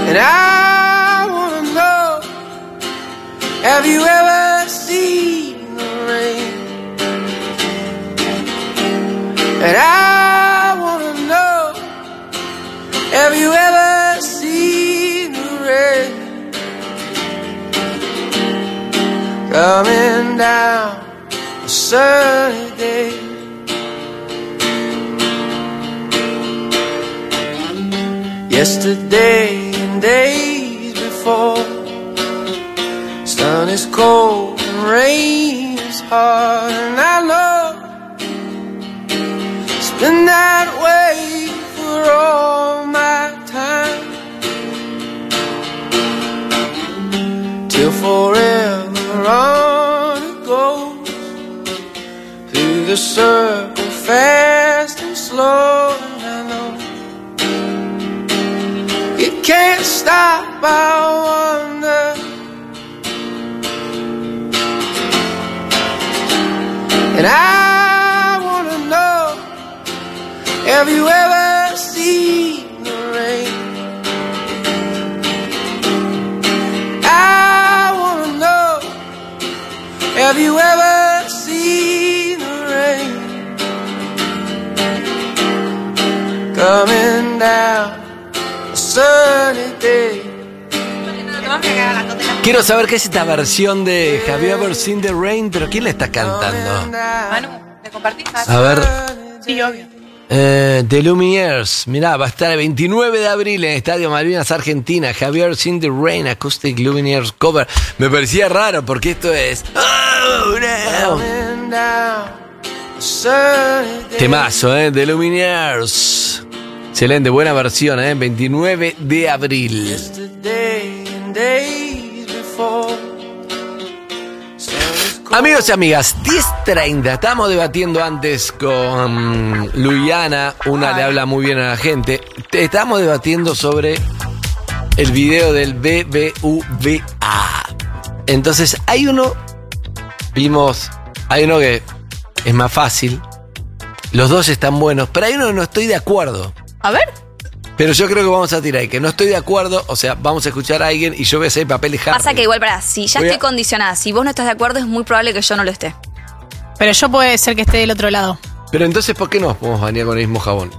And I wanna know, have you ever seen the rain? And I wanna know, have you ever seen the rain? Coming down a sunny day. Yesterday and days before, sun is cold and rain is hard, and I know it's been that way for all my time, till forever on it goes, through the circle fast and slow, and I know it can't stop, I wonder. And I wanna know, have you ever seen the rain? I wanna know, have you ever seen the rain? Coming down a sunny day. Quiero saber qué es esta versión de Have You Ever Seen the Rain, pero ¿quién la está cantando? Manu, ¿te compartís? A ver. Sí, obvio. The Lumineers, mirá, va a estar el 29 de abril en el Estadio Malvinas, Argentina. Have You Ever Seen the Rain, Acoustic Lumineers Cover. Me parecía raro porque esto es... Oh, no. Temazo, The Lumineers. Excelente, buena versión, 29 de abril. Amigos y amigas, 10:30. Estábamos debatiendo antes con Luiana. Una le habla muy bien a la gente. Estábamos debatiendo sobre el video del BBVA. Entonces, hay uno que es más fácil. Los dos están buenos, pero hay uno que no estoy de acuerdo. A ver. Pero yo creo que vamos a tirar que no estoy de acuerdo, o sea, vamos a escuchar a alguien y yo voy a hacer papel de Harry. Pasa que igual, si ya estoy condicionada, si vos no estás de acuerdo es muy probable que yo no lo esté. Pero yo puede ser que esté del otro lado. Pero entonces, ¿por qué no nos podemos bañar con el mismo jabón?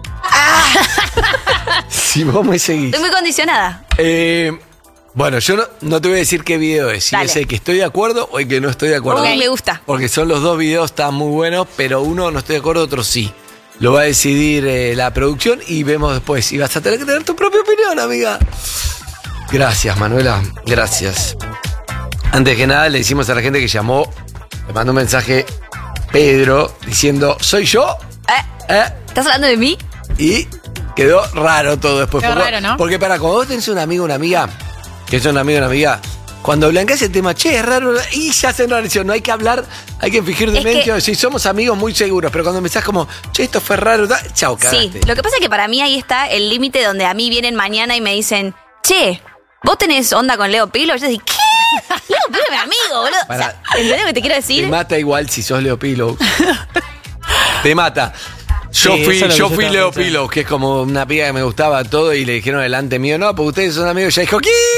Si vos me seguís. Estoy muy condicionada. Bueno, yo no te voy a decir qué video es, si Dale. es el que estoy de acuerdo o el que no estoy de acuerdo. Okay. Me gusta. Porque son los dos videos, están muy buenos, pero uno no estoy de acuerdo, otro sí. Lo va a decidir la producción y vemos después. Y vas a tener que tener tu propia opinión, amiga. Gracias, Manuela. Gracias. Antes que nada, le decimos a la gente que llamó, le mandó un mensaje Pedro diciendo, ¿soy yo? ¿Estás hablando de mí? Y quedó raro todo después. Quedó raro, ¿no? Porque cuando vos tenés un amigo o una amiga, que es un amigo o una amiga, cuando blanqueas el tema, che, es raro, y ya se enrareció, no hay que hablar, hay que fingir demencia, si somos amigos muy seguros, pero cuando empezás como, che, esto fue raro, chao, cagaste. Sí, lo que pasa es que para mí ahí está el límite donde a mí vienen mañana y me dicen, che, ¿vos tenés onda con Leo Pilo? Yo digo, ¿qué? Leo Pilo es mi amigo, boludo. O sea, ¿entendés lo que te quiero decir? Te mata igual si sos Leo Pilo. Te mata. Yo fui Leo Pilo, que es como una piba que me gustaba todo y le dijeron delante mío, no, porque ustedes son amigos. Ya dijo,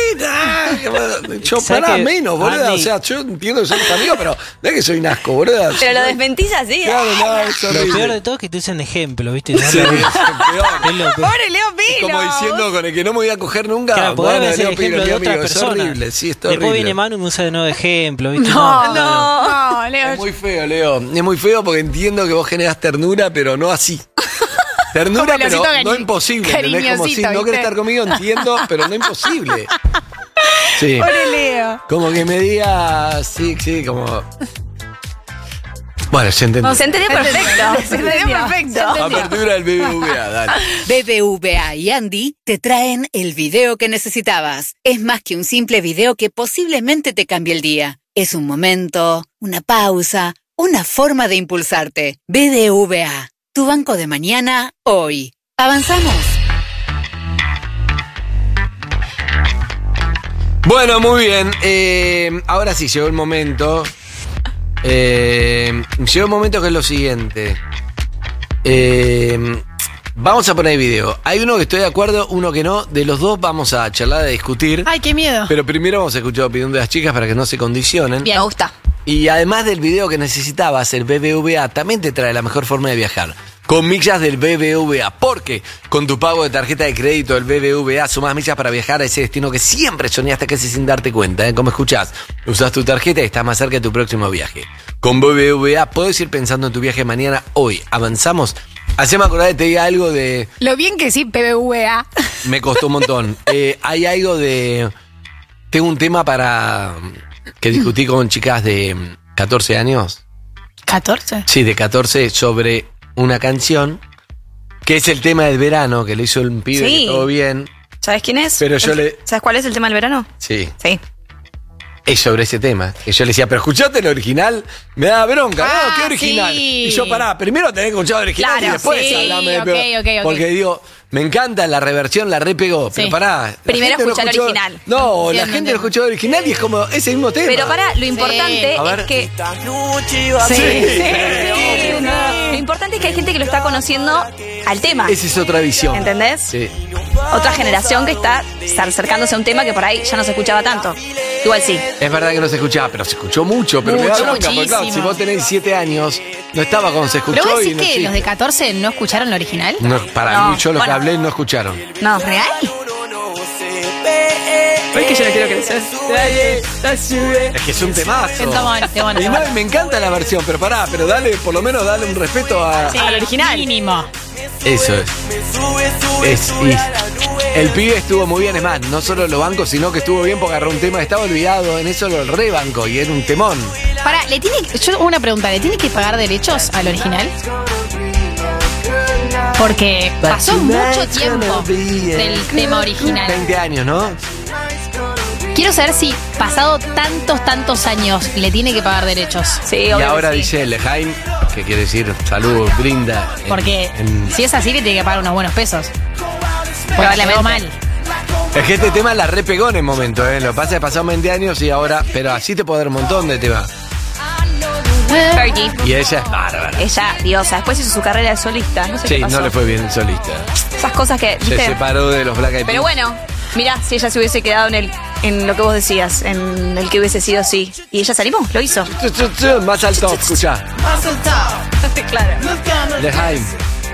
¿qué? Yo para menos, boludo. O sea, yo entiendo que somos amigos, pero no es que soy un asco, boludo. Pero lo desmentís así. Claro, no, es horrible. Lo peor de todo es que te usan ejemplo, ¿viste? Sí, es peor. ¡Pobre Leo Pilo! Como diciendo con el que no me voy a coger nunca. Claro, bueno, podés hacer ejemplo de otras es personas. horrible, sí, es Después horrible. viene Manu y me usa de nuevo de ejemplo, ¿viste? No, Leo. Es muy feo, Leo. Es muy feo porque entiendo que vos generás ternura, pero no así. Ternura, pero no imposible. ¿Entendés? Como si no querés estar conmigo, entiendo, pero no imposible. Sí. Pobre Leo. Como que me diga, sí, como... Bueno, se entendió. No, se entendió perfecto. Se entendió perfecto. Apertura del BBVA, dale. BBVA y Andy te traen el video que necesitabas. Es más que un simple video que posiblemente te cambie el día. Es un momento, una pausa, una forma de impulsarte. BBVA, tu banco de mañana, hoy. ¿Avanzamos? Bueno, muy bien. Ahora sí, llegó el momento. Llegó el momento que es lo siguiente. Vamos a poner video. Hay uno que estoy de acuerdo, uno que no. De los dos vamos a charlar, a discutir. Ay, qué miedo. Pero primero vamos a escuchar la opinión de las chicas para que no se condicionen. Bien, me gusta. Y además del video que necesitabas, el BBVA también te trae la mejor forma de viajar. Con millas del BBVA, porque con tu pago de tarjeta de crédito del BBVA sumás millas para viajar a ese destino que siempre soñaste casi sin darte cuenta, ¿eh? Como escuchás, usás tu tarjeta y estás más cerca de tu próximo viaje. Con BBVA podés ir pensando en tu viaje mañana, hoy. Avanzamos. Haceme acordar que te diga algo de... Lo bien que sí, PBVA. Me costó un montón. Hay algo de... Tengo un tema para... que discutí con chicas de 14 años. ¿14? Sí, de 14, sobre una canción que es el tema del verano, que le hizo un pibe, Sí. que todo bien. ¿Sabes quién es? Pero yo le... ¿Sabes cuál es el tema del verano? Sí, Sí. es sobre ese tema. Que yo le decía, pero escuchate el original, me da bronca. Ah, No, ¿qué original? sí. Y yo, pará, primero tenés que escuchar el original Claro, y después sí, hablame de... ok. Porque digo, me encanta la reversión, la repegó, pero Sí. pará. la Primero gente no escuchá el escuchó- original. No, Sí, la entiendo. gente no escuchó el original y es como ese mismo tema. Pero pará, lo importante A ver. es que... Sí. Sí, no. Lo importante es que hay gente que lo está conociendo al tema. Esa es otra visión. ¿Entendés? Sí. Otra generación que está acercándose a un tema que por ahí ya no se escuchaba tanto. Igual sí. Es verdad que no se escuchaba, pero se escuchó mucho. Pero me da Mucho, bronca, porque claro, si muchísimo. vos tenés 7 años, no estaba cuando se escuchó. ¿Pero vos y decís no que existe. los de 14 no escucharon el original? No, para No, mí, yo lo que bueno. hablé no escucharon. No, ¿real? Es que yo no quiero crecer. Es que es un temazo. Temón. Y no, me encanta la versión, pero pará, pero dale, por lo menos dale un respeto a... Sí, al original. Mínimo. Eso es. Y el pibe estuvo muy bien, es más, no solo lo banco, sino que estuvo bien porque agarró un tema, estaba olvidado, en eso lo rebanco y era un temón. Para, yo una pregunta, ¿le tiene que pagar derechos al original? Porque pasó mucho tiempo del tema original. 20 años, ¿no? Quiero saber si pasado tantos años le tiene que pagar derechos. Sí, Y obvio ahora que sí. dice Lejaim, que quiere decir salud, brinda. Porque si es así le tiene que pagar unos buenos pesos. Porque Probablemente. quedó mal. Es que este tema la repegó en el momento, ¿eh? Lo que pasa es que pasaron 20 años y ahora, pero así te puedo dar un montón de temas. Fergie. Y ella es bárbara. Ella, diosa. Después hizo su carrera de solista. No sé Sí, qué pasó. no le fue bien el solista. Esas cosas que, Se ¿viste? separó de los Black Eyed Pero Peas. bueno, mirá, si ella se hubiese quedado en lo que vos decías, en el que hubiese sido sí. Y ella se animó, lo hizo. Más alto, escuchá. Claro. Lejaim.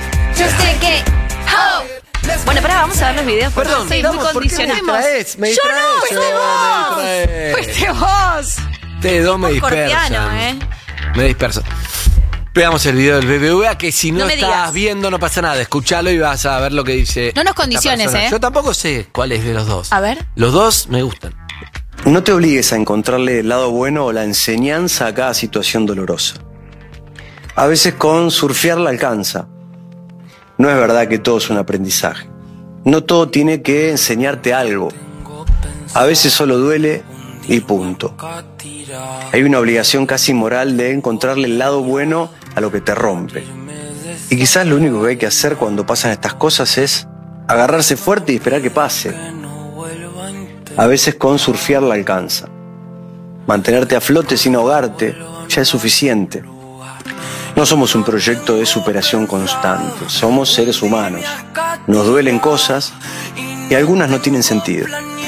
Bueno, pará, vamos a ver los videos. porque Perdón, estoy Damos, muy ¿por qué me condicionada. distraes? Me Yo no, distraes, fuiste me distraes. vos. Fuiste vos. Ustedes dos me dispersan. Escorpiano, Me dispersan. Veamos el video del BBVA, que si no, No me estás digas. viendo no pasa nada. Escuchalo y vas a ver lo que dice. No nos esta condiciones, persona. ¿eh? Yo tampoco sé cuál es de los dos. A ver. Los dos me gustan. No te obligues a encontrarle el lado bueno o la enseñanza a cada situación dolorosa. A veces con surfear la alcanza. No es verdad que todo es un aprendizaje. No todo tiene que enseñarte algo. A veces solo duele y punto. Hay una obligación casi moral de encontrarle el lado bueno a lo que te rompe. Y quizás lo único que hay que hacer cuando pasan estas cosas es agarrarse fuerte y esperar que pase. A veces con surfear la alcanza. Mantenerte a flote sin ahogarte ya es suficiente. No somos un proyecto de superación constante, somos seres humanos. Nos duelen cosas y algunas no tienen sentido.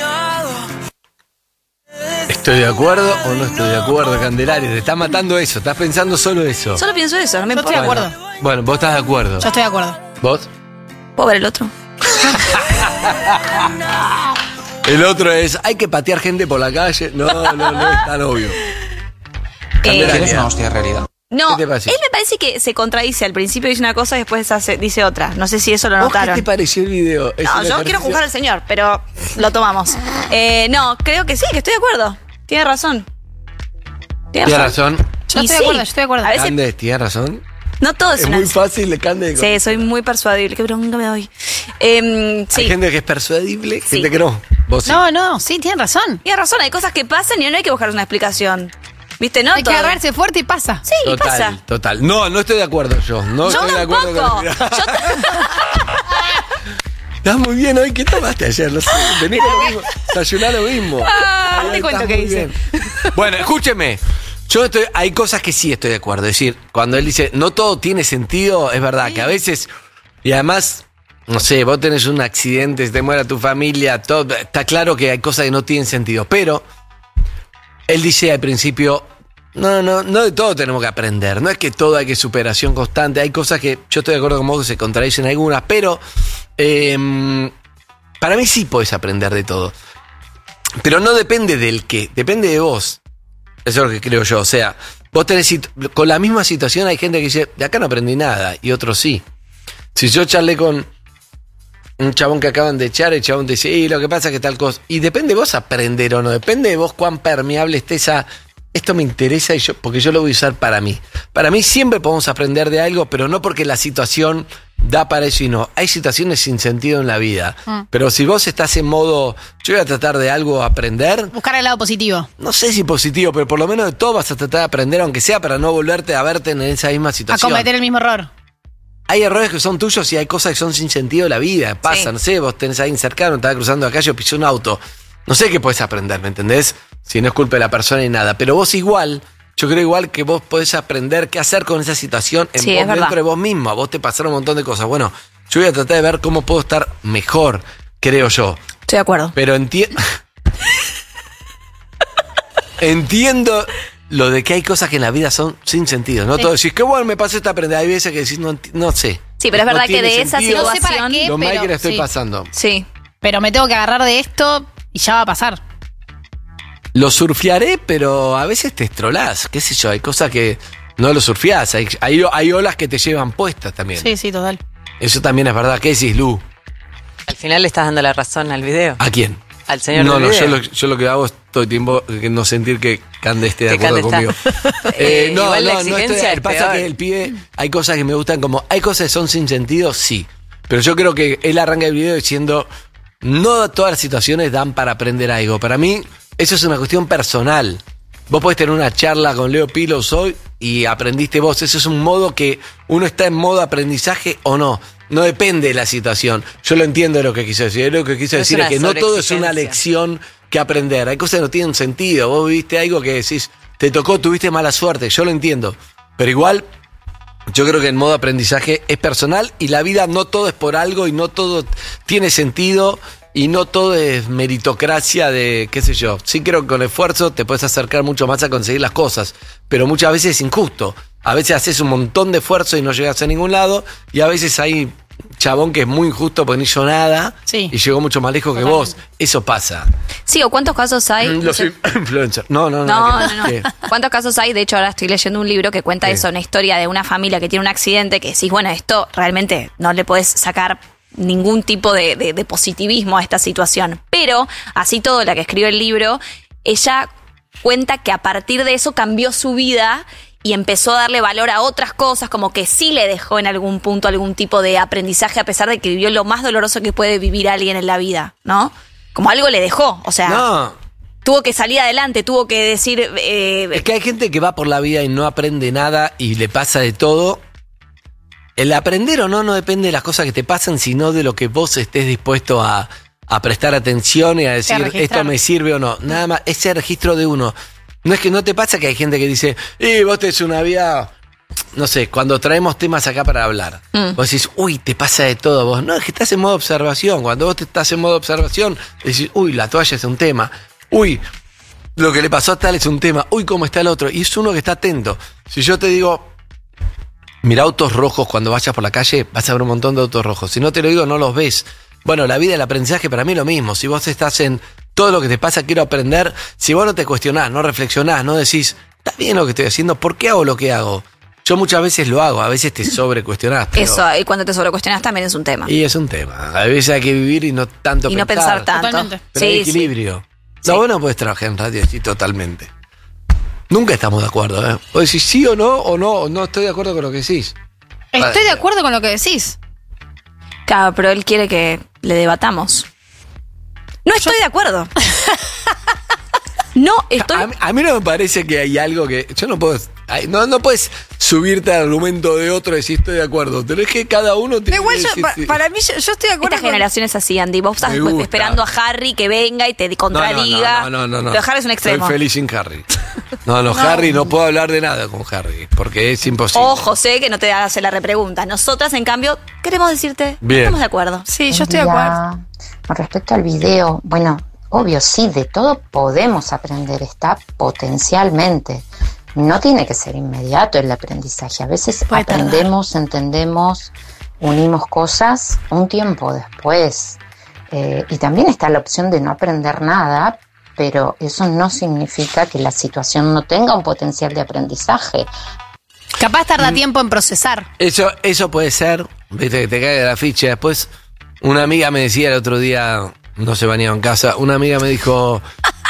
¿Estoy de acuerdo o no estoy de acuerdo, Candelaria? Te está matando eso, estás pensando solo eso. Solo pienso eso, no me Yo importa. estoy de acuerdo. Bueno, vos estás de acuerdo. Yo estoy de acuerdo. ¿Vos? ¿Puedo ver el otro? El otro es, hay que patear gente por la calle. No es tan obvio. Candelaria. Es una hostia de realidad. No, ¿Qué te parece? él me parece que se contradice. Al principio dice una cosa y después dice otra. No sé si eso lo ¿Vos qué notaron. te pareció el video? ¿Es No, un yo quiero ejercicio? juzgar al señor, pero lo tomamos. No, creo que sí, que estoy de acuerdo. Tiene razón. Tiene razón. Yo Y estoy de sí, acuerdo, yo estoy de acuerdo. A veces Cande, tiene razón. no todo es Es una... muy fácil, Cande. Sí, soy muy persuadible. Qué bronca me doy. Hay Sí, gente que es persuadible, Sí. gente que no. Vos sí. No, sí, tienen razón. tiene razón. Hay cosas que pasan y no hay que buscar una explicación. ¿Viste? No Hay que todo. agarrarse fuerte y pasa. Sí, y pasa. Total. No estoy de acuerdo yo. No Yo estoy de acuerdo tampoco. con Yo Estás muy bien hoy. ¿Qué tomaste ayer? No sé. Venís con lo mismo. Desayuná lo mismo. Ah, Ay, te cuento estás qué muy dice. bien. Bueno, escúcheme. Hay cosas que sí estoy de acuerdo. Es decir, cuando él dice, no todo tiene sentido, es verdad que a veces Y además, no sé, vos tenés un accidente, se te muere tu familia, todo, está claro que hay cosas que no tienen sentido. Pero él dice al principio, no de todo tenemos que aprender. No es que todo hay que superación constante. Hay cosas que yo estoy de acuerdo con vos que se contradicen algunas, pero para mí sí podés aprender de todo. Pero no depende del qué, depende de vos. Eso es lo que creo yo. O sea, vos tenés, con la misma situación hay gente que dice, de acá no aprendí nada, y otros sí. Si yo charlé con un chabón que acaban de echar, el chabón te dice, lo que pasa es que tal cosa. Y depende de vos aprender o no, depende de vos cuán permeable esté esa... Esto me interesa porque yo lo voy a usar para mí. Para mí siempre podemos aprender de algo, pero no porque la situación da para eso y no. Hay situaciones sin sentido en la vida. Pero si vos estás en modo, yo voy a tratar de algo aprender. Buscar el lado positivo. No sé si positivo, pero por lo menos de todo vas a tratar de aprender, aunque sea para no volverte a verte en esa misma A situación. cometer el mismo error. Hay errores que son tuyos y hay cosas que son sin sentido de la vida. Pasa, Sí. no sé, vos tenés a alguien cercano, estaba cruzando la calle o pisó un auto. No sé qué podés aprender, ¿me entendés? Si no es culpa de la persona ni nada. Pero vos igual, yo creo igual que vos podés aprender qué hacer con esa situación en Sí, vos es verdad. dentro de vos mismo. A vos te pasaron un montón de cosas. Bueno, yo voy a tratar de ver cómo puedo estar mejor, creo yo. Estoy de acuerdo. Pero entiendo lo de que hay cosas que en la vida son sin sentido. No todo decís, qué bueno me pasó esta aprender. Hay veces que decís, no sé. Sí, pero es No verdad que tiene de esa sentido. No sé para situación... qué. Lo mal pero que la estoy sí. pasando. Sí. Pero me tengo que agarrar de esto y ya va a pasar. Lo surfearé, pero a veces te estrolás. Qué sé yo, hay cosas que no lo surfeás. Hay olas que te llevan puestas también. Sí, sí, total. Eso también es verdad. ¿Qué decís, Lu? Al final le estás dando la razón al video. ¿A quién? Al señor No, del no, video. yo lo que hago es todo el tiempo que no sentir que Cande esté de Que acuerdo Cande conmigo. está. Igual la estoy. exigencia es Pasa peor. que el pibe, hay cosas que me gustan como, hay cosas que son sin sentido, sí. Pero yo creo que él arranca el video diciendo, no todas las situaciones dan para aprender algo. Para mí, eso es una cuestión personal. Vos podés tener una charla con Leo Pilos hoy y aprendiste vos. Eso es un modo que uno está en modo aprendizaje o no. No depende de la situación. Yo lo entiendo de lo que quiso decir. Lo que quiso No es decir es una que no todo es una sobreexigencia. lección que aprender. Hay cosas que no tienen sentido. Vos viviste algo que decís, te tocó, tuviste mala suerte. Yo lo entiendo. Pero igual, yo creo que el modo aprendizaje es personal y la vida no todo es por algo y no todo tiene sentido y no todo es meritocracia de, qué sé yo. Sí creo que con esfuerzo te puedes acercar mucho más a conseguir las cosas, pero muchas veces es injusto. A veces haces un montón de esfuerzo y no llegas a ningún lado y a veces hay chabón que es muy injusto porque no hizo nada Sí. y llegó mucho más lejos que vos. Eso pasa. Sí, o cuántos casos hay... Los influencers. No. No. ¿Qué? ¿Cuántos casos hay? De hecho, ahora estoy leyendo un libro que cuenta Sí. eso, una historia de una familia que tiene un accidente que decís, bueno, esto realmente no le podés sacar ningún tipo de positivismo a esta situación. Pero, así todo, la que escribe el libro, ella cuenta que a partir de eso cambió su vida y empezó a darle valor a otras cosas, como que sí le dejó en algún punto algún tipo de aprendizaje, a pesar de que vivió lo más doloroso que puede vivir alguien en la vida, ¿no? Como algo le dejó, o sea... No. Tuvo que salir adelante, tuvo que decir... Es que hay gente que va por la vida y no aprende nada y le pasa de todo. El aprender o no depende de las cosas que te pasan, sino de lo que vos estés dispuesto a prestar atención y a decir, registrar. esto me sirve o no. Nada más, ese registro de uno. No es que no te pasa que hay gente que dice, vos tenés una vida... No sé, cuando traemos temas acá para hablar, vos decís, uy, te pasa de todo vos. No, es que estás en modo observación. Cuando vos te estás en modo observación, decís, uy, la toalla es un tema. Uy, lo que le pasó a tal es un tema. Uy, cómo está el otro. Y es uno que está atento. Si yo te digo, mira autos rojos cuando vayas por la calle, vas a ver un montón de autos rojos. Si no te lo digo, no los ves. Bueno, la vida, el aprendizaje para mí es lo mismo. Si vos estás en todo lo que te pasa, quiero aprender. Si vos no te cuestionás, no reflexionás, no decís, está bien lo que estoy haciendo, ¿por qué hago lo que hago? Yo muchas veces lo hago, a veces te sobrecuestionás. Pero... Eso, y cuando te sobrecuestionas también es un tema. Y es un tema. A veces hay que vivir y no tanto Y no pensar tanto. Totalmente. Pero hay Sí, equilibrio. Sí. No, vos no podés trabajar en radio así totalmente. Nunca estamos de acuerdo, ¿eh? O decís sí o no estoy de acuerdo con lo que decís. Estoy de acuerdo con lo que decís. Claro, pero él quiere que le debatamos. No estoy de acuerdo. No estoy... A mí no me parece que hay algo que... Yo no puedo No puedes subirte al argumento de otro y decir estoy de acuerdo. Tenés que cada uno tiene Igual que yo, decir, para mí, yo estoy de acuerdo Esta generación es así, Andy. Vos estás Me gusta. esperando a Harry que venga y te contradiga. No. Lo de Harry es un extremo. Soy feliz sin Harry. No, Harry, no puedo hablar de nada con Harry, porque es imposible. O José, que no te hace la repregunta. Nosotras, en cambio, queremos decirte, Bien. estamos de acuerdo. Sí, yo estoy de acuerdo. Con respecto al video, bueno, obvio, sí, de todo podemos aprender, está potencialmente. No tiene que ser inmediato el aprendizaje. A veces Puede aprendemos, entendemos, unimos cosas un tiempo después. Y también está la opción de no aprender nada, pero eso no significa que la situación no tenga un potencial de aprendizaje. Capaz tarda tiempo en procesar. Eso puede ser, viste, que te cae de la ficha. Después, una amiga me decía el otro día, no se bañaba en casa, una amiga me dijo,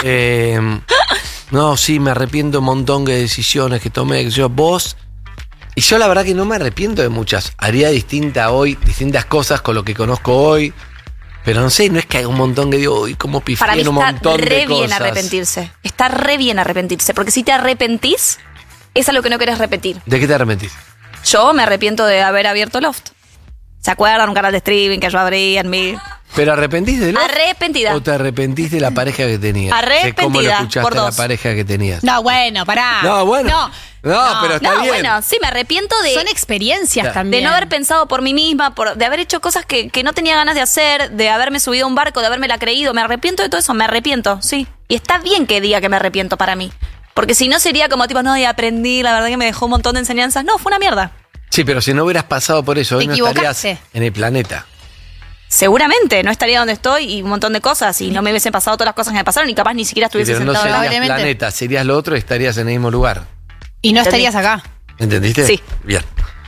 no, sí, me arrepiento un montón de decisiones que tomé, que yo, vos. Y yo la verdad que no me arrepiento de muchas. Haría distintas cosas con lo que conozco hoy. Pero no sé, no es que haga un montón que digo, uy, cómo pifié Para mí en un está montón de re cosas. bien arrepentirse. Está re bien arrepentirse. Porque si te arrepentís, es algo que no querés repetir. ¿De qué te arrepentís? Yo me arrepiento de haber abierto Loft. ¿Se acuerdan? Un canal de streaming que yo abrí en mí. ¿Pero arrepentís de lo? Arrepentida. ¿O te arrepentís de la pareja que tenías? Arrepentida, De cómo lo escuchaste por a la dos. pareja que tenías. No, bueno, pará. No, bueno. No, pero está No, bien. bueno, sí, me arrepiento Son experiencias Claro. también. de no haber pensado por mí misma, de haber hecho cosas que no tenía ganas de hacer, de haberme subido a un barco, de habérmela creído. Me arrepiento de todo eso, me arrepiento, sí. Y está bien que diga que me arrepiento para mí. Porque si no sería como tipo, no, y aprendí, la verdad que me dejó un montón de enseñanzas. No, fue una mierda. Sí, pero si no hubieras pasado por eso, hoy Te no equivocaste. estarías en el planeta. Seguramente, no estaría donde estoy y un montón de cosas. Y no me hubiesen pasado todas las cosas que me pasaron y capaz ni siquiera Sí, estuviese pero no sentado serías acá. Probablemente. planeta, serías lo otro y estarías en el mismo lugar. Y no estarías acá. ¿Entendiste? Sí. Bien.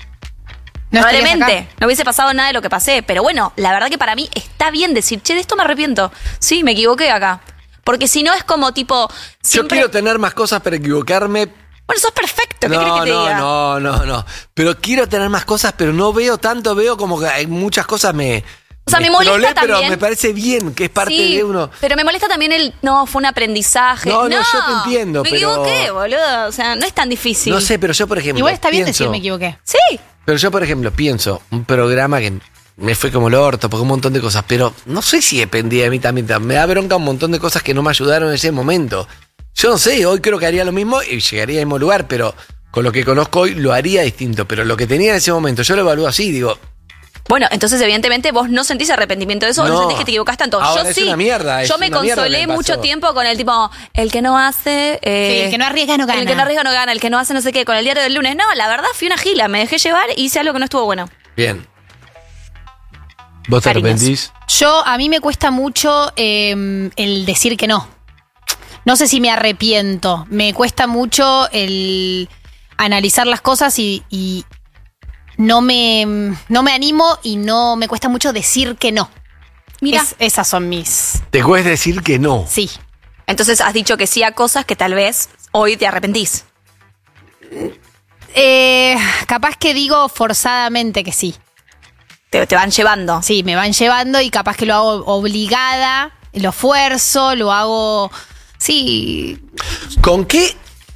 No estarías Probablemente acá. no hubiese pasado nada de lo que pasé, pero bueno, la verdad que para mí está bien decir, che, de esto me arrepiento. Sí, me equivoqué acá. Porque si no es como tipo, Yo siempre... quiero tener más cosas para equivocarme. Bueno, sos perfecto, ¿qué crees que te diga? No. Pero quiero tener más cosas, pero no veo tanto, veo como que hay muchas cosas O sea, me molesta trolé, pero también. me parece bien, que es parte Sí, de uno. pero me molesta también no, fue un aprendizaje. No, yo te entiendo, me pero- equivoqué, boludo. O sea, no es tan difícil. No sé, pero yo, por ejemplo. Igual está bien pienso- decir me equivoqué. Sí. Pero yo, por ejemplo, pienso un programa que me fue como el orto, porque un montón de cosas, pero no sé si dependía de mí también. Me da bronca un montón de cosas que no me ayudaron en ese momento. Yo no sé, hoy creo que haría lo mismo y llegaría al mismo lugar, pero con lo que conozco hoy lo haría distinto. Pero lo que tenía en ese momento, yo lo evalúo así, digo, Bueno, entonces evidentemente vos no sentís arrepentimiento de eso, no No. sentís que te equivocaste tanto. Ahora Yo es sí. una mierda, es Yo me una mierda consolé lo que pasó. mucho tiempo con el tipo, el que no hace... Sí, el que no arriesga no gana. El que no arriesga no gana, el que no hace no sé qué, con el diario del lunes. No, la verdad fui una gila, me dejé llevar y hice algo que no estuvo bueno. bien. ¿Vos te Cariños. arrepentís? A mí me cuesta mucho el decir que no. No sé si me arrepiento. Me cuesta mucho el analizar las cosas y no me animo y no me cuesta mucho decir que no. Mira. Esas son mis... Te cuesta decir que no. Sí. Entonces has dicho que sí a cosas que tal vez hoy te arrepentís. Capaz que digo forzadamente que sí. Te van llevando. Sí, me van llevando y capaz que lo hago obligada, lo esfuerzo, lo hago... Sí, ¿Con qué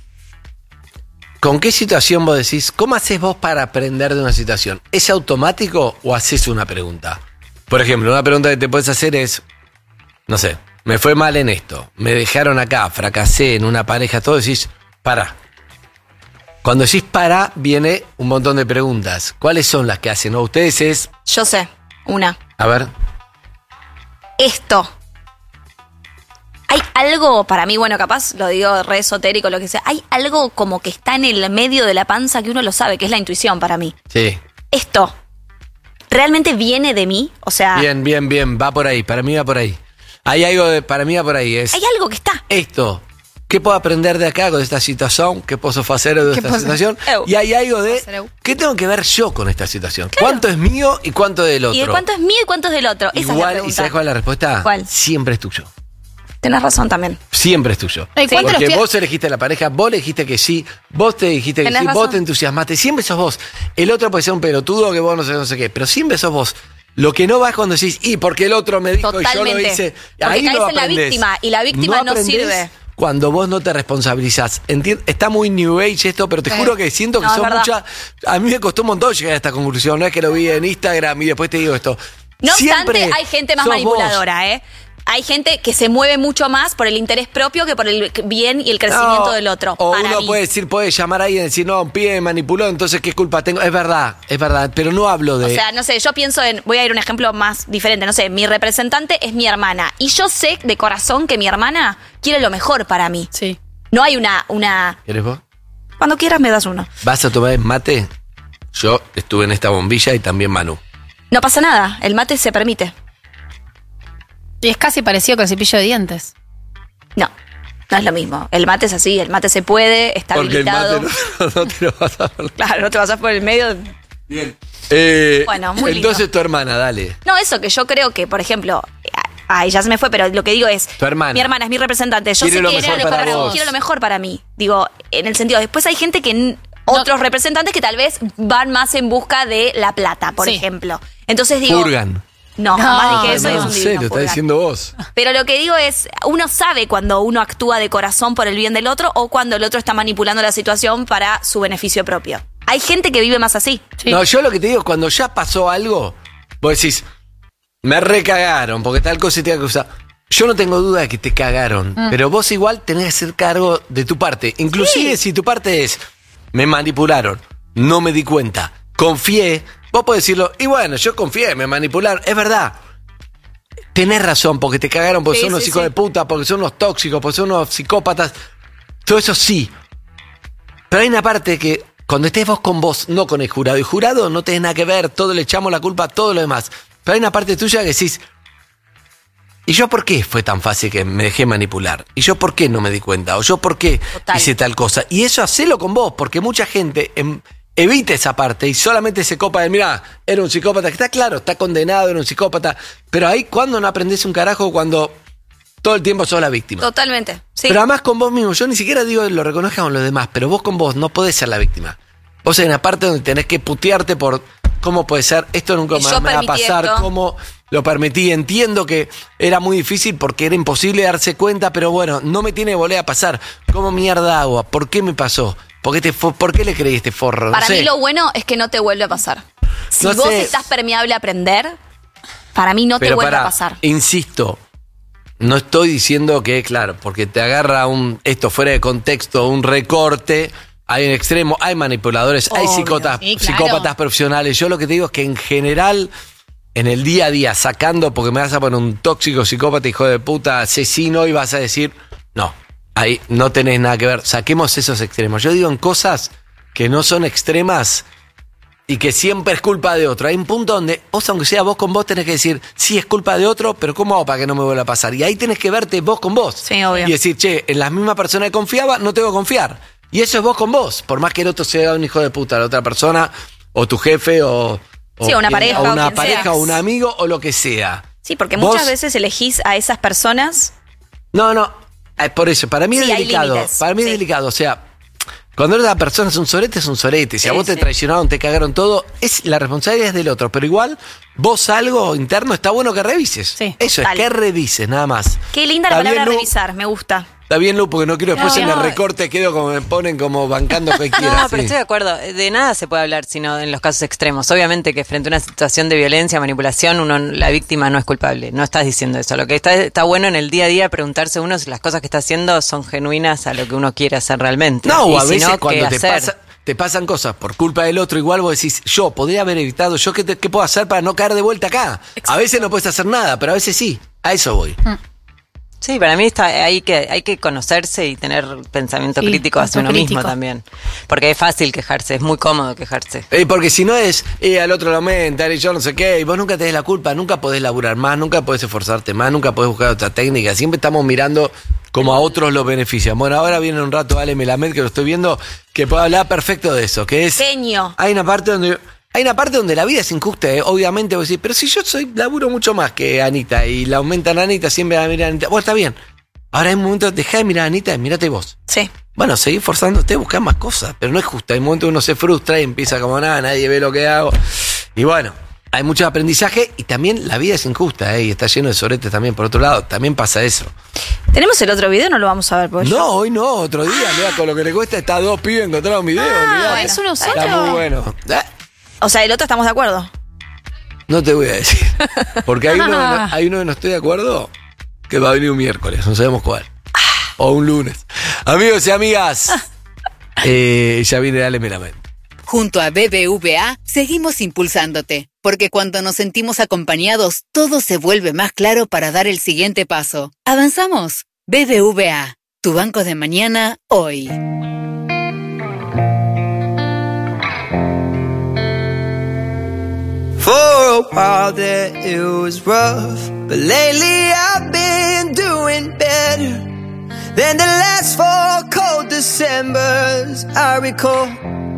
situación vos decís, cómo haces vos para aprender de una situación? ¿Es automático o haces una pregunta? Por ejemplo, una pregunta que te puedes hacer es, no sé, me fue mal en esto, me dejaron acá, fracasé en una pareja, todo decís, pará. Cuando decís pará, viene un montón de preguntas. ¿Cuáles son las que hacen? ¿O ustedes es, Yo sé, una. a ver, Esto. Hay algo, para mí, bueno, capaz lo digo re esotérico, lo que sea, hay algo como que está en el medio de la panza que uno lo sabe, que es la intuición para mí. sí, Esto, ¿realmente viene de mí? O sea, bien, va por ahí, para mí va por ahí. Hay algo de, para mí va por ahí, es hay algo que está. esto. ¿Qué puedo aprender de acá con esta situación? ¿Qué puedo hacer de esta situación? Y hay algo de, ¿qué tengo que ver yo con esta situación? ¿Cuánto es mío y cuánto del otro? ¿Y de cuánto es mío y cuánto es del otro? Esa es la Igual, pregunta. ¿y sabes cuál es la respuesta? ¿Cuál? Siempre es tuyo. Tenés razón también. Siempre es tuyo. Ay, ¿cuánto Porque lo estoy- vos elegiste la pareja, vos le dijiste que sí, vos te dijiste que Tenés sí, razón. vos te entusiasmaste, siempre sos vos. El otro puede ser un pelotudo que vos no sé qué, pero siempre sos vos. Lo que no va es cuando decís, y porque el otro me dijo y yo lo Totalmente. hice. Porque Ahí caes no en la aprendés. víctima, y la víctima no aprendés sirve. cuando vos no te responsabilizás. Está muy New Age esto, pero te juro que siento que No, es son verdad. muchas. A mí me costó un montón llegar a esta conclusión. No es que lo vi en Instagram y después te digo esto. No Siempre obstante, hay gente más sos manipuladora, ¿eh? Hay gente que se mueve mucho más por el interés propio que por el bien y el crecimiento No, del otro. O para uno mí. puede llamar a alguien y decir, no, un pibe me manipuló, entonces ¿qué culpa tengo? Es verdad, pero no hablo de. O sea, no sé, yo pienso en, voy a ir a un ejemplo más diferente, no sé, mi representante es mi hermana y yo sé de corazón que mi hermana quiere lo mejor para mí. Sí. No hay una... ¿Quieres vos? Cuando quieras me das uno. ¿Vas a tomar mate? Yo estuve en esta bombilla y también Manu. No pasa nada, el mate se permite. Y es casi parecido con el cepillo de dientes. No, no es lo mismo. El mate es así, el mate se puede, está Porque el habilitado. mate no te lo vas a poner. Claro, no te vas a por el medio. Bien. Bueno, muy lindo. Entonces tu hermana, dale. No, eso que yo creo que, por ejemplo, ay, ya se me fue, pero lo que digo es, Tu hermana. mi hermana es mi representante, yo Quiere sé lo que mejor quiere para vos. quiero lo mejor para mí. Digo, en el sentido, después hay gente que otros representantes que tal vez van más en busca de la plata, por Sí. ejemplo. Entonces digo, Purgan. no, jamás dije eso y es un sé, divino lo está Purgan. diciendo vos. Pero lo que digo es, uno sabe cuando uno actúa de corazón por el bien del otro o cuando el otro está manipulando la situación para su beneficio propio. Hay gente que vive más así. Sí. No, yo lo que te digo, cuando ya pasó algo, vos decís, me recagaron, porque tal cosa te iba a usar. Yo no tengo duda de que te cagaron, pero vos igual tenés que hacer cargo de tu parte. Inclusive si tu parte es, me manipularon, no me di cuenta, confié, vos podés decirlo, y bueno, yo confié, me manipularon, es verdad. Tenés razón, porque te cagaron, porque Sí, son unos sí, hijos sí. de puta, porque son unos tóxicos, porque son unos psicópatas. Todo eso sí. Pero hay una parte que cuando estés vos con vos, no con el jurado, y jurado no tenés nada que ver, todo le echamos la culpa a todo lo demás. Pero hay una parte tuya que decís, ¿y yo por qué fue tan fácil que me dejé manipular? ¿Y yo por qué no me di cuenta? ¿O yo por qué Total. hice tal cosa? Y eso hacelo con vos, porque mucha gente evita esa parte y solamente se copa de, mirá, era un psicópata, que está claro, está condenado, era un psicópata. Pero ahí, ¿cuándo no aprendés un carajo? Cuando todo el tiempo sos la víctima. Totalmente. Sí. Pero además con vos mismo, yo ni siquiera digo que lo reconozcas con los demás, pero vos con vos no podés ser la víctima. Vos hay una parte donde tenés que putearte por cómo puede ser, esto nunca Y yo me va a permití pasar, esto. cómo lo permití. Entiendo que era muy difícil porque era imposible darse cuenta, pero bueno, no me tiene que volver a pasar. ¿Cómo mierda agua? ¿Por qué me pasó? ¿Por qué le creí este forro? No Para sé. mí lo bueno es que no te vuelve a pasar. Si No vos sé. estás permeable a aprender, para mí no te Pero vuelve pará, a pasar. insisto, no estoy diciendo que, claro, porque te agarra esto fuera de contexto, un recorte, hay un extremo, hay manipuladores, hay Obvio. psicópatas, Sí, claro. psicópatas profesionales. Yo lo que te digo es que en general, en el día a día, sacando, porque me vas a poner un tóxico psicópata, hijo de puta, asesino, y vas a decir, no, ahí no tenés nada que ver, saquemos esos extremos. Yo digo en cosas que no son extremas y que siempre es culpa de otro. Hay un punto donde vos, aunque sea vos con vos, tenés que decir, sí, es culpa de otro, pero ¿cómo hago para que no me vuelva a pasar? Y ahí tenés que verte vos con vos. Sí, obvio. Y decir, che, en la misma persona que confiaba, no tengo que confiar. Y eso es vos con vos. Por más que el otro sea un hijo de puta, la otra persona, o tu jefe, o Sí, o una pareja, o o una quien pareja, sea. o un amigo, o lo que sea. Sí, porque Vos- muchas veces elegís a esas personas. No, por eso, para mí Sí, es hay delicado. límites, Para mí es sí. delicado. O sea, cuando una persona es un sorete, es un sorete. Si a Sí, vos te sí. traicionaron, te cagaron todo, la responsabilidad es del otro. Pero igual, vos algo interno está bueno que revises. Sí. Eso Total. es, que revises, nada más. Qué linda la Está palabra bien, Lu. revisar, me gusta. Está bien, Lu, porque no quiero después No, en el no. recorte quedo como me ponen como bancando cualquiera. No, sí. pero estoy de acuerdo. De nada se puede hablar sino en los casos extremos. Obviamente que frente a una situación de violencia, manipulación, la víctima no es culpable. No estás diciendo eso. Lo que está bueno en el día a día preguntarse uno si las cosas que está haciendo son genuinas a lo que uno quiere hacer realmente. No, Y o a si veces no, ¿qué cuando hacer? te pasan cosas por culpa del otro, igual vos decís, yo podría haber evitado, yo qué puedo hacer para no caer de vuelta acá. A veces no puedes hacer nada, pero a veces sí. A eso voy. Sí, para mí hay que conocerse y tener pensamiento Sí, crítico hacia uno autocrítico. mismo también. Porque es fácil quejarse, es muy cómodo quejarse. Porque si no es, al otro lo aumenta, y yo no sé qué, y vos nunca tenés la culpa, nunca podés laburar más, nunca podés esforzarte más, nunca podés buscar otra técnica, siempre estamos mirando como a otros los benefician. Bueno, ahora viene un rato Ale Melamed, que lo estoy viendo, que puede hablar perfecto de eso, que es... Genio. Hay una parte donde la vida es injusta, obviamente vos decís, pero si yo laburo mucho más que Anita, y la aumentan a Anita, siempre la miran a Anita, bueno, está bien. Ahora hay un momento, dejá de mirar a Anita y mirate vos. Sí. Bueno, seguí forzándote a buscar más cosas, pero no es justo. Hay momentos que uno se frustra y empieza como nada, nadie ve lo que hago. Y bueno, hay mucho aprendizaje y también la vida es injusta, y está lleno de soretes también. Por otro lado, también pasa eso. ¿Tenemos el otro video? No lo vamos a ver. Porque No, hoy no, otro día. Mirá, con lo que le cuesta está 2 pibes encontrar un video. Mirá. ¿es uno solo? Está muy bueno. O sea, el otro estamos de acuerdo. No te voy a decir. Porque hay uno que no estoy de acuerdo que va a venir un miércoles, no sabemos cuál. O un lunes. Amigos y amigas, ya viene Ale Meramente. Junto a BBVA, seguimos impulsándote, porque cuando nos sentimos acompañados, todo se vuelve más claro para dar el siguiente paso. ¿Avanzamos? BBVA, tu banco de mañana, hoy. For a while there it was rough, but lately I've been doing better than the last 4 cold Decembers I recall.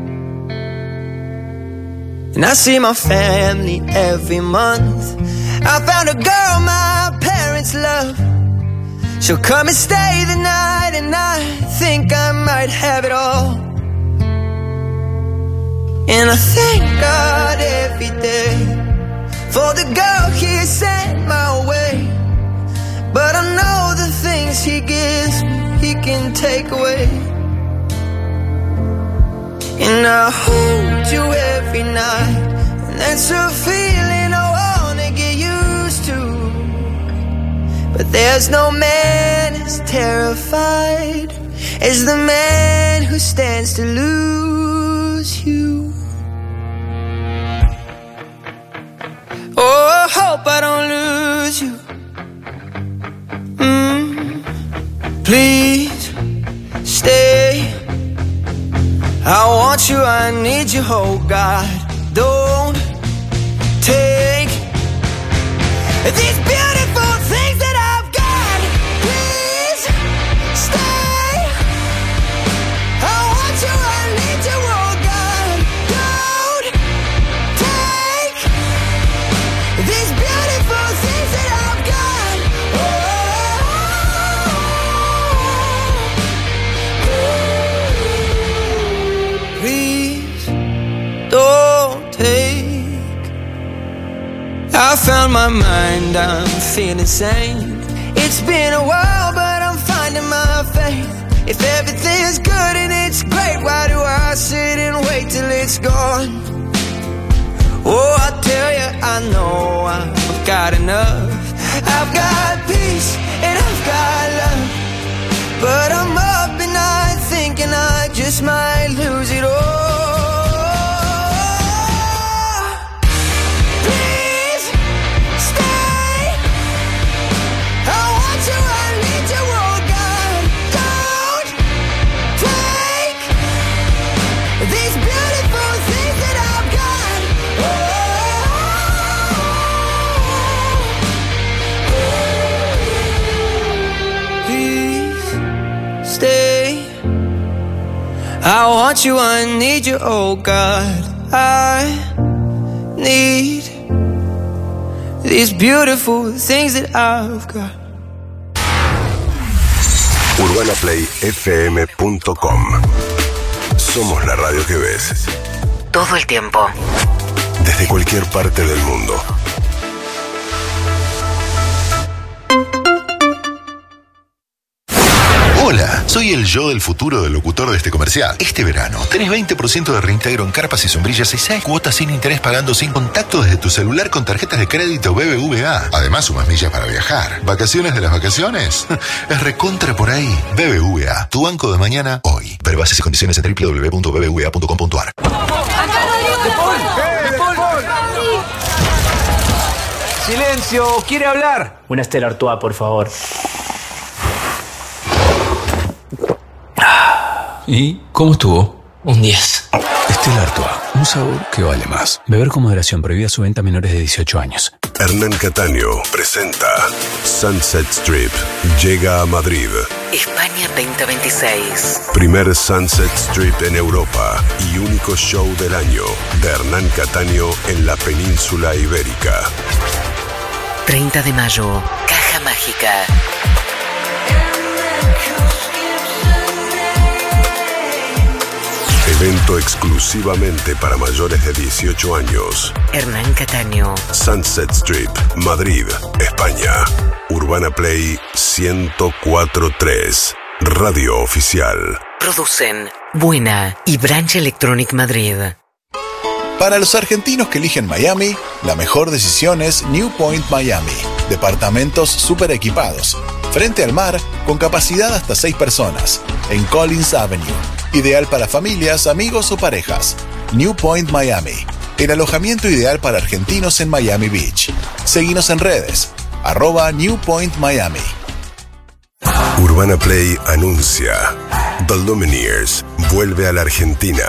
And I see my family every month. I found a girl my parents love. She'll come and stay the night, and I think I might have it all. And I thank God every day for the girl He sent my way. But I know the things He gives me, He can take away. And I hold you every night, and that's a feeling I wanna get used to. But there's no man as terrified as the man who stands to lose you. Oh, I hope I don't lose you. Please stay. I want you, I need you, oh God. Don't take these beautiful things that I've got. Please stay. I want you, I need you, oh God. Don't take these beautiful things that I've got. Please don't take. I found my mind, I'm feeling sane. It's been a while, but I'm finding my faith. If everything's good and it's great, why do I sit and wait till it's gone? Oh, I tell you, I know I've got enough. I've got peace and I've got love. But I'm up at night thinking I just might lose it all. Please stay. I want you, I need you, oh God. Don't take these beautiful things that I've got. Please stay. I want you, I need you, oh God. I need these beautiful things that I've got. UrbanaPlayFM.com. Somos la radio que ves. Todo el tiempo. Desde cualquier parte del mundo. Hola, soy el yo del futuro del locutor de este comercial. Este verano tenés 20% de reintegro en carpas y sombrillas y 6 cuotas sin interés pagando sin contacto desde tu celular con tarjetas de crédito BBVA. Además, sumas millas para viajar. ¿Vacaciones de las vacaciones? Es recontra por ahí. BBVA, tu banco de mañana, hoy. Ver bases y condiciones en www.bbva.com.ar. Silencio, ¿quiere hablar? Una Stella Artois, por favor. ¿Y cómo estuvo? Un 10. Stella Artois, un sabor que vale más. Beber con moderación, prohibida su venta a menores de 18 años. Hernán Cataño presenta Sunset Strip. Llega a Madrid. España 2026. Primer Sunset Strip en Europa y único show del año de Hernán Cataño en la península ibérica. 30 de mayo, Caja Mágica. El Evento exclusivamente para mayores de 18 años. Hernán Cataño. Sunset Strip, Madrid, España. Urbana Play 104.3. Radio oficial. Producen Buena y Branch Electronic Madrid. Para los argentinos que eligen Miami, la mejor decisión es New Point Miami. Departamentos super equipados, frente al mar, con capacidad hasta 6 personas, en Collins Avenue. Ideal para familias, amigos o parejas. New Point Miami, el alojamiento ideal para argentinos en Miami Beach. Seguinos en redes, @New Point Miami. Urbana Play anuncia: The Lumineers vuelve a la Argentina.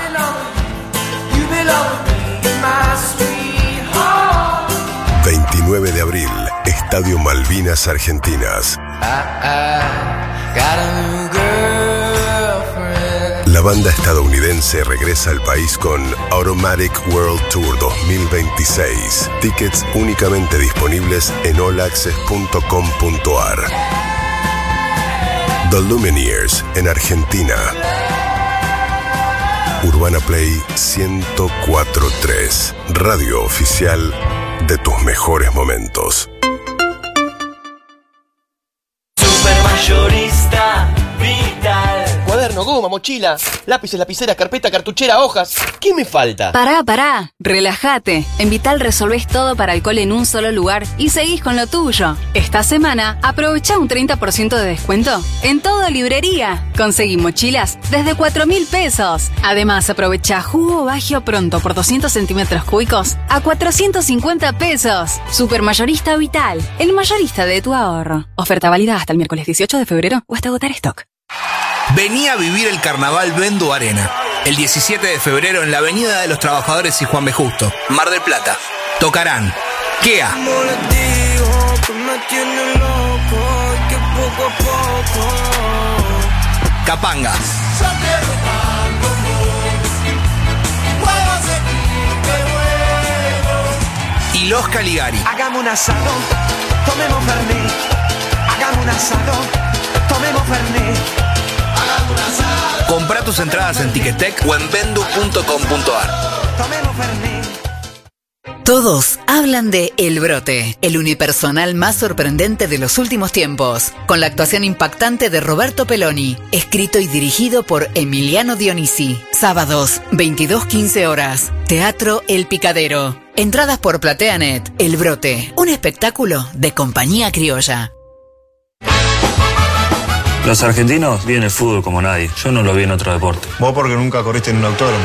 29 de abril, Estadio Malvinas Argentinas. La banda estadounidense regresa al país con Automatic World Tour 2026. Tickets únicamente disponibles en allaccess.com.ar. The Lumineers en Argentina. Urbana Play 104.3. Radio oficial de tus mejores momentos. Supermayorista Vital. Cuaderno, goma, mochila, lápices, lapiceras, carpeta, cartuchera, hojas. ¿Qué me falta? Pará, relájate. En Vital resolvés todo para alcohol en un solo lugar y seguís con lo tuyo. Esta semana, aprovecha un 30% de descuento en toda librería. Conseguí mochilas desde 4.000 pesos. Además, aprovecha jugo Bagio Pronto por 200 centímetros cúbicos a 450 pesos. Supermayorista Vital, el mayorista de tu ahorro. Oferta válida hasta el miércoles 18 de febrero o hasta agotar stock. Vení a vivir el Carnaval Vendo Arena. El 17 de febrero en la Avenida de los Trabajadores y Juan B. Justo, Mar del Plata. Tocarán Kea, Capanga y Los Caligari. Hagamos un asado, tomemos Fernet. Hagamos un asado, tomemos Fernet. Comprá tus entradas en Ticketek o en vendu.com.ar. Todos hablan de El Brote, el unipersonal más sorprendente de los últimos tiempos, con la actuación impactante de Roberto Peloni, escrito y dirigido por Emiliano Dionisi. Sábados, 22:15 horas. Teatro El Picadero. Entradas por PlateaNet. El Brote, un espectáculo de Compañía Criolla. Los argentinos viven el fútbol como nadie. Yo no lo vi en otro deporte. Vos porque nunca corriste en un autódromo.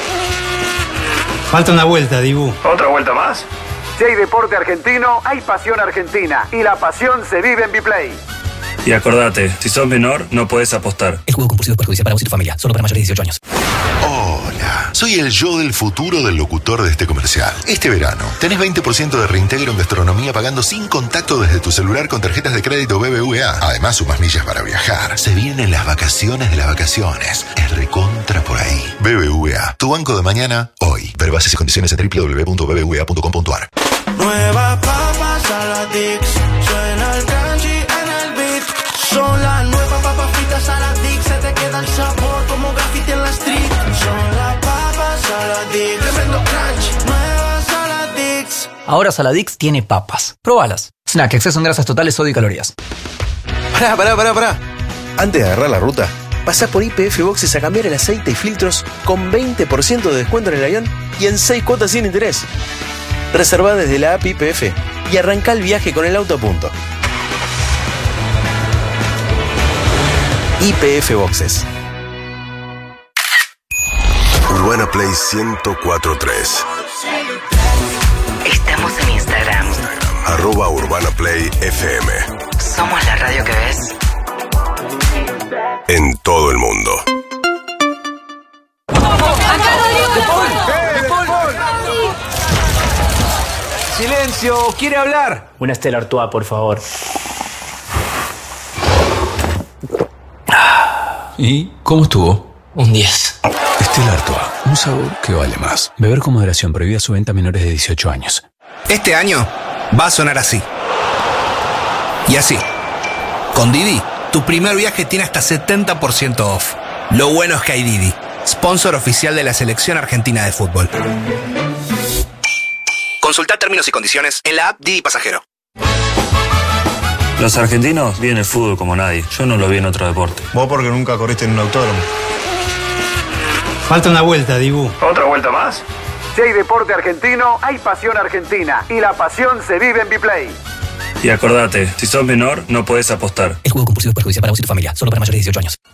Falta una vuelta, Dibu. ¿Otra vuelta más? Si hay deporte argentino, hay pasión argentina. Y la pasión se vive en Biplay. Y acordate, si sos menor, no podés apostar. El juego compulsivo es perjudicial para vos y tu familia. Solo para mayores de 18 años. Hola, soy el yo del futuro del locutor de este comercial. Este verano, tenés 20% de reintegro en gastronomía pagando sin contacto desde tu celular con tarjetas de crédito BBVA. Además, sumas millas para viajar. Se vienen las vacaciones de las vacaciones. Es recontra por ahí. BBVA, tu banco de mañana, hoy. Ver bases y condiciones en www.bbva.com.ar. Nuevas papas a la Dix. Suena el crunchy en el beat. Son las nuevas papas fritas a la Dix. Se te queda el sabor como graffiti en la street. Son las papas a la Dix. Tremendo crunch. Nuevas a la Dix. Ahora Saladix tiene papas. Probalas. Snack, exceso en grasas totales, sodio y calorías. Pará. Antes de agarrar la ruta, pasá por YPF Boxes a cambiar el aceite y filtros con 20% de descuento en el avión y en 6 cuotas sin interés. Reservá desde la app YPF y arrancá el viaje con el auto a punto. YPF Boxes. Urbana Play 104.3. Estamos en Instagram. @Urbana Play FM. Somos la radio que ves. En todo el mundo. Silencio, ¿quiere hablar? Una Stella Artois, por favor. ¿Y cómo estuvo? Un 10. Stella Artois, un sabor que vale más. Beber con moderación, prohibida su venta a menores de 18 años. Este año va a sonar así. Y así. Con Didi, tu primer viaje tiene hasta 70% off. Lo bueno es que hay Didi. sponsor oficial de la Selección Argentina de Fútbol. Consultá términos y condiciones en la app Didi Pasajero. Los argentinos viven el fútbol como nadie. Yo no lo vi en otro deporte. Vos porque nunca corriste en un autódromo. Falta una vuelta, Dibu. ¿Otra vuelta más? Si hay deporte argentino, hay pasión argentina. Y la pasión se vive en Biplay. Y acordate, si sos menor, no podés apostar. El juego compulsivo es perjudicial para vos y tu familia. Solo para mayores de 18 años.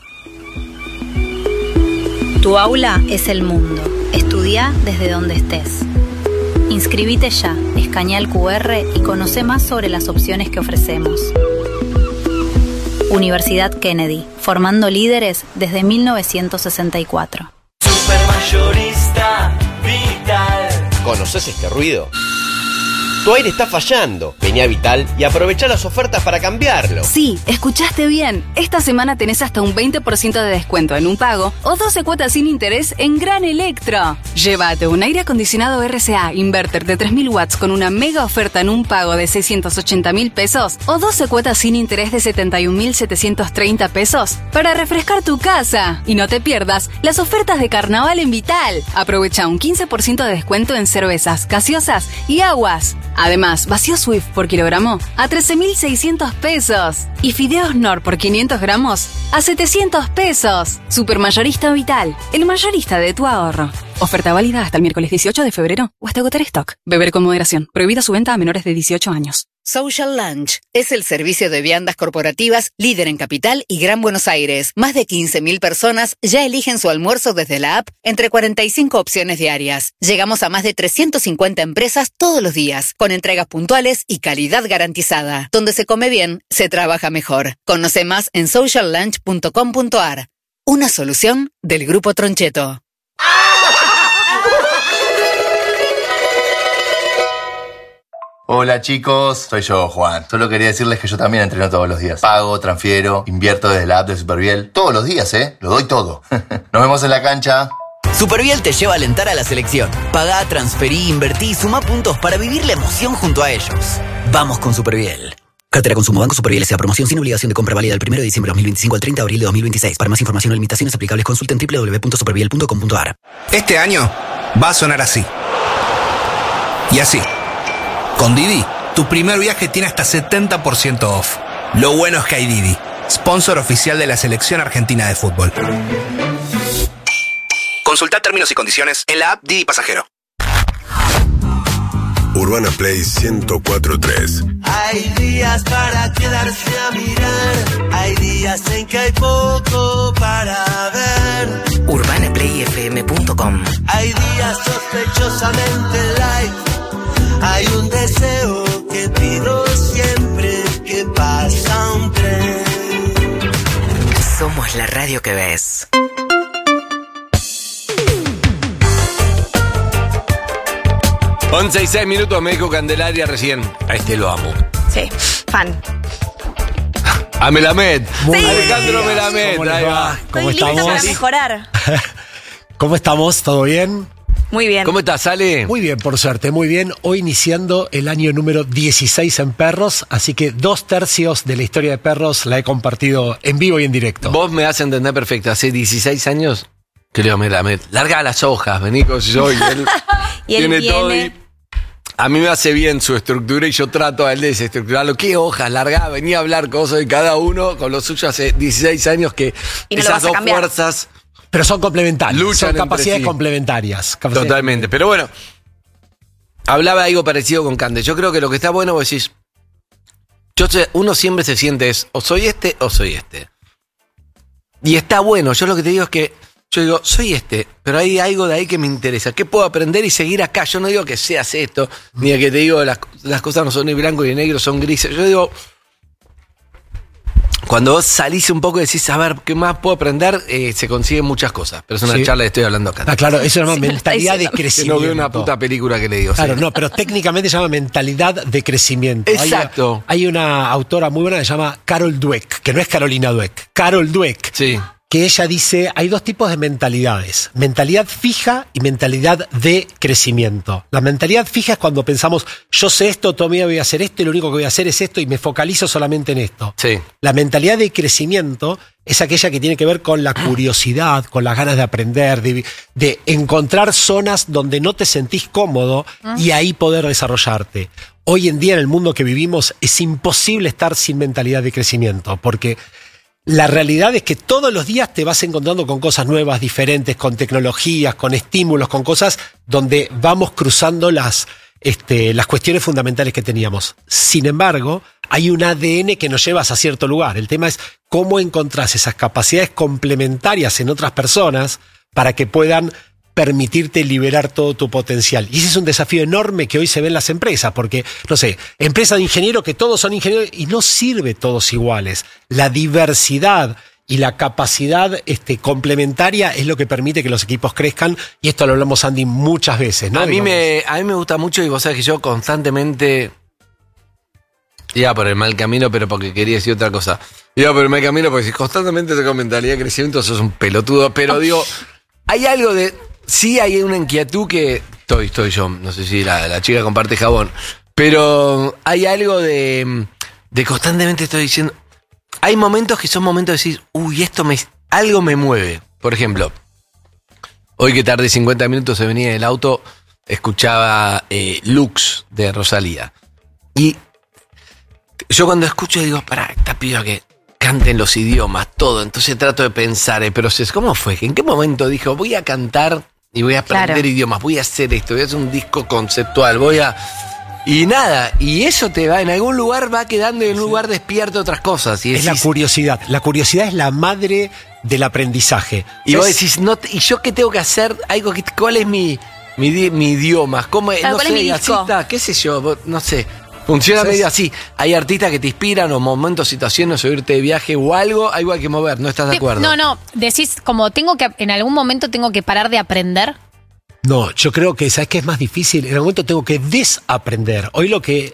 Tu aula es el mundo. Estudia desde donde estés. Inscribite ya, escanea el QR y conoce más sobre las opciones que ofrecemos. Universidad Kennedy, formando líderes desde 1964. Supermayorista Vital. ¿Conoces este ruido? Tu aire está fallando. Vení a Vital y aprovecha las ofertas para cambiarlo. Sí, escuchaste bien. Esta semana tenés hasta un 20% de descuento en un pago o 12 cuotas sin interés en Gran Electro. Llévate un aire acondicionado RCA inverter de 3.000 watts con una mega oferta en un pago de 680.000 pesos o 12 cuotas sin interés de 71.730 pesos para refrescar tu casa. Y no te pierdas las ofertas de carnaval en Vital. Aprovecha un 15% de descuento en cervezas, gaseosas y aguas. Además, vacío Swift por kilogramo a 13.600 pesos y fideos Knorr por 500 gramos a 700 pesos. Supermayorista Vital, el mayorista de tu ahorro. Oferta válida hasta el miércoles 18 de febrero o hasta agotar stock. Beber con moderación. Prohibida su venta a menores de 18 años. Social Lunch es el servicio de viandas corporativas líder en Capital y Gran Buenos Aires. Más de 15.000 personas ya eligen su almuerzo desde la app entre 45 opciones diarias. Llegamos a más de 350 empresas todos los días, con entregas puntuales y calidad garantizada. Donde se come bien, se trabaja mejor. Conoce más en sociallunch.com.ar. Una solución del Grupo Troncheto. Hola chicos, soy yo, Juan. Solo quería decirles que yo también entreno todos los días. Pago, transfiero, invierto desde la app de Superviel. Todos los días, lo doy todo. Nos vemos en la cancha. Superviel te lleva a alentar a la selección. Pagá, transferí, invertí y sumá puntos para vivir la emoción junto a ellos. Vamos con Superviel. Cartera Consumo Banco Superviel S.A. Promoción sin obligación de compra válida del 1 de diciembre de 2025 al 30 de abril de 2026. Para más información o limitaciones aplicables consulten www.superviel.com.ar. Este año va a sonar así. Y así. Con Didi, tu primer viaje tiene hasta 70% off. Lo bueno es que hay Didi, sponsor oficial de la Selección Argentina de Fútbol. Consultá términos y condiciones en la app Didi Pasajero. Urbana Play 104.3. Hay días para quedarse a mirar, hay días en que hay poco para ver. UrbanaPlayFM.com. Hay días sospechosamente light, hay un deseo que pido siempre que pasa un tren. Somos la radio que ves. Once y 6 minutos, me dijo Candelaria recién. A este lo amo. Sí, fan. A Melamed. Sí. Alejandro Melamed. ¿Cómo Ahí les va? va. ¿Cómo Estoy lista estamos? para mejorar. ¿Cómo estamos? ¿Todo bien? Muy bien. ¿Cómo estás, Ale? Muy bien, por suerte, muy bien. Hoy iniciando el año número 16 en Perros, así que 2/3 de la historia de Perros la he compartido en vivo y en directo. Vos me haces entender perfecto. Hace 16 años que le digo a Melamed, larga las hojas, vení con yo. Y él, Y él tiene viene. todo y a mí me hace bien su estructura y yo trato a él de desestructurarlo. ¿Qué hojas? Larga, venía a hablar cosas de cada uno con lo suyo hace 16 años que Y no lo esas vas a dos cambiar. fuerzas Pero son complementarias, luchan son entre capacidades sí. complementarias. Totalmente. Pero bueno, hablaba algo parecido con Cande. Yo creo que lo que está bueno, vos decís, uno siempre se siente o soy este o soy este. Y está bueno. Yo lo que te digo es que yo digo, soy este, pero hay algo de ahí que me interesa. ¿Qué puedo aprender y seguir acá? Yo no digo que seas esto, ni que te digo las cosas no son ni blanco ni negro, son grises. Yo digo, cuando vos salís un poco y decís, a ver, ¿qué más puedo aprender? Se consiguen muchas cosas. Pero es una Sí. charla que estoy hablando acá. Ah, claro, eso se llama Sí, me lo está mentalidad de diciendo. Que crecimiento. no veo una puta película que le digo. Claro, sí. no, pero técnicamente se llama mentalidad de crecimiento. Exacto. Hay una autora muy buena que se llama Carol Dweck, que no es Carolina Dweck, Carol Dweck. Sí. que ella dice, hay dos tipos de mentalidades, mentalidad fija y mentalidad de crecimiento. La mentalidad fija es cuando pensamos, yo sé esto, toda mi vida voy a hacer esto y lo único que voy a hacer es esto y me focalizo solamente en esto. Sí. La mentalidad de crecimiento es aquella que tiene que ver con la curiosidad, con las ganas de aprender, de encontrar zonas donde no te sentís cómodo y ahí poder desarrollarte. Hoy en día en el mundo que vivimos es imposible estar sin mentalidad de crecimiento, porque la realidad es que todos los días te vas encontrando con cosas nuevas, diferentes, con tecnologías, con estímulos, con cosas donde vamos cruzando las cuestiones fundamentales que teníamos. Sin embargo, hay un ADN que nos lleva a cierto lugar. El tema es cómo encontrás esas capacidades complementarias en otras personas para que puedan permitirte liberar todo tu potencial. Y ese es un desafío enorme que hoy se ve en las empresas, porque, no sé, empresas de ingenieros que todos son ingenieros y no sirve todos iguales. La diversidad y la capacidad complementaria es lo que permite que los equipos crezcan, y esto lo hablamos, Andy, muchas veces, ¿no? A mí me gusta mucho, y vos sabés que yo constantemente iba por el mal camino, pero porque quería decir otra cosa. Iba por el mal camino porque si constantemente tengo mentalidad de crecimiento, sos un pelotudo, pero digo, hay algo de... Sí hay una inquietud que... Estoy yo, no sé si la chica comparte jabón, pero hay algo de constantemente estoy diciendo... Hay momentos que son momentos de decir, uy, algo me mueve. Por ejemplo, hoy que tardé 50 minutos se venía del auto, escuchaba Lux de Rosalía. Y yo cuando escucho digo, pará, esta piba que canten los idiomas, todo. Entonces trato de pensar el proceso. ¿Cómo fue? ¿En qué momento dijo, voy a cantar y voy a aprender idiomas, voy a hacer esto, voy a hacer un disco conceptual, y nada, y eso te va, en algún lugar va quedando en un lugar despierto otras cosas. Y es la curiosidad. La curiosidad es la madre del aprendizaje. Y vos decís, no, ¿y yo qué tengo que hacer? ¿Cuál es mi idioma? ¿Cómo, claro, no ¿cuál sé, es mi disco? Así está, qué sé yo, no sé. Funciona medio así. Hay artistas que te inspiran o momentos, situaciones, o irte de viaje o algo hay que mover. ¿No estás de acuerdo? No, decís como en algún momento tengo que parar de aprender. No, yo creo que, ¿sabes qué es más difícil? En el momento tengo que desaprender. Hoy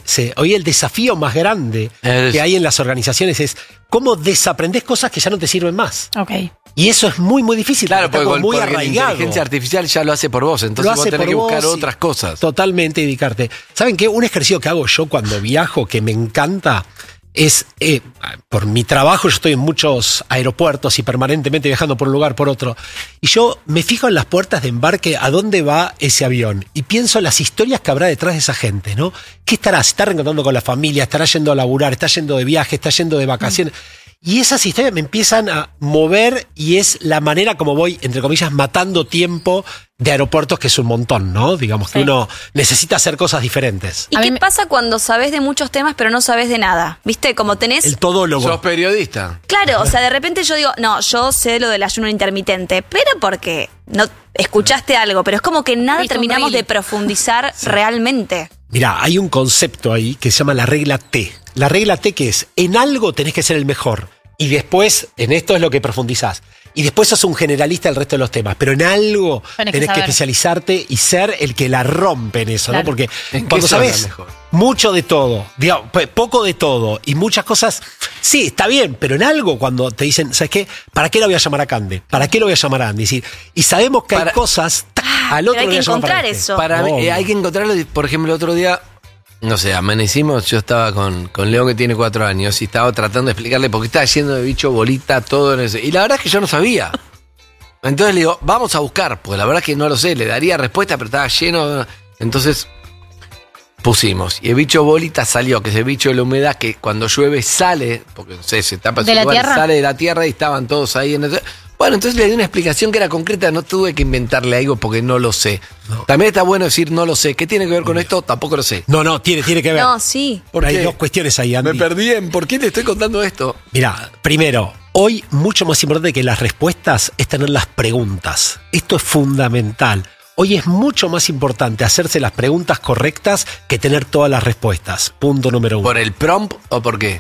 el desafío más grande que hay en las organizaciones es cómo desaprendés cosas que ya no te sirven más. Ok. Y eso es muy, muy difícil. Claro, porque muy la arraigado. inteligencia artificial ya lo hace por vos, entonces vos tenés que buscar otras cosas. Totalmente dedicarte. ¿Saben qué? Un ejercicio que hago yo cuando viajo, que me encanta, es, por mi trabajo, yo estoy en muchos aeropuertos y permanentemente viajando por un lugar, por otro. Y yo me fijo en las puertas de embarque a dónde va ese avión. Y pienso en las historias que habrá detrás de esa gente, ¿no? ¿Qué estará? ¿Se está reencontrando con la familia? ¿Estará yendo a laburar? ¿Está yendo de viaje? ¿Está yendo de vacaciones? Y esas historias me empiezan a mover y es la manera como voy, entre comillas, matando tiempo de aeropuertos, que es un montón, ¿no? Digamos que uno necesita hacer cosas diferentes. ¿Y qué pasa cuando sabés de muchos temas pero no sabés de nada? ¿Viste? Como tenés... El todólogo. Sos periodista. Claro, o sea, de repente yo digo, no, yo sé lo del ayuno intermitente, pero porque no escuchaste algo, pero es como que nada terminamos de profundizar realmente. Mirá, hay un concepto ahí que se llama la regla T. La regla T, que es, en algo tenés que ser el mejor. Y después, en esto es lo que profundizás. Y después sos un generalista del resto de los temas. Pero en algo tenés que especializarte y ser el que la rompe en eso, ¿no? Porque cuando sabés mucho de todo, digamos, poco de todo y muchas cosas, sí, está bien, pero en algo cuando te dicen, ¿sabes qué? ¿Para qué lo voy a llamar a Cande? ¿Para qué lo voy a llamar a Andy? Y sabemos que hay cosas, al otro hay que encontrar eso. Para mí, hay que encontrarlo. Por ejemplo, el otro día... No sé, amanecimos, yo estaba con León, que tiene 4 años, y estaba tratando de explicarle por qué estaba yendo de bicho, bolita, todo en eso. Y la verdad es que yo no sabía. Entonces le digo, vamos a buscar, porque la verdad es que no lo sé, le daría respuesta, pero estaba lleno. Entonces pusimos, y el bicho bolita salió, que es el bicho de la humedad que cuando llueve sale, porque no sé, se tapa ¿De la lugar, tierra? sale de la tierra y estaban todos ahí en el... Bueno, entonces le di una explicación que era concreta, no tuve que inventarle algo porque no lo sé. No. También está bueno decir no lo sé. ¿Qué tiene que ver con esto? Tampoco lo sé. No, tiene que ver. No, sí. Hay dos cuestiones ahí, Andy. Me perdí en ¿por qué te estoy contando esto? Mirá, primero, hoy mucho más importante que las respuestas es tener las preguntas. Esto es fundamental. Hoy es mucho más importante hacerse las preguntas correctas que tener todas las respuestas. Punto número 1. ¿Por el prompt o por qué?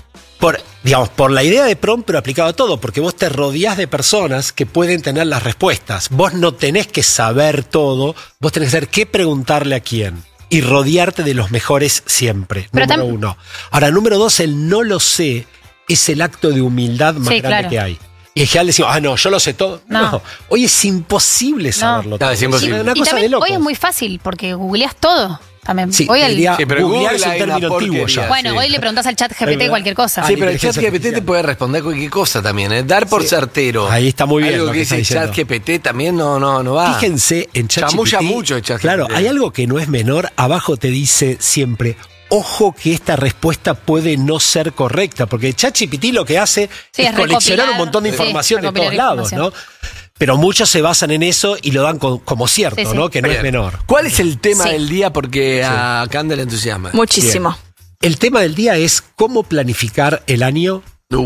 Por la idea de prompt, pero aplicado a todo, porque vos te rodeás de personas que pueden tener las respuestas. Vos no tenés que saber todo, vos tenés que saber qué preguntarle a quién. Y rodearte de los mejores siempre, pero número 1. Ahora, número 2, el no lo sé es el acto de humildad más grande que hay. Y en general decimos, no, yo lo sé todo. No. Hoy es imposible saberlo todo. Es imposible. Es una Y cosa de también locos. hoy es muy fácil porque googleás todo. También. Sí, Hoy pero googlear Google es un hay una término antiguo porquería. ya. Bueno, hoy le preguntás al chat GPT cualquier cosa. Sí, pero el chat GPT te puede responder cualquier cosa también, ¿eh? Dar por certero. Ahí está muy bien Algo lo que que está dice diciendo. chat GPT también no va. Fíjense en ChatGPT. Chamulla mucho el ChatGPT. Claro, hay algo que no es menor. Abajo te dice siempre, ojo que esta respuesta puede no ser correcta, porque ChatGPT lo que hace es coleccionar un montón de información de todos lados, ¿no? Pero muchos se basan en eso y lo dan como cierto, ¿no? Que no es menor. ¿Cuál es el tema del día? Porque a Cande le entusiasma. Muchísimo. Bien. El tema del día es cómo planificar el año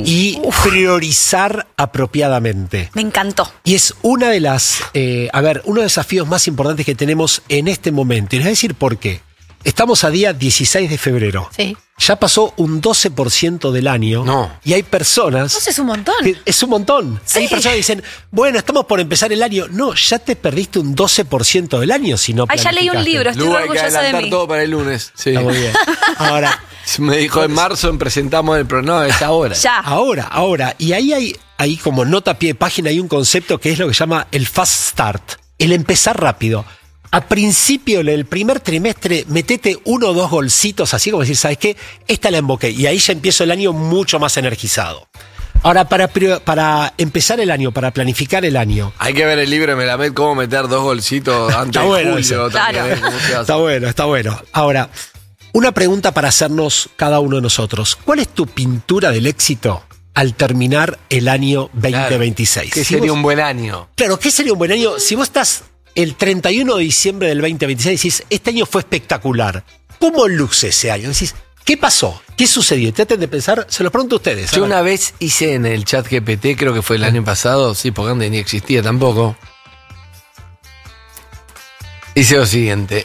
y priorizar apropiadamente. Me encantó. Y es una de las, uno de los desafíos más importantes que tenemos en este momento. Y les voy a decir por qué. Estamos a día 16 de febrero. Sí. Ya pasó un 12% del año. No. Y hay personas... Entonces es un montón. Es un montón. Sí. Hay personas que dicen, bueno, estamos por empezar el año. No, ya te perdiste un 12% del año si no Ya leí un libro, estoy Lu, hay que orgullosa de adelantar mí. todo para el lunes. Sí. Está muy bien. Ahora... Me dijo en marzo presentamos el programa, es ahora. Ya. Ahora. Y ahí hay como nota a pie de página, hay un concepto que es lo que se llama el fast start. El empezar rápido. A principio del primer trimestre, metete 1 o 2 golcitos, así como decir, ¿sabes qué? Esta la emboqué. Y ahí ya empiezo el año mucho más energizado. Ahora, para empezar el año, para planificar el año. Hay que ver el libro de Melamed, cómo meter 2 golcitos antes Está de bueno julio. eso. También, Claro. ¿cómo se hace? Está bueno. Ahora, una pregunta para hacernos cada uno de nosotros. ¿Cuál es tu pintura del éxito al terminar el año 2026? ¿Qué Si sería vos- un buen año? Claro, ¿qué sería un buen año? Si vos estás el 31 de diciembre del 2026 y decís, este año fue espectacular. ¿Cómo luce ese año? Decís, ¿qué pasó? ¿Qué sucedió? Traten de pensar, se los pregunto a ustedes. Yo una vez hice en el chat GPT, creo que fue el año pasado, sí, porque antes ni existía tampoco. Hice lo siguiente.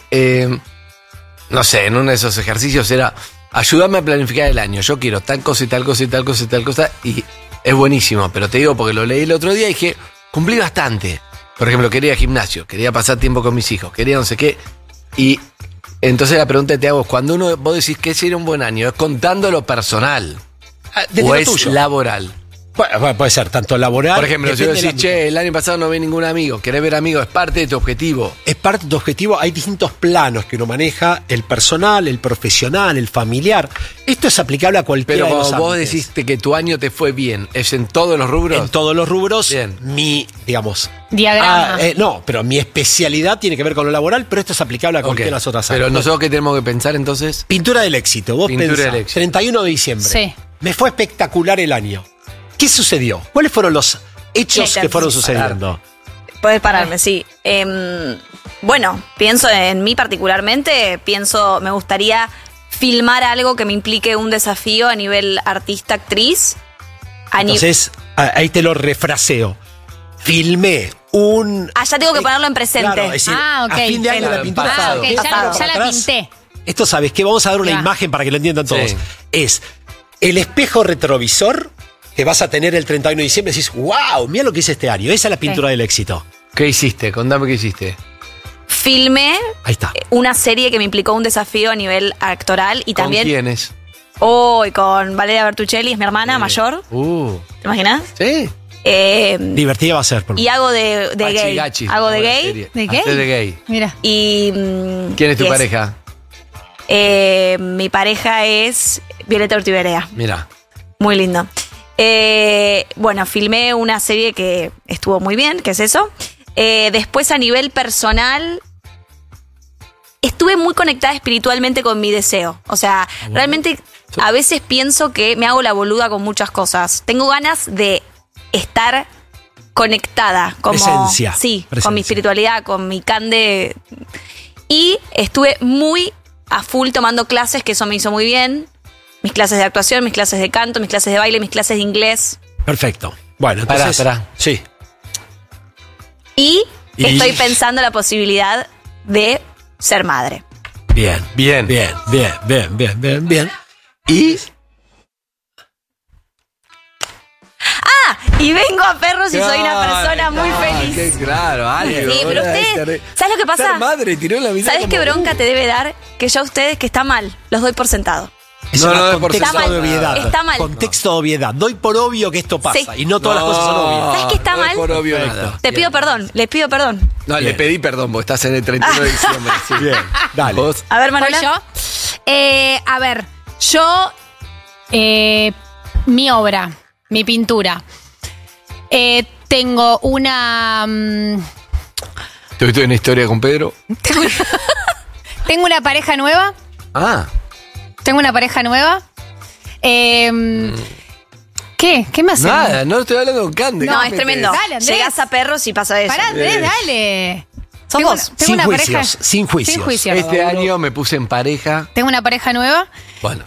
No sé, en uno de esos ejercicios era, ayúdame a planificar el año. Yo quiero tal cosa y tal cosa y tal cosa y tal cosa. Y es buenísimo, pero te digo porque lo leí el otro día y dije, cumplí bastante. Por ejemplo, quería ir al gimnasio, quería pasar tiempo con mis hijos, quería no sé qué. Y entonces la pregunta que te hago es, cuando vos decís que sería un buen año, ¿es contando lo personal desde o lo es tuyo. laboral? Bueno, puede ser tanto laboral. Por ejemplo, si depende vos del decís, ámbito. che, el año pasado no vi ningún amigo, querés ver amigos, es parte de tu objetivo. Es parte de tu objetivo. Hay distintos planos que uno maneja: el personal, el profesional, el familiar. Esto es aplicable a cualquiera Pero de los cuando vos ámbitos. decís que tu año te fue bien, ¿es en todos los rubros? En todos los rubros, Bien. Diagrama. No, pero mi especialidad tiene que ver con lo laboral, pero esto es aplicable a cualquiera de las otras áreas. Pero nosotros, ¿qué tenemos que pensar entonces? Pintura del éxito. Vos Pintura pensás, del éxito. 31 de diciembre. Sí. Me fue espectacular el año. ¿Qué sucedió? ¿Cuáles fueron los hechos Sí, que fueron sí, sucediendo? Puedes pararme, sí. Bueno, pienso en mí particularmente, me gustaría filmar algo que me implique un desafío a nivel artista-actriz. Entonces, ahí te lo refraseo. Filmé un... Ya tengo que ponerlo en presente. Claro, es decir, ok. a fin de año la pintura Ah, ok, ya la pinté. Esto sabes que vamos a dar una Ya. imagen para que lo entiendan todos. Sí. Es el espejo retrovisor que vas a tener el 31 de diciembre. Decís, wow, mira lo que hice este año. Esa es la pintura del éxito. ¿Qué hiciste? Contame qué hiciste. Filmé Ahí está. una serie que me implicó un desafío a nivel actoral y también... ¿Con quiénes? Hoy con Valeria Bertuccelli, es mi hermana mayor. ¿Te imaginas? Sí. Divertida va a ser. Por Y hago de Gachi, gay. Gachi, Hago de buena gay. serie. ¿De gay? Hacés de gay. Mira. Y ¿Quién es tu pareja? Mi pareja es Violeta Urtiberea. Mira. Muy lindo. Bueno, filmé una serie que estuvo muy bien, que es eso. Después, a nivel personal, estuve muy conectada espiritualmente con mi deseo. O sea, realmente a veces pienso que me hago la boluda con muchas cosas. Tengo ganas de estar conectada. Como, Presencia. Sí, Presencia. con mi espiritualidad, con mi cande. Y estuve muy a full tomando clases, que eso me hizo muy bien. Mis clases de actuación, mis clases de canto, mis clases de baile, mis clases de inglés. Perfecto. Bueno, entonces... Pará. Sí. Y Y- estoy pensando la posibilidad de ser madre. Bien. Bien. Bien. Y... Y vengo a Perros y soy una persona muy feliz. Claro, algo. Sí, pero usted, ¿sabes lo que pasa? Ser madre, tiró la mitad ¿Sabes como- qué bronca te debe dar? Que yo a ustedes, que está mal, los doy por sentado. Es No, una no, es por contexto Está de mal. obviedad. Está mal. Contexto de obviedad. Doy por obvio que esto pasa. Sí. Y no todas las cosas son obvias. ¿Sabes qué está no es mal? por obvio Perfecto. nada. Te pido perdón, les pido perdón. No, le pedí perdón, porque estás en el 31 de diciembre. Sí. Bien, dale. ¿Vos? A ver, ¿Voy Manuela. yo? A ver, yo, mi obra, mi pintura. Tengo una... ¿Tuviste una historia con Pedro? tengo una pareja nueva. Ah. Tengo una pareja nueva. ¿Qué? ¿Qué me hace? Nada, no estoy hablando con Cande. No, ¿Qué es metés? tremendo. Dale, Andrés. Llegás a perros y pasa eso. Pará, Andrés, dale. Sos Tengo vos. tengo Sin una juicios, pareja. sin juicios. Sin juicios. Este año me puse en pareja. Tengo una pareja nueva. Bueno.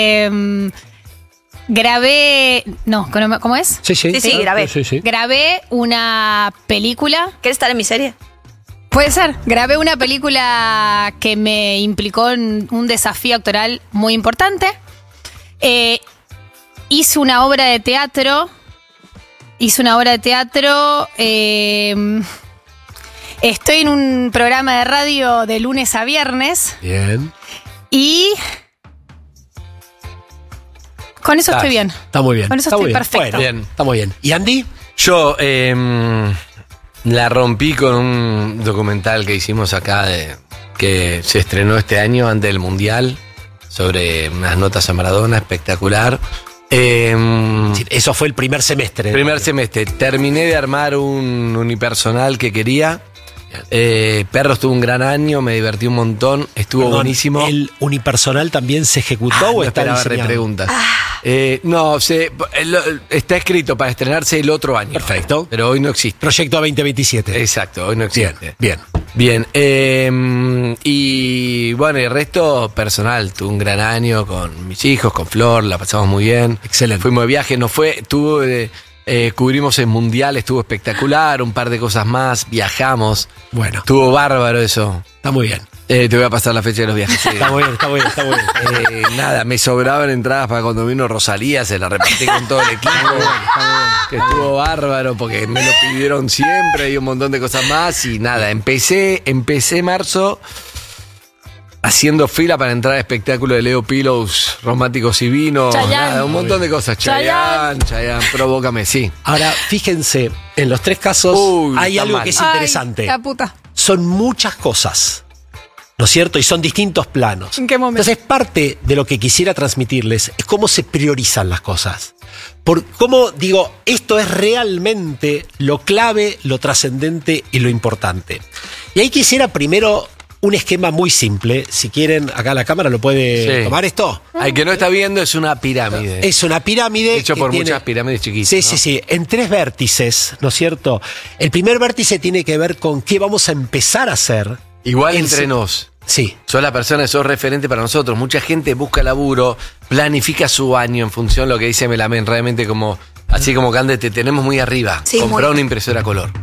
Grabé. No, ¿cómo es? Sí, sí. Sí, grabé. Sí, sí. Grabé una película. ¿Querés estar en mi serie? Puede ser. Grabé una película que me implicó en un desafío actoral muy importante. Hice una obra de teatro. Estoy en un programa de radio de lunes a viernes. Bien. Y con eso estoy bien. Está muy bien. Con eso Está estoy muy bien. perfecto. Bueno, Bien. está muy bien. ¿Y Andy? Yo la rompí con un documental que hicimos acá que se estrenó este año antes del Mundial sobre unas notas a Maradona, espectacular. Eso fue el primer semestre. Primer semestre. Terminé de armar un unipersonal que quería. Perros tuvo un gran año, me divertí un montón, estuvo Perdón, buenísimo. ¿El unipersonal también se ejecutó No o está esperaba diseñado? repreguntas. No, está escrito para estrenarse el otro año. Perfecto. Pero hoy no existe. Proyecto 2027. Exacto, hoy no existe. Bien. Bien, y bueno, el resto personal, tuve un gran año con mis hijos, con Flor, la pasamos muy bien. Excelente. Fuimos de viaje, cubrimos el Mundial, estuvo espectacular, un par de cosas más, viajamos. Bueno. Estuvo bárbaro eso. Está muy bien. Te voy a pasar la fecha de los viajes. Sí. Está muy bien. Nada, me sobraban entradas para cuando vino Rosalía, se la repartí con todo el equipo. Que estuvo bárbaro porque me lo pidieron siempre y un montón de cosas más. Y nada, empecé marzo haciendo fila para entrar al espectáculo de Leo Pillows, Románticos y Vino. Chayanne. Nada, un montón de cosas. Chayanne, provócame, sí. Ahora, fíjense, en los tres casos Uy, hay está algo mal. que es Ay, interesante. la puta. Son muchas cosas, ¿no es cierto? Y son distintos planos. ¿En qué momento? Entonces, parte de lo que quisiera transmitirles es cómo se priorizan las cosas. Por cómo digo, esto es realmente lo clave, lo trascendente y lo importante. Y ahí quisiera primero un esquema muy simple. Si quieren, acá la cámara lo puede Sí. tomar esto. Al que no está viendo es una pirámide. Es una pirámide. Hecho que por tiene- muchas pirámides chiquitas. Sí, ¿no? sí, sí. En tres vértices, ¿no es cierto? El primer vértice tiene que ver con qué vamos a empezar a hacer. Igual El entre se- nos. Sí. Sos la persona, sos referente para nosotros. Mucha gente busca laburo, planifica su año en función de lo que dice Melamen. Realmente como, así como Cande, te tenemos muy arriba. Sí, Comprá muy. una impresora a color.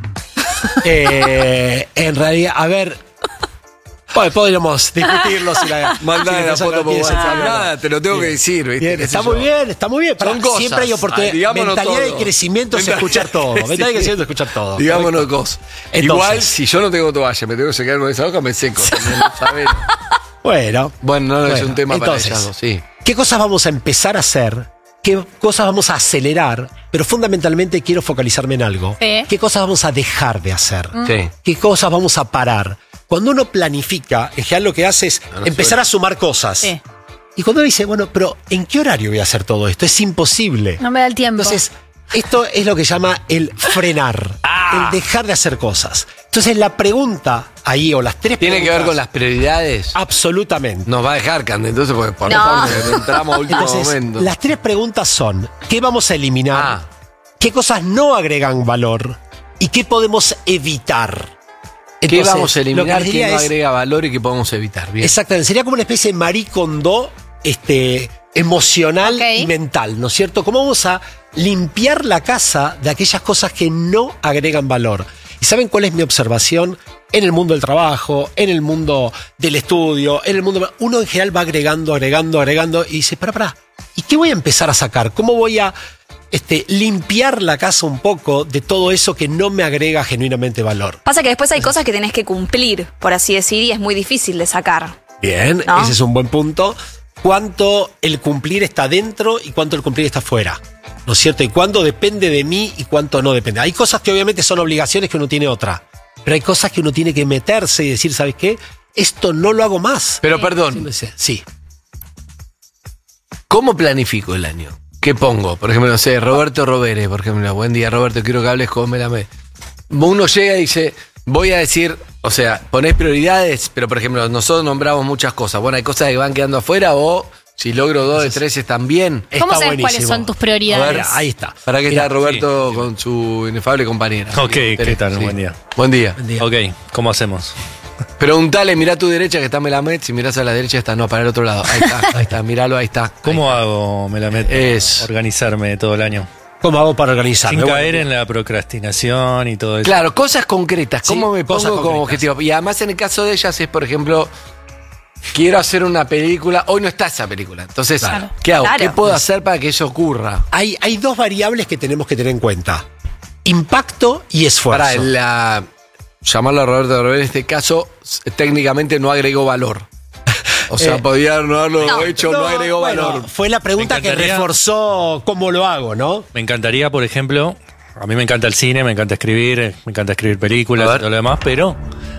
En realidad, a ver. Bueno, podríamos discutirlo si la. Mandá si la esa foto no por tiene WhatsApp. sentido. Nada, te lo tengo que decir, ¿viste? Bien, ¿Qué está sé muy yo? bien, está muy bien. Pará, Son cosas. siempre hay oportunidad. Digámonos Mentalidad todo. de crecimiento es escuchar todo. Sí. Mentalidad de crecimiento es escuchar todo. Digámonos cosas. Entonces. Igual, si yo no tengo toalla, me tengo que secar con esa hoja, me seco. también, ¿sabes? Bueno. Bueno, no es Bueno, un tema entonces, para ellas dos, sí. ¿Qué cosas vamos a empezar a hacer? ¿Qué cosas vamos a acelerar? Pero fundamentalmente quiero focalizarme en algo. Sí. ¿Qué cosas vamos a dejar de hacer? Sí. ¿Qué cosas vamos a parar? Cuando uno planifica, en general lo que hace es no empezar suena. a sumar cosas. Sí. Y cuando uno dice, bueno, pero ¿en qué horario voy a hacer todo esto? Es imposible. No me da el tiempo. Entonces, esto es lo que llama el frenar, el dejar de hacer cosas. Entonces, la pregunta ahí, o las tres ¿Tiene que ver preguntas- con las prioridades? Absolutamente. Nos va a dejar, Cande, entonces, porque por No. favor, entramos a último Entonces, momento. las tres preguntas son, ¿qué vamos a eliminar? Ah. ¿Qué cosas no agregan valor? ¿Y qué podemos evitar? ¿Qué Entonces, vamos a lo que eliminar, les qué diría no es- agrega valor y qué podemos evitar? Bien. Exactamente, sería como una especie de Marie Kondo emocional Ok. y mental, ¿no es cierto? ¿Cómo vamos a limpiar la casa de aquellas cosas que no agregan valor? ¿Y saben cuál es mi observación? En el mundo del trabajo, en el mundo del estudio, en el mundo... Uno en general va agregando y dice, pará, ¿y qué voy a empezar a sacar? ¿Cómo voy a limpiar la casa un poco de todo eso que no me agrega genuinamente valor? Pasa que después hay cosas que tenés que cumplir, por así decir, y es muy difícil de sacar. Bien, ¿No? ese es un buen punto. cuánto el cumplir está dentro y cuánto el cumplir está fuera, ¿no es cierto? Y cuándo depende de mí y cuánto no depende. Hay cosas que obviamente son obligaciones que uno tiene otra, pero hay cosas que uno tiene que meterse y decir, ¿sabes qué? Esto no lo hago más. Pero perdón. Sí. ¿Cómo planifico el año? ¿Qué pongo? Por ejemplo, no sé, Roberto Robere, por ejemplo. Buen día, Roberto, quiero que hables con Melamed. Uno llega y dice, voy a decir, o sea, ponés prioridades, pero por ejemplo, nosotros nombramos muchas cosas. Bueno, hay cosas que van quedando afuera o si logro 2 de 3 también. ¿Cómo sabes cuáles son tus prioridades? A ver, ahí está. Para que está Roberto con su inefable compañera. Ok, ¿qué tal? Sí. Buen día. Buen día. Ok, ¿cómo hacemos? Preguntale, mirá a tu derecha que está Melamed, si mirás a la derecha está, no, para el otro lado. Ahí está, míralo, ahí está. ¿Cómo hago, Melamed, para organizarme todo el año? ¿Cómo hago para organizarme? Sin caer en la procrastinación y todo eso. Claro, cosas concretas. ¿Cómo me pongo como concretas. objetivo? Y además en el caso de ellas es, por ejemplo, quiero hacer una película, hoy no está esa película. Entonces, ¿qué hago? ¿Qué puedo hacer para que eso ocurra? Hay 2 variables que tenemos que tener en cuenta. Impacto y esfuerzo. Para llamarlo a Roberto Robert en este caso, técnicamente no agregó valor. O sea, podía no haberlo hecho, no agregó valor. Fue la pregunta que reforzó cómo lo hago, ¿no? Me encantaría, por ejemplo, a mí me encanta el cine, me encanta escribir películas y todo lo demás, pero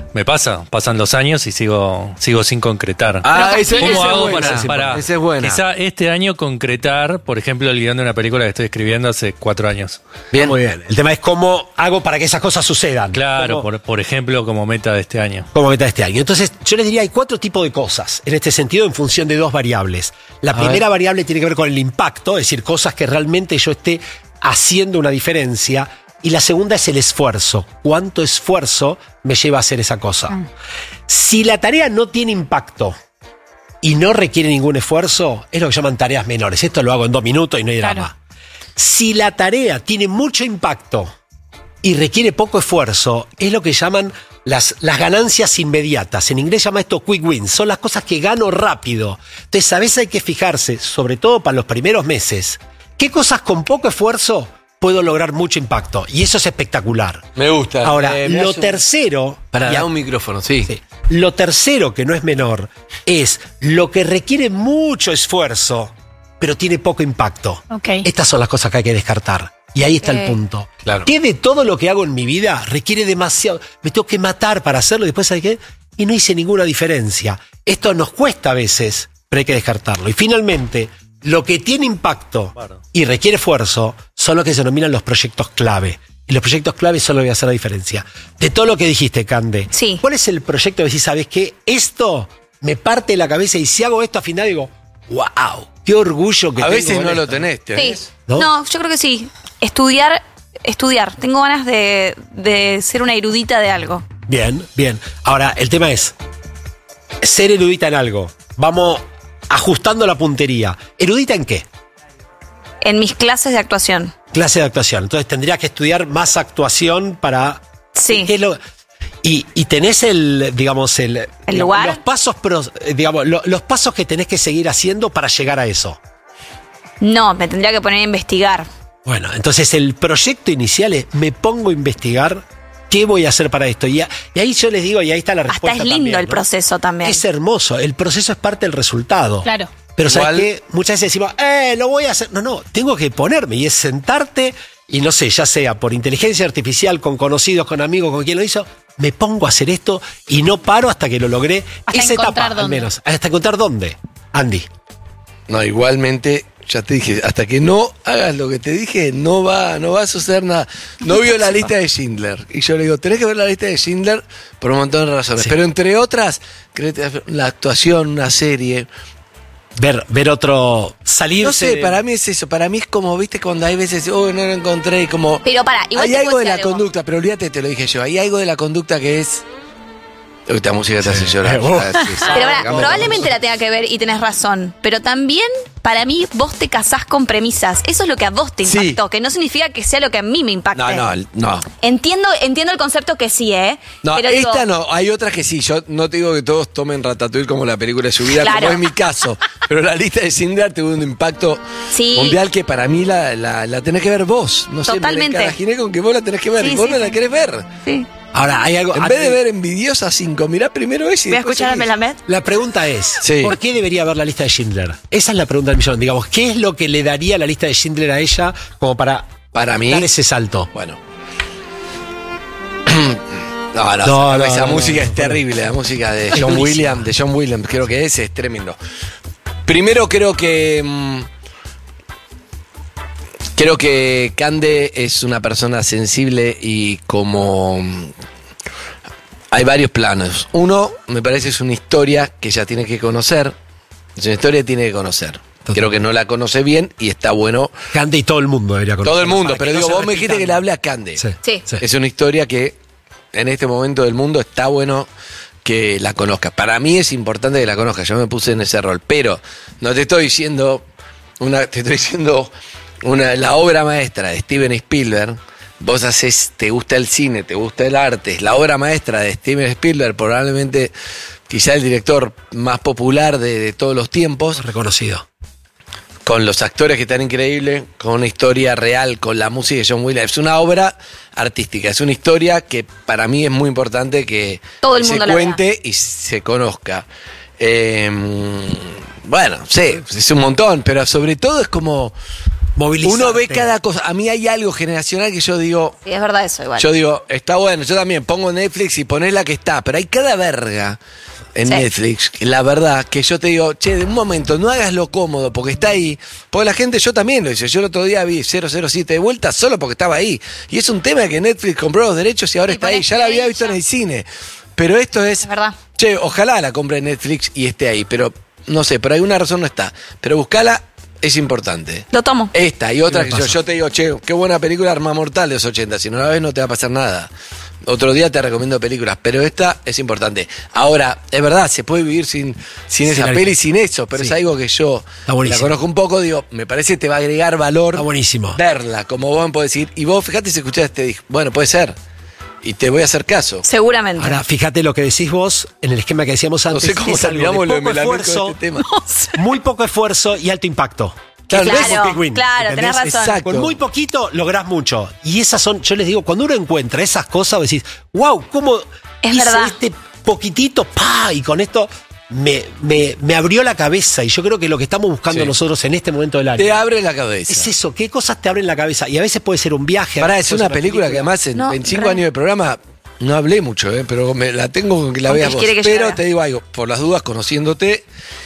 pasan los años y sigo sin concretar. ¿Cómo hago para esa es buena. Quizá este año concretar, por ejemplo, el guión de una película que estoy escribiendo hace 4 años? Bien. Muy bien. El tema es cómo hago para que esas cosas sucedan. Claro, por ejemplo, como meta de este año. Como meta de este año. Entonces, yo les diría, hay 4 tipos de cosas en este sentido en función de 2 variables. La primera variable tiene que ver con el impacto, es decir, cosas que realmente yo esté haciendo una diferencia. Y la segunda es el esfuerzo. ¿Cuánto esfuerzo me lleva a hacer esa cosa? Si la tarea no tiene impacto y no requiere ningún esfuerzo, es lo que llaman tareas menores. Esto lo hago en 2 minutos y no hay drama. Si la tarea tiene mucho impacto y requiere poco esfuerzo, es lo que llaman las ganancias inmediatas. En inglés llama esto quick wins. Son las cosas que gano rápido. Entonces, a veces hay que fijarse, sobre todo para los primeros meses, qué cosas con poco esfuerzo puedo lograr mucho impacto. Y eso es espectacular. Me gusta. Ahora, lo tercero... Para dar un micrófono, sí. Lo tercero, que no es menor, es lo que requiere mucho esfuerzo, pero tiene poco impacto. Estas son las cosas que hay que descartar. Y ahí está el punto. Claro. ¿Qué de todo lo que hago en mi vida requiere demasiado? Me tengo que matar para hacerlo y después, ¿sabes qué? Y no hice ninguna diferencia. Esto nos cuesta a veces, pero hay que descartarlo. Y finalmente, lo que tiene impacto y requiere esfuerzo son lo que se denominan los proyectos clave. Y los proyectos clave son lo que hacen la diferencia. De todo lo que dijiste, Cande, ¿cuál es el proyecto que decís, sabes qué? Esto me parte la cabeza y si hago esto al final digo, wow, qué orgullo que tengo. A veces no esto. lo tenés, Sí. ¿No? Yo creo que sí. Estudiar. Tengo ganas de ser una erudita de algo. Bien. Ahora, el tema es ser erudita en algo. Vamos ajustando la puntería. ¿Erudita en qué? En mis clases de actuación. Clase de actuación. Entonces tendrías que estudiar más actuación para... Sí. ¿Qué es lo... Y tenés el lugar. Los pasos, los pasos que tenés que seguir haciendo para llegar a eso. No, me tendría que poner a investigar. Bueno, entonces el proyecto inicial es, me pongo a investigar qué voy a hacer para esto. Y ahí yo les digo, y ahí está la respuesta. Hasta es lindo también, el proceso también. Es hermoso, el proceso es parte del resultado. Claro. Pero ¿sabes qué? Muchas veces decimos, lo voy a hacer. No, tengo que ponerme y es sentarte y no sé, ya sea por inteligencia artificial, con conocidos, con amigos, con quien lo hizo, me pongo a hacer esto y no paro hasta que lo logré. Hasta esa etapa, dónde. al menos. Hasta encontrar dónde. Andy. No, igualmente, ya te dije, hasta que no hagas lo que te dije, no va a suceder nada. No vio la lista de Schindler. Y yo le digo, tenés que ver la lista de Schindler por un montón de razones. Sí. Pero entre otras, la actuación, una serie. Ver otro salirse. No sé, para mí es eso. Para mí es como, viste, cuando hay veces, no lo encontré. Y como. Pero igual hay algo de la conducta, pero olvídate, te lo dije yo. Hay algo de la conducta que es. Esta música te hace llorar. Pero probablemente la tenga que ver y tenés razón. Pero también, para mí, vos te casás con premisas. Eso es lo que a vos te impactó. Que no significa que sea lo que a mí me impacte. No. Entiendo el concepto que sí, No, pero esta no. Hay otras que sí. Yo no te digo que todos tomen Ratatouille como la película de su vida, Claro. como es mi caso. Pero la lista de Schindler tuvo un impacto mundial que para mí la tenés que ver vos. No sé, Totalmente. me imaginé con que vos la tenés que ver y vos no la querés ver. Sí. Ahora, hay algo. En vez de ver Envidiosa 5, mirá primero ese. Voy a escuchar a Melamed. La pregunta es: Sí. ¿por qué debería ver la lista de Schindler? Esa es la pregunta del millón. Digamos, ¿qué es lo que le daría la lista de Schindler a ella como para mí dar ese salto? Bueno. No, esa música es terrible, la música de John Williams, creo que es tremendo. Primero creo que Cande es una persona sensible y como hay varios planos. Uno, me parece es una historia que ella tiene que conocer. Es una historia que tiene que conocer. Creo que no la conoce bien y está bueno. Cande y todo el mundo debería conocer. Todo el mundo, pero digo, vos me dijiste que le hable a Cande. Sí. Es una historia que en este momento del mundo está bueno que la conozcas. Para mí es importante que la conozcas. Yo me puse en ese rol, pero no te estoy diciendo la obra maestra de Steven Spielberg. Vos te gusta el cine, te gusta el arte, es la obra maestra de Steven Spielberg, probablemente quizá el director más popular de todos los tiempos. Reconocido. Con los actores que están increíbles, con una historia real, con la música de John Williams. Es una obra artística, es una historia que para mí es muy importante que todo el mundo se cuente y se conozca. Bueno, sí, es un montón, pero sobre todo es como movilizarte. Uno ve cada cosa. A mí hay algo generacional que yo digo... Sí, es verdad eso igual. Yo digo, está bueno, yo también pongo Netflix y ponés la que está, pero hay cada verga en Netflix, la verdad, que yo te digo, che, de un momento, no hagas lo cómodo, porque está ahí, porque la gente, yo también lo hice, yo el otro día vi 007 de vuelta solo porque estaba ahí, y es un tema que Netflix compró los derechos y ahora está ahí, ya la había visto en el cine, pero esto es verdad. Che, ojalá la compre Netflix y esté ahí, pero no sé, por alguna razón no está, pero buscala. Es importante. Lo tomo. Esta y otra que yo te digo, che, qué buena película Arma Mortal de los 80. Si no la ves no te va a pasar nada. Otro día te recomiendo películas, pero esta es importante. Ahora, es verdad, se puede vivir sin esa peli, sin eso, pero es algo que yo la conozco un poco, digo, me parece que te va a agregar valor. Está buenísimo. Verla, como vos me podés decir. Y vos, fíjate si escuchás este disco. Bueno, puede ser. Y te voy a hacer caso. Seguramente. Ahora, fíjate lo que decís vos en el esquema que decíamos antes. No sé cómo terminamos lo de Melamed con este tema. Muy poco esfuerzo y alto impacto. Claro, tenés razón. Exacto. Con muy poquito lográs mucho. Y esas son, yo les digo, cuando uno encuentra esas cosas, vos decís, wow, ¿cómo es hice verdad. este poquitito? ¡Pah! Y con esto me abrió la cabeza. Y yo creo que lo que estamos buscando nosotros en este momento del año. Te abre la cabeza. Es eso, ¿qué cosas te abren la cabeza? Y a veces puede ser un viaje. Pará, es una película que además en 25 años de programa no hablé mucho, pero me la tengo con que la veas vos. Pero te digo algo, por las dudas, conociéndote.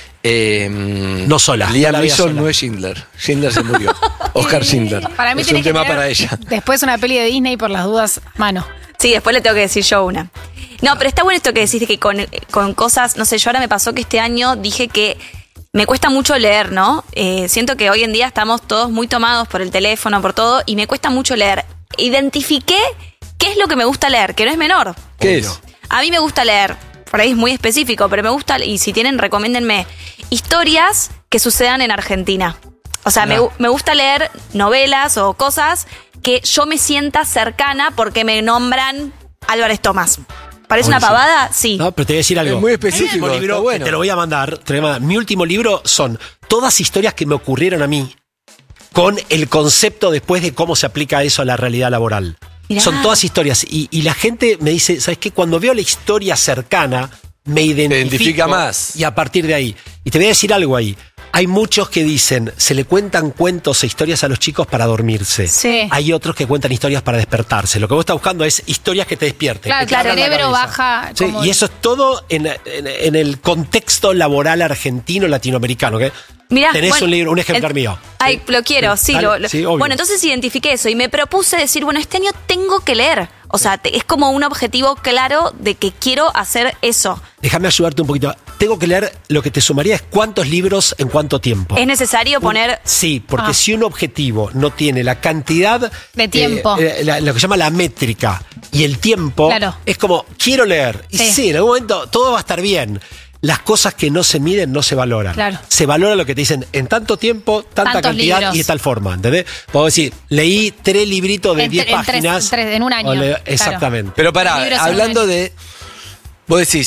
No sola. Liam Neeson no es Schindler. Schindler se murió. Oscar Schindler. Para mí es un tema para ella. Después una peli de Disney por las dudas, mano. Sí, después le tengo que decir yo una. No, pero está bueno esto que decís de que con cosas, no sé, yo ahora me pasó que este año dije que me cuesta mucho leer, ¿no? Siento que hoy en día estamos todos muy tomados por el teléfono, por todo, y me cuesta mucho leer. Identifiqué qué es lo que me gusta leer, que no es menor. ¿Qué es? A mí me gusta leer, por ahí es muy específico, pero me gusta, y si tienen, recomiéndenme historias que sucedan en Argentina. O sea, me gusta leer novelas o cosas que yo me sienta cercana porque me nombran Álvarez Tomás. ¿Parece una pavada? Sí. No, pero te voy a decir algo. Es muy específico. Libro, bueno. Te lo voy a mandar. Mi último libro son todas historias que me ocurrieron a mí con el concepto después de cómo se aplica eso a la realidad laboral. Mirá. Son todas historias. Y la gente me dice, ¿sabes qué? Cuando veo la historia cercana, me identifica más. Y a partir de ahí. Y te voy a decir algo ahí. Hay muchos que dicen, se le cuentan cuentos e historias a los chicos para dormirse. Sí. Hay otros que cuentan historias para despertarse. Lo que vos estás buscando es historias que te despierten. Claro, el cerebro baja. Sí, y eso es todo en el contexto laboral argentino, latinoamericano. ¿Okay? Mirá, tenés un libro, un ejemplar mío. Ay, lo quiero, sí. Sí, obvio. Bueno, entonces identifiqué eso y me propuse decir, bueno, este año tengo que leer. O sea, es como un objetivo claro de que quiero hacer eso. Déjame ayudarte un poquito. Tengo que leer, lo que te sumaría es cuántos libros en cuánto tiempo. ¿Es necesario poner...? Sí, porque si un objetivo no tiene la cantidad... de tiempo. Lo que se llama la métrica y el tiempo, es como, quiero leer. Y sí, en algún momento todo va a estar bien. Las cosas que no se miden no se valoran. Claro. Se valora lo que te dicen en tanto tiempo, tanta cantidad libros. Y de tal forma, ¿entendés? Puedo decir, leí 3 libritos de 10 páginas. En un año. Exactamente. Pero pará, hablando de... Vos decís,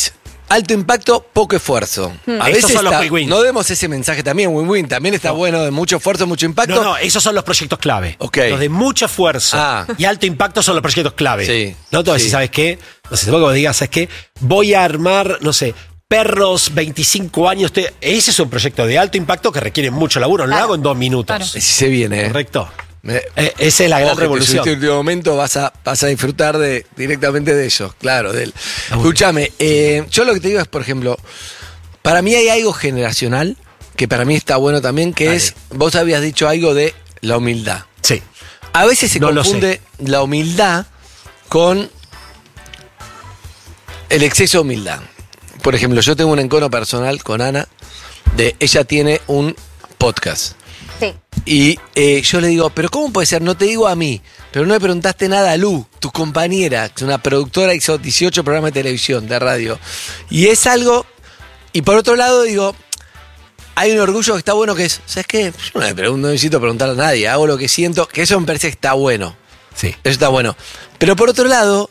alto impacto, poco esfuerzo. A veces son los está, win-win. no demos ese mensaje también, win-win. También está bueno de mucho esfuerzo, mucho impacto. No, esos son los proyectos clave. Ok. Los de mucho esfuerzo y alto impacto son los proyectos clave. Sí. No te voy a decir, ¿sabes qué? No sé, tampoco me digas, ¿sabes qué? Voy a armar, no sé, perros, 25 años. Ese es un proyecto de alto impacto que requiere mucho laburo. No lo hago en 2 minutos. Claro. Si se viene. Correcto. Esa es la gran revolución. En este último momento vas a disfrutar directamente de ellos, claro. Escúchame, yo lo que te digo es, por ejemplo, para mí hay algo generacional que para mí está bueno también, que es, vos habías dicho algo de la humildad. Sí. A veces se confunde la humildad con el exceso de humildad. Por ejemplo, yo tengo un encono personal con Ana, ella tiene un podcast. Sí. Y yo le digo, pero ¿cómo puede ser? No te digo a mí, pero no le preguntaste nada a Lu, tu compañera, que es una productora, hizo 18 programas de televisión, de radio. Y es algo, y por otro lado digo, hay un orgullo que está bueno que es, ¿sabes qué? Yo no necesito preguntar a nadie, hago lo que siento, que eso me parece que está bueno. Sí. Eso está bueno. Pero por otro lado,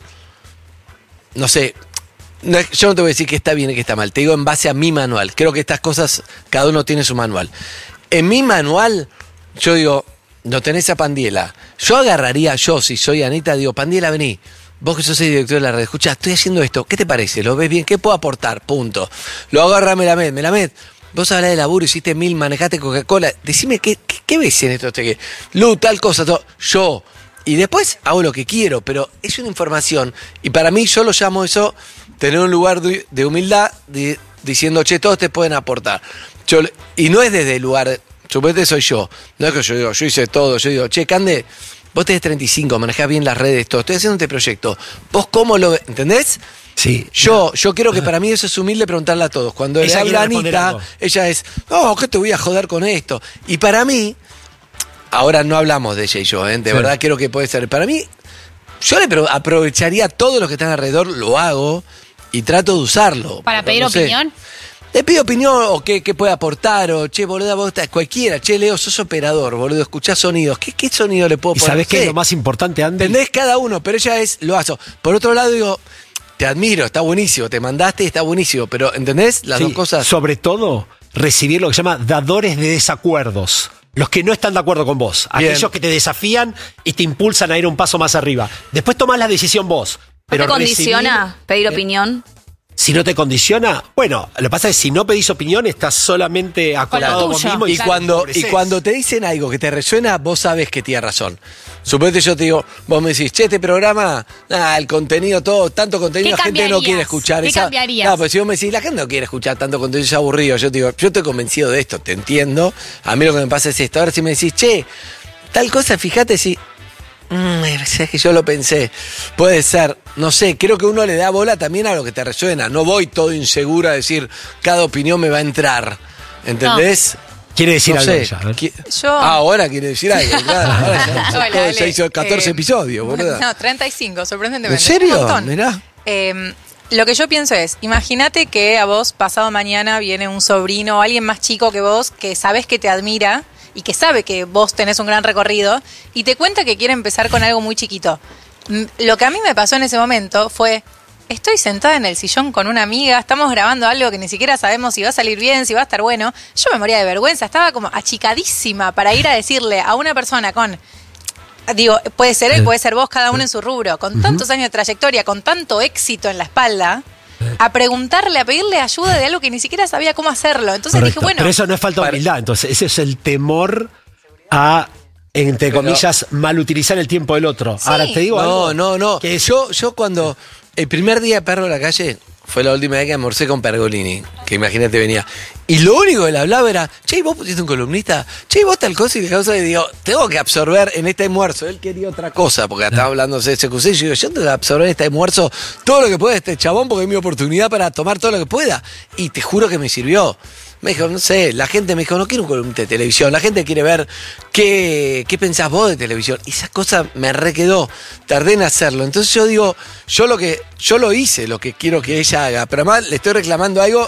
no sé, yo no te voy a decir que está bien y que está mal, te digo en base a mi manual. Creo que estas cosas, cada uno tiene su manual. En mi manual, yo digo, no tenés a Pandiela. Yo agarraría, si soy Anita, digo, Pandiela, vení. Vos que sos el director de la red, escuchá, estoy haciendo esto, ¿qué te parece? ¿Lo ves bien? ¿Qué puedo aportar? Punto. Lo agarra Melamed. Vos hablás de laburo, hiciste 1000, manejaste Coca-Cola. Decime, ¿qué ves en esto? Lu, tal cosa, todo. Yo. Y después hago lo que quiero, pero es una información. Y para mí, yo lo llamo eso, tener un lugar de humildad, diciendo, che, todos te pueden aportar. Y no es desde el lugar, suponete soy yo, no es que yo digo, yo hice todo, yo digo, che, Cande, vos tenés 35, manejás bien las redes, todo, estoy haciendo este proyecto, vos cómo lo ves, ¿entendés? Sí. Yo creo que para mí eso es humilde preguntarle a todos. Cuando le habla a Anita, ella es, ¿qué te voy a joder con esto? Y para mí, ahora no hablamos de ella y yo, de verdad creo que puede ser, para mí, yo le aprovecharía todo lo que están alrededor, lo hago y trato de usarlo. ¿Para pedir opinión? Le pido opinión o qué puede aportar, o che, boludo, vos estás cualquiera, che, Leo, sos operador, boludo, escuchás sonidos, ¿qué sonido le puedo poner? ¿Y sabés qué es lo más importante, Andy? ¿Entendés? Cada uno, pero ella lo hace. Por otro lado, digo, te admiro, está buenísimo, te mandaste, está buenísimo, pero ¿entendés? Las dos cosas. Sobre todo, recibir lo que se llama dadores de desacuerdos. Los que no están de acuerdo con vos. Bien. Aquellos que te desafían y te impulsan a ir un paso más arriba. Después tomás la decisión vos. ¿No te condiciona pedir opinión? Si no te condiciona, bueno, lo que pasa es que si no pedís opinión, estás solamente acordado vos mismo. Y cuando te dicen algo que te resuena, vos sabés que tiene razón. Suponete yo te digo, vos me decís, che, este programa, el contenido, tanto contenido, la gente no quiere escuchar. ¿Qué cambiarías? No, pues si vos me decís, la gente no quiere escuchar tanto contenido, es aburrido. Yo te digo, yo estoy convencido de esto, te entiendo. A mí lo que me pasa es esto. Ahora si me decís, che, tal cosa, fíjate si... es que yo lo pensé, puede ser, no sé, creo que uno le da bola también a lo que te resuena, no voy todo inseguro a decir cada opinión me va a entrar, ¿entendés? No. Quiere decir no algo sé. ella, a ver. Ahora quiere decir algo, claro. Ahora ya hizo 14 episodios, boludo. No, 35, sorprendentemente. ¿En serio? Un montón. Mirá. Lo que yo pienso es, imagínate que a vos pasado mañana viene un sobrino o alguien más chico que vos, que sabes que te admira y que sabe que vos tenés un gran recorrido y te cuenta que quiere empezar con algo muy chiquito. Lo que a mí me pasó en ese momento fue, estoy sentada en el sillón con una amiga, estamos grabando algo que ni siquiera sabemos si va a salir bien, si va a estar bueno. Yo me moría de vergüenza, estaba como achicadísima para ir a decirle a una persona puede ser él, puede ser vos, cada uno en su rubro, con tantos años de trayectoria, con tanto éxito en la espalda, a preguntarle, a pedirle ayuda de algo que ni siquiera sabía cómo hacerlo. Entonces dije, bueno... Pero eso no es falta de humildad, entonces ese es el temor a, entre comillas, mal utilizar el tiempo del otro. Sí. Ahora te digo algo. No. Que yo cuando... El primer día de Perro en la calle fue la última vez que almorcé con Pergolini, que imagínate venía. Y lo único que le hablaba era, che, vos pusiste un columnista, che, vos tal cosa y la causa, y digo, tengo que absorber en este almuerzo. Él quería otra cosa, porque estaba hablando de SQC, y yo digo, yo tengo que absorber en este almuerzo todo lo que pueda este chabón, porque es mi oportunidad para tomar todo lo que pueda. Y te juro que me sirvió. Me dijo, no sé, la gente me dijo, no quiero un columnista de televisión, la gente quiere ver qué pensás vos de televisión. Y esa cosa me requedó, tardé en hacerlo. Entonces yo digo, yo lo hice, lo que quiero que ella haga, pero además le estoy reclamando algo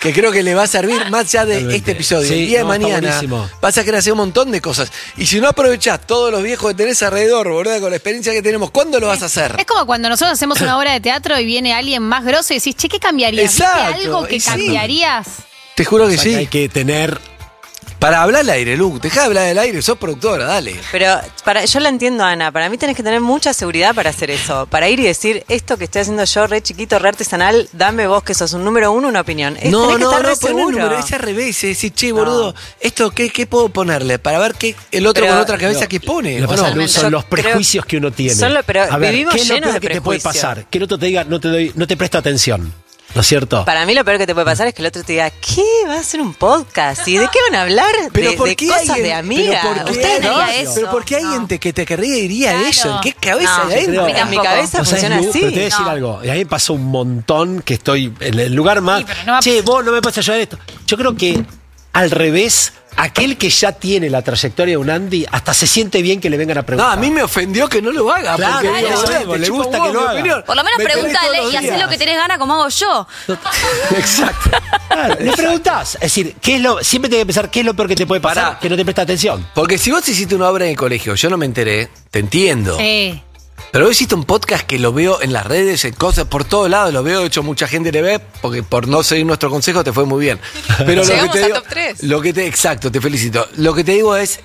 que creo que le va a servir más allá de Totalmente. este episodio. Sí, el día de no, está mañana buenísimo. vas a querer hacer un montón de cosas. Y si no aprovechás todos los viejos que tenés alrededor, boludo, con la experiencia que tenemos, ¿cuándo lo vas a hacer? Es como cuando nosotros hacemos una obra de teatro y viene alguien más grosso y decís, che, ¿qué cambiarías? ¿Viste Exacto, algo que y sí. cambiarías? Te juro que O sea, sí. que hay que tener... Para hablar al aire, Lu. Dejá de hablar al aire, sos productora, dale. Pero yo la entiendo, Ana. Para mí tenés que tener mucha seguridad para hacer eso. Para ir y decir, esto que estoy haciendo yo, re chiquito, re artesanal, dame vos que sos un número uno, una opinión. Tenés que estar re pon el seguro. número, es al revés, es decir, che, boludo, esto ¿qué puedo ponerle? Para ver qué el otro Pero- con otra cabeza que pone. Lo ¿o que pasa, no? Lu, son Yo los creo- prejuicios que uno tiene. pero A ver, vivimos ¿qué es lo llenos peor de que te puede prejuicios. pasar? Que el otro te diga, no te presto atención. ¿No es cierto? Para mí lo peor que te puede pasar es que el otro te diga, ¿qué? ¿Va a hacer un podcast? ¿Y de qué van a hablar? Pero ¿por de qué cosas alguien- de amiga. pero ¿por qué Usted alguien- haría eso. Pero ¿por qué hay gente que te querría y diría Claro. eso? ¿En qué cabeza No, de ahí? yo creo- en mi cabeza ¿No sabes, funciona Lu? así. Pero te voy a decir No. algo. Y a mí me pasó un montón que estoy en el lugar más. Sí, pero no va a Che, vos no me puedes ayudar en esto. Yo creo que al revés, aquel que ya tiene la trayectoria de un Andy, hasta se siente bien que le vengan a No, preguntar. a mí me ofendió que no lo haga. Claro, porque claro. digo, Claro, te le chupa gusta un que huevo lo mi haga. opinión. Por lo menos Me tenés pregúntale todos los y hacé días. lo que tenés ganas como hago yo. Exacto. Claro, le preguntás. Es decir, siempre tenés que pensar qué es lo peor que te puede pasar, Pará. que no te presta atención. Porque si vos hiciste una obra en el colegio, yo no me enteré, te entiendo. Pero vos hiciste un podcast que lo veo en las redes, en cosas, por todos lados, lo veo, de hecho mucha gente le ve, porque por no seguir nuestro consejo te fue muy bien. Pero Llegamos te al digo, top 3. Exacto, te felicito. Lo que te digo es,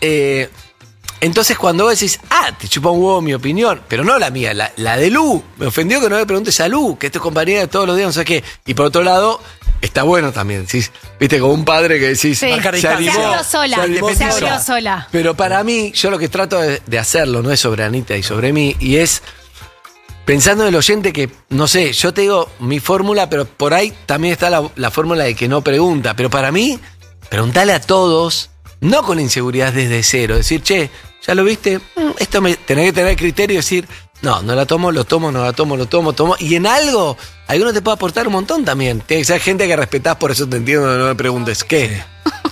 entonces cuando vos decís, te chupa un huevo mi opinión, pero no la mía, la de Lu, me ofendió que no le preguntes a Lu, que es tu compañera de todos los días, no sé qué. Y por otro lado, está bueno también, decís, viste, como un padre que decís, Sí. Se abrió sola. Pero para mí, yo lo que trato de hacerlo no es sobre Anita y sobre mí, y es pensando en el oyente que, no sé, yo te digo mi fórmula, pero por ahí también está la fórmula de que no pregunta. Pero para mí, preguntale a todos, no con inseguridad desde cero, decir, che, ¿ya lo viste? Esto tenés que tener criterio y decir, no la tomo, lo tomo, no la tomo, lo tomo. Y en algo, alguno te puede aportar un montón también. Tiene que ser gente que respetás, por eso te entiendo, no me preguntes, ¿qué?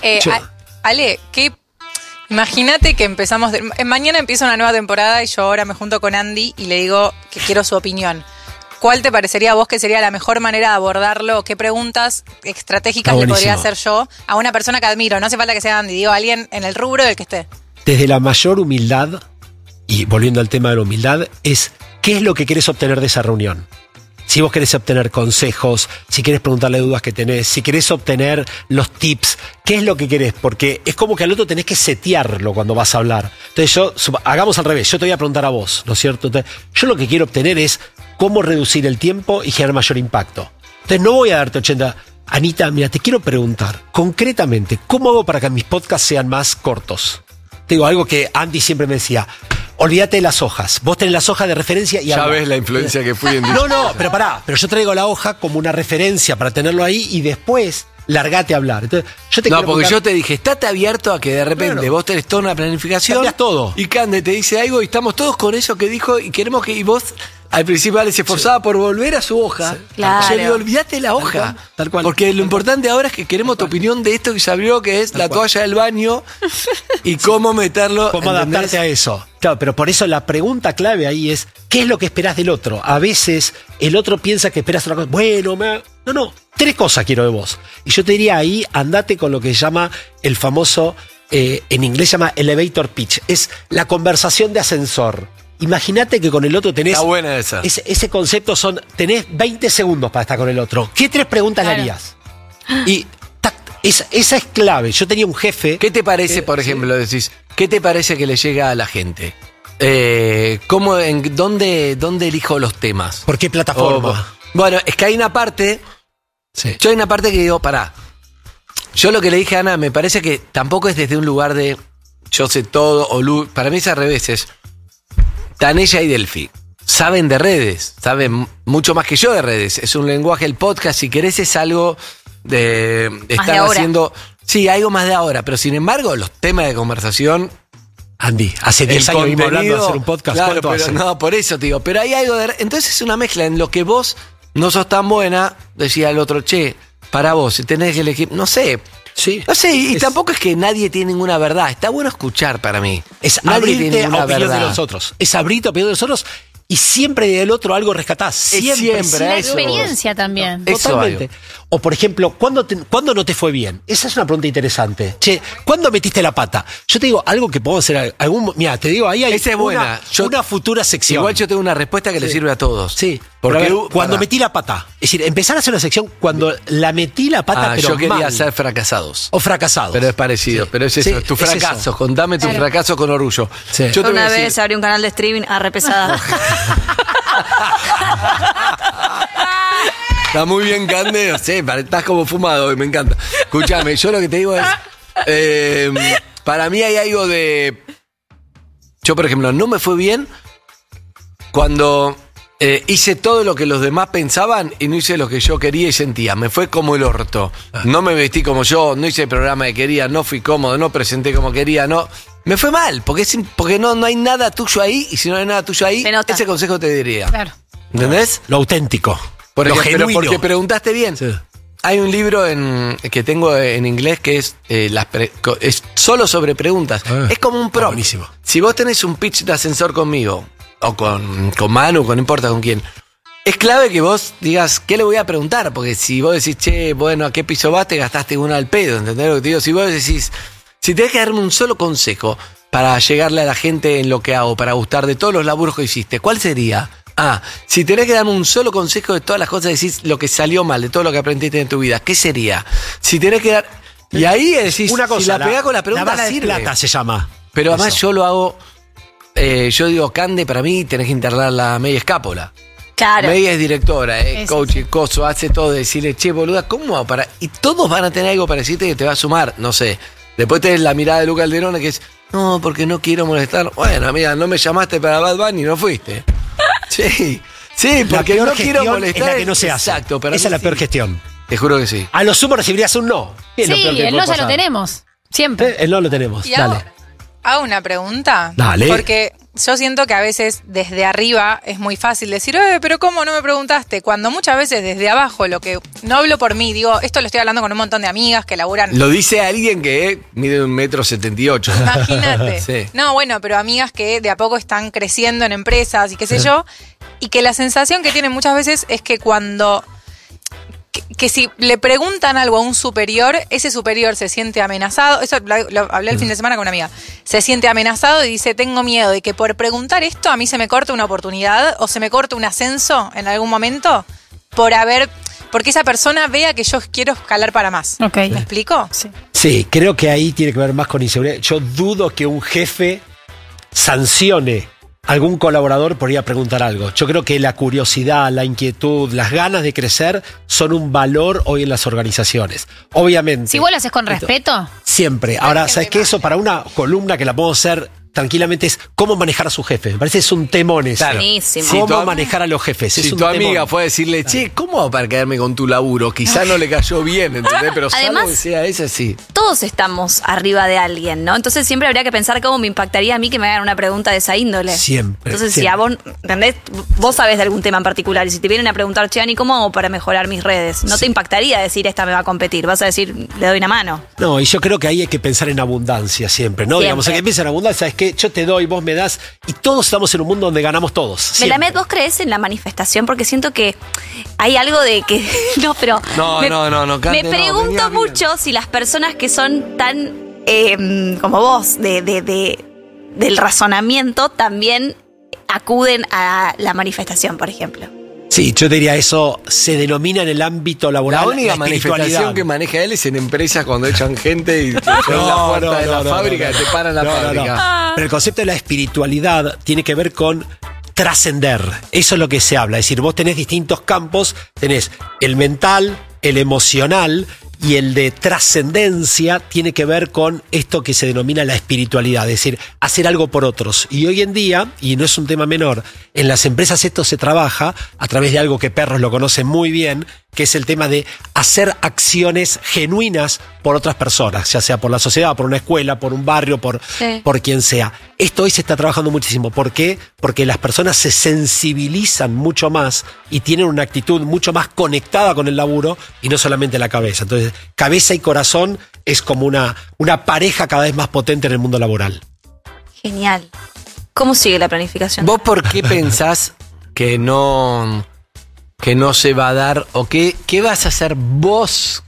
Ale, imagínate que empezamos. Mañana empieza una nueva temporada y yo ahora me junto con Andy y le digo que quiero su opinión. ¿Cuál te parecería a vos que sería la mejor manera de abordarlo? ¿Qué preguntas estratégicas Está le podría buenísimo. hacer yo a una persona que admiro? No hace falta que sea Andy, digo alguien en el rubro del que esté. Desde la mayor humildad, y volviendo al tema de la humildad, es qué es lo que querés obtener de esa reunión. Si vos querés obtener consejos, si querés preguntarle dudas que tenés, si querés obtener los tips, ¿qué es lo que querés? Porque es como que al otro tenés que setearlo cuando vas a hablar. Entonces hagamos al revés, yo te voy a preguntar a vos, ¿no es cierto? Entonces, yo lo que quiero obtener es cómo reducir el tiempo y generar mayor impacto. Entonces no voy a darte 80... Anita, mira, te quiero preguntar, concretamente, ¿cómo hago para que mis podcasts sean más cortos? Te digo, algo que Andy siempre me decía, olvídate de las hojas. Vos tenés las hojas de referencia y Ya habla. ves la influencia que fui en No, pero pará. Pero yo traigo la hoja como una referencia para tenerlo ahí y después largate a hablar. Entonces, yo te No, quiero porque preguntar- yo te dije, estate abierto a que de repente Claro. vos tenés toda una planificación. Cambias todo. Y Cande te dice algo y estamos todos con eso que dijo y queremos que. Y vos al principio Ale se esforzaba por volver a su hoja. Claro. Yo le digo, olvídate la hoja. Tal cual. Porque lo importante ahora es que queremos tu opinión de esto que se abrió, que es la toalla del baño y cómo meterlo. ¿Cómo ¿entendés? adaptarte a eso? Claro, pero por eso la pregunta clave ahí es, ¿qué es lo que esperás del otro? A veces el otro piensa que esperas otra cosa. Bueno, no, 3 cosas quiero de vos. Y yo te diría ahí, andate con lo que se llama el famoso, en inglés se llama elevator pitch. Es la conversación de ascensor. Imagínate que con el otro tenés... Está buena esa. Ese concepto tenés 20 segundos para estar con el otro. ¿Qué 3 preguntas le harías? Y esa es clave. Yo tenía un jefe... ¿Qué te parece, por ejemplo, decís, qué te parece que le llega a la gente? ¿Dónde elijo los temas? ¿Por qué plataforma? Bueno, es que hay una parte. Yo hay una parte que digo, pará. Yo lo que le dije a Ana, me parece que tampoco es desde un lugar de yo sé todo o Lu. Para mí es al revés. Es Tanella y Delphi. Saben de redes, saben mucho más que yo de redes. Es un lenguaje, el podcast, si querés, es algo de Más estar de ahora. haciendo. Sí, algo más de ahora, pero sin embargo, los temas de conversación. Andy, hace 10 años vimos hablando de hacer un podcast. Claro, ¿Cuánto pero hace? no, por eso te digo. Pero hay algo de. Entonces es una mezcla en lo que vos no sos tan buena, decía el otro, che, para vos, si tenés que elegir. No sé. Sí. No sé, y tampoco es que nadie tiene ninguna verdad. Está bueno escuchar para mí. Es Nadie tiene abrirte a ninguna opinión verdad. de los otros. Es abrirte a opinión de los otros y siempre del otro algo rescatás. Siempre. La experiencia también. Totalmente. O por ejemplo, ¿cuándo no te fue bien? Esa es una pregunta interesante. Che, ¿cuándo metiste la pata? Yo te digo algo que podemos hacer mira, te digo, ahí hay Esa es buena. una futura sección. Igual yo tengo una respuesta que le sirve a todos. Sí. Porque cuando metí la pata. Es decir, empezar a hacer una sección cuando la metí la pata, pero yo quería mal. hacer fracasados. O fracasados. Pero es parecido. Sí. Pero es eso, tus fracasos. Contame tus fracasos con orgullo. Sí. Yo te voy a Una decir- vez abrí un canal de streaming repesada. Está muy bien, Cande. No sé, estás como fumado y me encanta. Escúchame, yo lo que te digo es. Para mí hay algo de. Yo, por ejemplo, no me fue bien cuando hice todo lo que los demás pensaban y no hice lo que yo quería y sentía. Me fue como el orto. No me vestí como yo, no hice el programa que quería, no fui cómodo, no presenté como quería, no. Me fue mal, porque no hay nada tuyo ahí, y si no hay nada tuyo ahí, ese consejo te diría. Claro. ¿Entendés? Lo auténtico. Pero genuino. porque preguntaste bien. Sí. Hay un libro que tengo en inglés que es, es solo sobre preguntas. Es como un prompt. Buenísimo. Si vos tenés un pitch de ascensor conmigo, o con Manu, no importa con quién, es clave que vos digas, ¿qué le voy a preguntar? Porque si vos decís, che, bueno, ¿a qué piso vas? Te gastaste una al pedo, ¿entendés lo que te digo? Si vos decís, si tenés que darme un solo consejo para llegarle a la gente en lo que hago, para gustar de todos los laburos que hiciste, ¿cuál sería? Si tenés que darme un solo consejo de todas las cosas, decís lo que salió mal, de todo lo que aprendiste en tu vida, ¿qué sería? Si tenés que dar... Y ahí decís, una cosa, si la pegás con la pregunta, la bala de sirve. plata se llama. Pero además Eso. yo lo hago... yo digo, Cande, para mí tenés que internar la media escápola. Claro. Media es directora, Eso. coach y coso, hace todo, decirle, che, boluda, ¿cómo hago para...? Y todos van a tener algo para decirte que te va a sumar, no sé. Después tenés la mirada de Luca Alderone que es, no, porque no quiero molestar. Bueno, amiga, no me llamaste para Bad Bunny, no fuiste. Sí, La porque peor no quiero gestión molestar. es la que no se hace. Exacto, pero esa es la peor gestión. Te juro que sí. A lo sumo recibirías un no. Es lo peor Sí, que el puede no ya lo pasar. tenemos. Siempre. El no lo tenemos. Y Dale. hago una pregunta. Dale. Porque yo siento que a veces desde arriba es muy fácil decir, pero ¿cómo no me preguntaste? Cuando muchas veces desde abajo, lo que no hablo por mí, digo, esto lo estoy hablando con un montón de amigas que laburan. Lo dice alguien que mide 1,78 m. Imagínate. Sí. No, bueno, pero amigas que de a poco están creciendo en empresas y qué sé yo, y que la sensación que tienen muchas veces es que cuando... Que si le preguntan algo a un superior, ese superior se siente amenazado. Eso lo hablé el fin de semana con una amiga. Se siente amenazado y dice, tengo miedo de que por preguntar esto a mí se me corte una oportunidad o se me corte un ascenso en algún momento porque esa persona vea que yo quiero escalar para más. Ok. ¿Me explico? Sí. Sí, creo que ahí tiene que ver más con inseguridad. Yo dudo que un jefe sancione a algún colaborador por ir a preguntar algo. Yo creo que la curiosidad, la inquietud, las ganas de crecer son un valor hoy en las organizaciones. Obviamente. Si vos lo haces con respeto, Siempre. Ahora, ¿sabes qué? Eso para una columna que la puedo hacer tranquilamente es cómo manejar a su jefe. Me parece que es un temón eso. Claro. Buenísimo. Cómo manejar a los jefes. Si es un tu amiga temón. fue a decirle, che, ¿cómo hago para quedarme con tu laburo? Quizá no le cayó bien, ¿entendés? Pero Además, salvo que sea ese, sí. Todos estamos arriba de alguien, ¿no? Entonces siempre habría que pensar cómo me impactaría a mí que me hagan una pregunta de esa índole. Siempre. Entonces, si siempre. a vos, ¿entendés? Vos sabés de algún tema en particular y si te vienen a preguntar, che, Ani, ¿cómo hago para mejorar mis redes? No te impactaría decir, esta me va a competir. Vas a decir, le doy una mano. No, y yo creo que ahí hay que pensar en abundancia siempre, ¿no? Siempre. Digamos, hay que pensar en abundancia, ¿sabes qué? Yo te doy, vos me das, y todos estamos en un mundo donde ganamos todos. siempre. Melamed, ¿vos crees en la manifestación? Porque siento que hay algo de que... No, pero... No, me Cande, no, pregunto venía bien. mucho si las personas que son tan como vos, del razonamiento, también acuden a la manifestación, por ejemplo. Sí, yo diría eso se denomina en el ámbito laboral La única manifestación espiritualidad. que maneja él es en empresas cuando echan gente y te ponen la puerta de la fábrica y te paran la fábrica. Pero el concepto de la espiritualidad tiene que ver con trascender. Eso es lo que se habla. Es decir, vos tenés distintos campos, tenés el mental, el emocional y el de trascendencia tiene que ver con esto que se denomina la espiritualidad, es decir, hacer algo por otros. Y hoy en día, y no es un tema menor, en las empresas esto se trabaja a través de algo que Perros lo conocen muy bien, que es el tema de hacer acciones genuinas por otras personas, ya sea por la sociedad, por una escuela, por un barrio, por quien sea. Esto hoy se está trabajando muchísimo. ¿Por qué? Porque las personas se sensibilizan mucho más y tienen una actitud mucho más conectada con el laburo y no solamente la cabeza. Entonces, cabeza y corazón es como una pareja cada vez más potente en el mundo laboral. Genial. ¿Cómo sigue la planificación? ¿Vos por qué pensás que no se va a dar? ¿O qué vas a hacer vos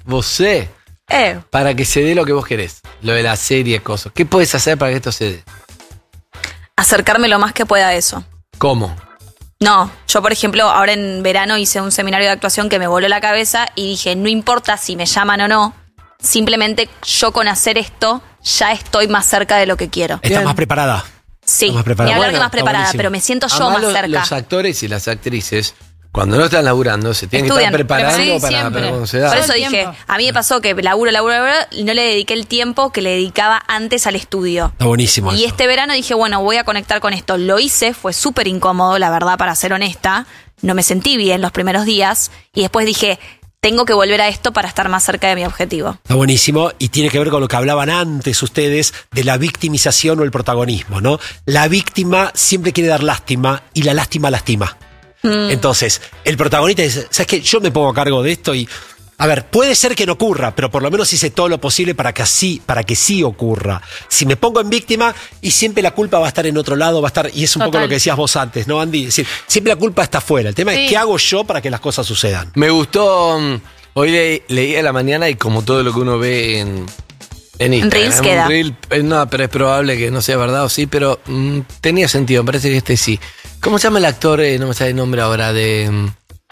para que se dé lo que vos querés? Lo de la serie, cosas. ¿Qué puedes hacer para que esto se dé? Acercarme lo más que pueda a eso. ¿Cómo? No, yo por ejemplo, ahora en verano hice un seminario de actuación que me voló la cabeza y dije, no importa si me llaman o no, simplemente yo con hacer esto ya estoy más cerca de lo que quiero. ¿Estás más preparada? Sí, más preparada. ni hablar que más preparada, pero me siento yo más cerca. Los actores y las actrices, cuando no están laburando, se tienen Estudian, que estar preparando sí, para cuando se da. Por eso dije, a mí me pasó que laburo, y no le dediqué el tiempo que le dedicaba antes al estudio. Está buenísimo. Y este verano dije, bueno, voy a conectar con esto. Lo hice, fue súper incómodo, la verdad, para ser honesta. No me sentí bien los primeros días. Y después dije, tengo que volver a esto para estar más cerca de mi objetivo. Está buenísimo y tiene que ver con lo que hablaban antes ustedes de la victimización o el protagonismo, ¿no? La víctima siempre quiere dar lástima y la lástima lastima. Entonces, el protagonista dice, ¿sabes qué? Yo me pongo a cargo de esto y, a ver, puede ser que no ocurra, pero por lo menos hice todo lo posible para que sí ocurra. Si me pongo en víctima y siempre la culpa va a estar en otro lado, va a estar, y es un poco lo que decías vos antes, ¿no, Andy? Es decir, siempre la culpa está afuera. El tema es qué hago yo para que las cosas sucedan. Me gustó, hoy leí a la mañana y como todo lo que uno ve en Instagram. Reels queda. No, pero es probable que no sea verdad o sí, pero tenía sentido, me parece que este sí. ¿Cómo se llama el actor? No me sale el nombre ahora de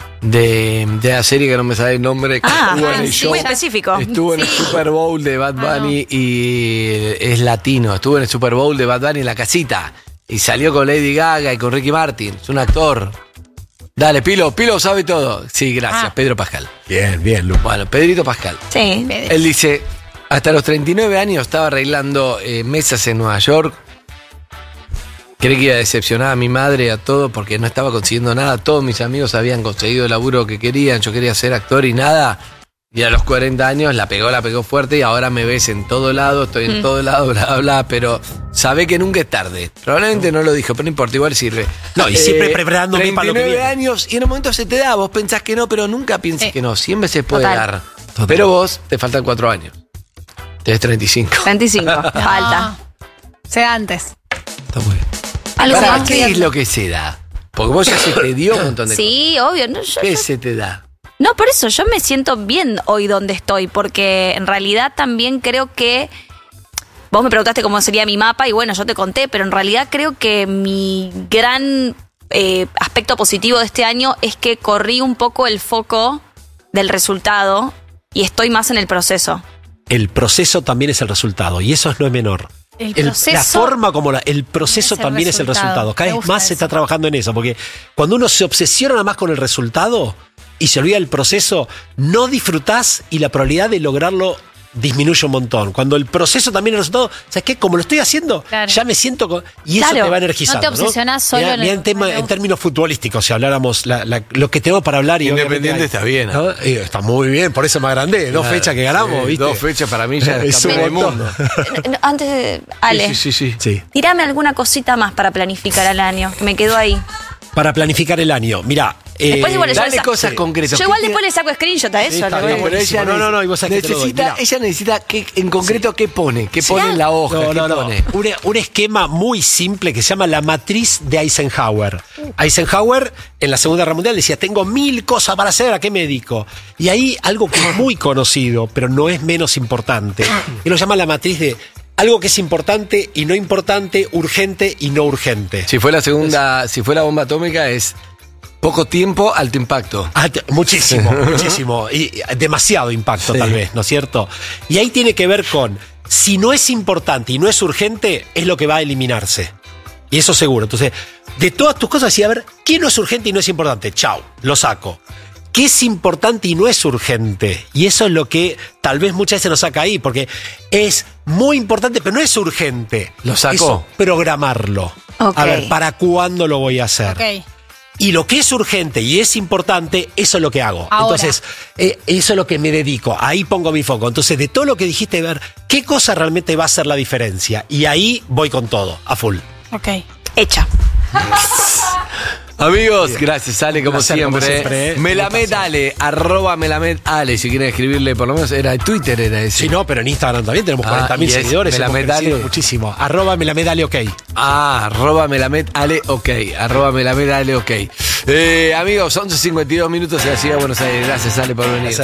la serie que no me sale el nombre. Muy específico. Estuvo en el Super Bowl de Bad Bunny y es latino. Estuvo en el Super Bowl de Bad Bunny en la casita y salió con Lady Gaga y con Ricky Martin. Es un actor. Dale, Pilo sabe todo. Sí, gracias, Pedro Pascal. Bien, Lu. Bueno, Pedrito Pascal. Sí. Él dice, hasta los 39 años estaba arreglando mesas en Nueva York. Creí que iba a decepcionar a mi madre, a todo, porque no estaba consiguiendo nada. Todos mis amigos habían conseguido el laburo que querían. Yo quería ser actor y nada. Y a los 40 años la pegó fuerte y ahora me ves en todo lado, estoy en todo lado, bla, bla, pero sabe que nunca es tarde. Probablemente no lo dijo, pero no importa, igual sirve. No, y siempre preparándome para lo que viene. 39 años y en un momento se te da, vos pensás que no, pero nunca pienses que no, siempre se puede dar. Total. Pero vos te faltan 4 años. Tenés 35. 35, falta. Se da antes. Está muy bien. ¿Para qué es lo que se da? Porque vos ya se te dio un montón de cosas. Sí, obvio. No, ¿Qué se te da? No, por eso yo me siento bien hoy donde estoy, porque en realidad también creo que vos me preguntaste cómo sería mi mapa y bueno, yo te conté, pero en realidad creo que mi gran aspecto positivo de este año es que corrí un poco el foco del resultado y estoy más en el proceso. El proceso también es el resultado y eso no es menor. La forma como el proceso también es el resultado. Cada vez más se está trabajando en eso, porque cuando uno se obsesiona más con el resultado y se olvida del proceso, no disfrutás y la probabilidad de lograrlo disminuye un montón. Cuando el proceso también es el resultado, ¿sabes qué? Como lo estoy haciendo, ya me siento y eso te va energizando. No te obsesionás solo en términos futbolísticos, si habláramos lo que tengo para hablar. Independiente está bien. ¿no? Está muy bien, por eso me agrandé. 2 fechas que ganamos, ¿viste? 2 fechas para mí ya es un el mundo. Antes de Ale, sí. tirame alguna cosita más para planificar el año, que me quedó ahí. Para planificar el año, mirá. Después igual dale cosas concretas. Yo igual después le saco screenshot a eso. Pero ella no, y vos sabés que ella necesita que en concreto qué pone en la hoja. No. Un esquema muy simple que se llama la matriz de Eisenhower. Eisenhower en la Segunda Guerra Mundial decía, tengo 1000 cosas para hacer, ¿a qué me dedico? Y ahí algo que es muy conocido, pero no es menos importante, que lo llama la matriz de algo que es importante y no importante, urgente y no urgente. Si fue la bomba atómica es poco tiempo, alto impacto. Muchísimo. Y demasiado impacto tal vez, ¿no es cierto? Y ahí tiene que ver con, si no es importante y no es urgente, es lo que va a eliminarse. Y eso seguro. Entonces, de todas tus cosas, decía, a ver, ¿qué no es urgente y no es importante? Chau, lo saco. ¿Qué es importante y no es urgente? Y eso es lo que tal vez muchas veces nos saca ahí, porque es muy importante, pero no es urgente. Lo saco. Eso, programarlo. A ver, ¿para cuándo lo voy a hacer? Y lo que es urgente y es importante, eso es lo que hago. Ahora. Entonces, eso es lo que me dedico. Ahí pongo mi foco. Entonces, de todo lo que dijiste, ver qué cosa realmente va a hacer la diferencia. Y ahí voy con todo, a full. Ok. Hecha. Amigos, gracias Ale, como siempre. Melamed Ale, @Melamed Ale, si quieren escribirle, por lo menos era de Twitter, era ese. Sí, no, pero en Instagram también tenemos 40.000 seguidores. Melamed Ale. Muchísimo. @Melamed Ale, ok. @Melamed Ale, ok. @Melamed Ale, ok. Amigos, 11:52 minutos de la ciudad de Buenos Aires. Gracias Ale por venir.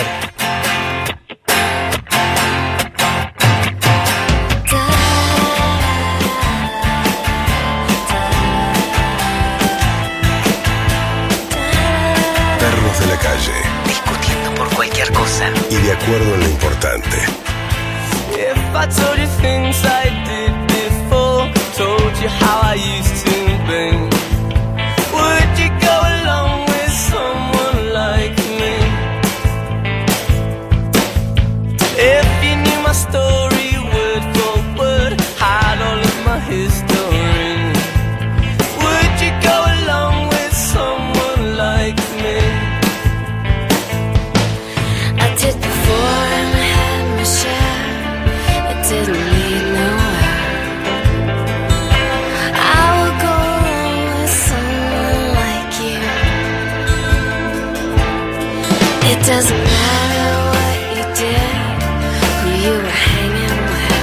De la calle, discutiendo por cualquier cosa y de acuerdo en lo importante. If I told you things I did before, told you how I used to be, would you go along with someone like me? If you knew my story word for word, had all of my history, would you go along with someone like me? Did before and I had my share. It didn't lead nowhere. I would go along with someone like you. It doesn't matter what you did, who you were hanging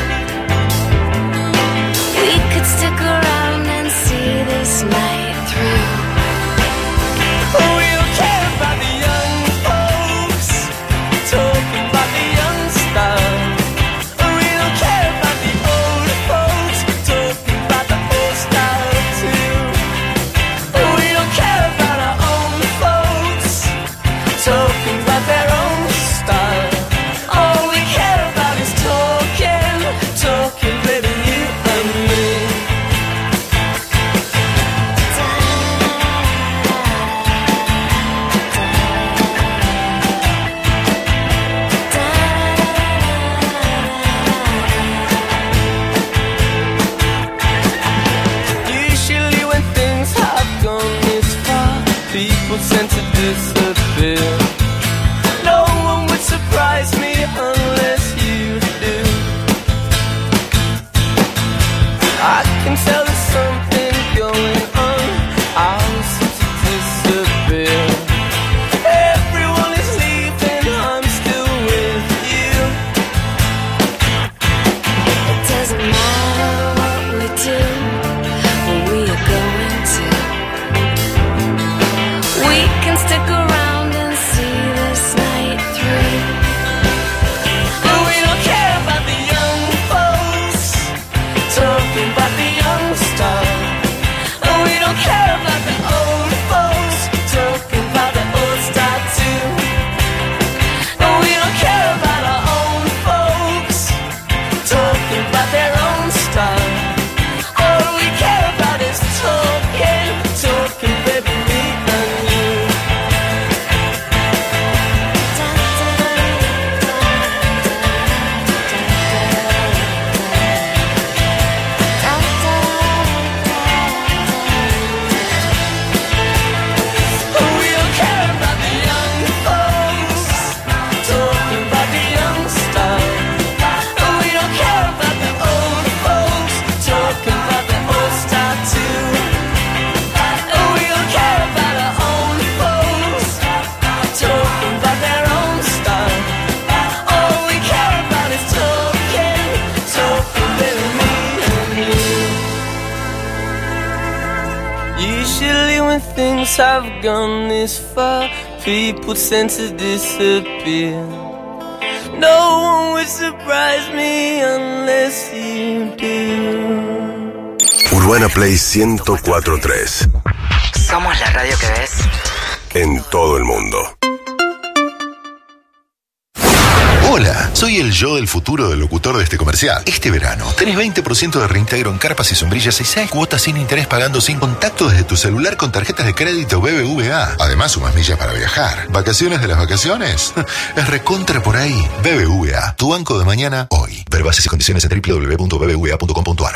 with. We could stick around and see this night through. We don't care about the young folks talking about the young stuff. We don't care about the old folks talking about the old stuff too. We don't care about our own folks talking about their own stuff. All we care about is talking, baby, you and me. Usually when things have gone this far, people tend to disappear. No one would surprise me unless you do. I can tell there's something going on. I'll seem to disappear. Everyone is leaving, I'm still with you. It doesn't matter what we do, where we are going to. We can stick around and see this night through. We don't care about the young folks talking about the young stuff. We don't care about the old folks talking about the old stuff too. We don't care about our own folks talking about their own stuff. All we care about is talking, baby, me and you. We don't care about the young folks talking about the young stuff. We don't care about the old folks talking about the old stuff too. We don't care about our own folks talking about their own stuff. All we care about is talking, baby, me and you. Usually when things have gone this far, people tend to disappear. No one would surprise me unless you do. Urbana Play 104.3. Somos la radio que ves. En todo el mundo. Hola, soy el yo del futuro del locutor de este comercial. Este verano tenés 20% de reintegro en carpas y sombrillas y 6 cuotas sin interés pagando sin contacto desde tu celular con tarjetas de crédito BBVA. Además, sumas millas para viajar. ¿Vacaciones de las vacaciones? Es recontra por ahí. BBVA, tu banco de mañana hoy. Ver bases y condiciones en www.bbva.com.ar.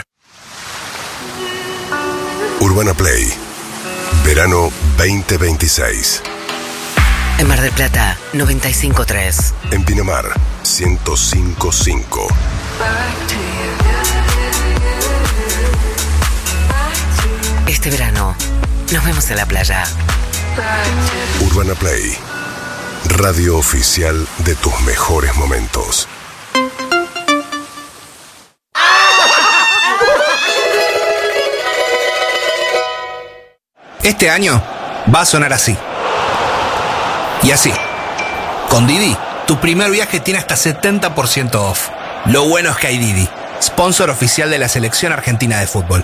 Urbana Play. Verano 2026. En Mar del Plata, 95.3. En Pinamar, 105.5. Este verano, Nos vemos en la playa. Urbana Play, radio oficial de tus mejores momentos. Este año va a sonar así. Y así. Con Didi, tu primer viaje tiene hasta 70% off. Lo bueno es que hay Didi, sponsor oficial de la selección argentina de fútbol.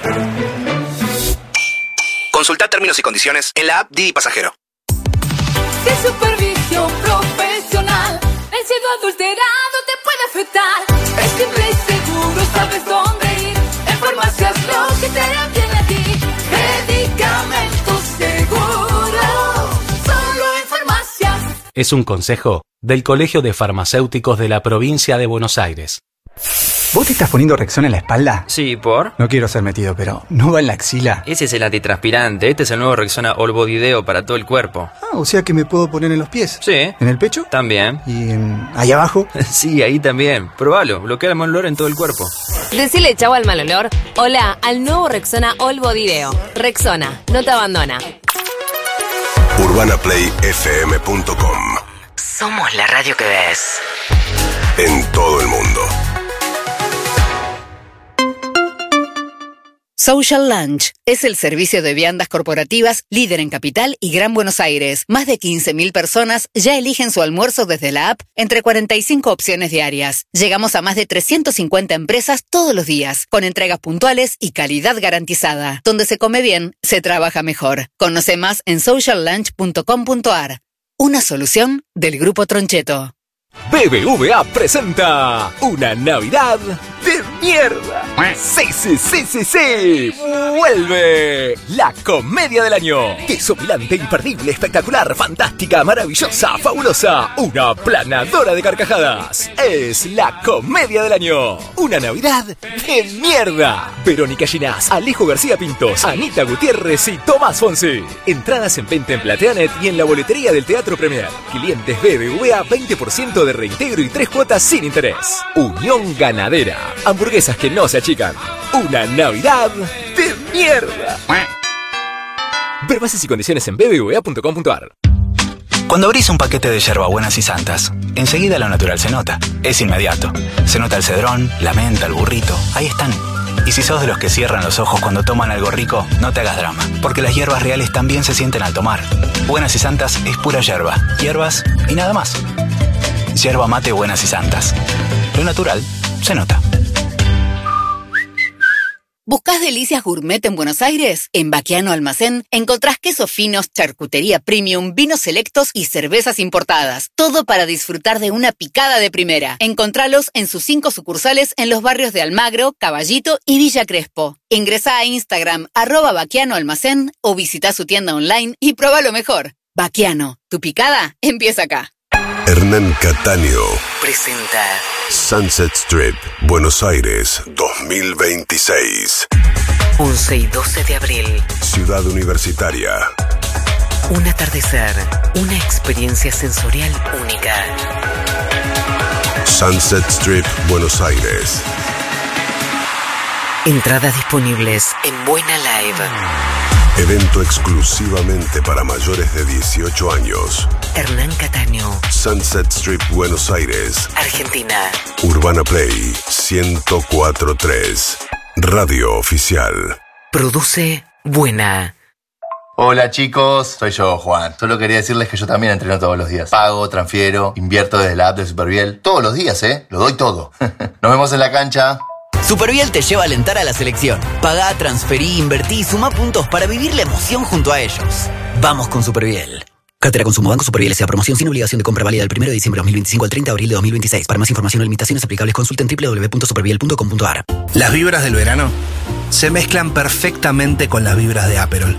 Consulta términos y condiciones en la app Didi Pasajero. De supervisión profesional, el cielo adulterado te puede afectar. Es simple y seguro, sabes dónde ir. En farmacias lo que te hará bien a ti. Medicamentos seguros, solo en farmacias. Es un consejo del Colegio de Farmacéuticos de la provincia de Buenos Aires. ¿Vos te estás poniendo Rexona en la espalda? Sí, ¿por? No quiero ser metido, pero ¿no va en la axila? Ese es el antitranspirante. Este es el nuevo Rexona All Body Deo para todo el cuerpo. Ah, o sea que me puedo poner en los pies. Sí. ¿En el pecho? También. ¿Y ahí abajo? Sí, ahí también. Probalo. Bloquea el mal olor en todo el cuerpo. Decile chau al mal olor. Hola al nuevo Rexona All Body Deo. Rexona, no te abandona. UrbanaPlayFM.com. Somos la radio que ves. En todo el mundo. Social Lunch es el servicio de viandas corporativas líder en Capital y Gran Buenos Aires. Más de 15.000 personas ya eligen su almuerzo desde la app entre 45 opciones diarias. Llegamos a más de 350 empresas todos los días, con entregas puntuales y calidad garantizada. Donde se come bien, se trabaja mejor. Conoce más en sociallunch.com.ar. Una solución del Grupo Troncheto. BBVA presenta una Navidad de mierda. Sí. Vuelve la comedia del año. Desopilante, imperdible, espectacular, fantástica, maravillosa, fabulosa. Una planadora de carcajadas. Es la comedia del año. Una Navidad de mierda. Verónica Ginás, Alejo García Pintos, Anita Gutiérrez y Tomás Fonsi. Entradas en venta en Plateanet y en la boletería del Teatro Premier. Clientes BBVA 20% de reintegro y 3 cuotas sin interés. Unión Ganadera. Hamburguesas que no se achican. Una Navidad de mierda. Ver bases y condiciones en bbva.com.ar. Cuando abrís un paquete de yerbabuenas y santas, enseguida lo natural se nota. Es inmediato. Se nota el cedrón, la menta, el burrito. Ahí están. Y si sos de los que cierran los ojos cuando toman algo rico, no te hagas drama, porque las hierbas reales también se sienten al tomar. Buenas y santas es pura yerba, hierbas y nada más. Yerba mate Buenas y Santas. Lo natural se nota. ¿Buscás delicias gourmet en Buenos Aires? En Baquiano Almacén encontrás quesos finos, charcutería premium, vinos selectos y cervezas importadas. Todo para disfrutar de una picada de primera. Encontralos en sus 5 sucursales en los barrios de Almagro, Caballito y Villa Crespo. Ingresá a Instagram @Baquiano Almacén o visita su tienda online y prueba lo mejor. Baquiano, tu picada empieza acá. Hernán Cataño presenta Sunset Strip, Buenos Aires 2026. 11 y 12 de abril. Ciudad Universitaria. Un atardecer, una experiencia sensorial única. Sunset Strip, Buenos Aires. Entradas disponibles en Buena Live. Evento exclusivamente para mayores de 18 años. Hernán Cataño. Sunset Strip, Buenos Aires, Argentina. Urbana Play 104.3. Radio oficial. Produce Buena. Hola chicos, soy yo, Juan. Solo quería decirles que yo también entreno todos los días. Pago, transfiero, invierto desde la app de Superviel. Todos los días, Lo doy todo. Nos vemos en la cancha. Superviel te lleva a alentar a la selección. Pagá, transferí, invertí y sumá puntos para vivir la emoción junto a ellos. Vamos con Superviel. Cartera Consumo Banco Superviel S.A. Promoción sin obligación de compra válida del 1 de diciembre de 2025 al 30 de abril de 2026. Para más información o limitaciones aplicables consulten www.superviel.com.ar. Las vibras del verano se mezclan perfectamente con las vibras de Aperol.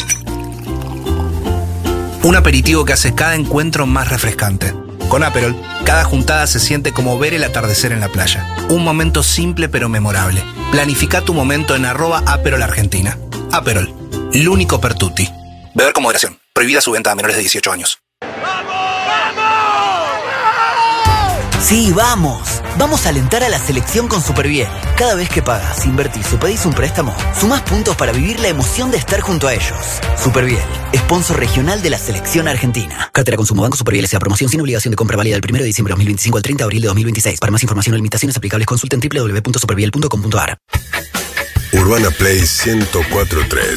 Un aperitivo que hace cada encuentro más refrescante. Con Aperol, cada juntada se siente como ver el atardecer en la playa. Un momento simple pero memorable. Planifica tu momento en @AperolArgentina. Aperol, el único per tutti. Beber con moderación. Prohibida su venta a menores de 18 años. Sí, vamos. Vamos a alentar a la selección con Superviel. Cada vez que pagas, invertís o pedís un préstamo, sumás puntos para vivir la emoción de estar junto a ellos. Superviel, sponsor regional de la selección argentina. Cartera Consumo Banco Superviel S.A. Promoción sin obligación de compra válida del 1 de diciembre de 2025 al 30 de abril de 2026. Para más información o limitaciones aplicables, consulten www.superviel.com.ar. Urbana Play 104.3.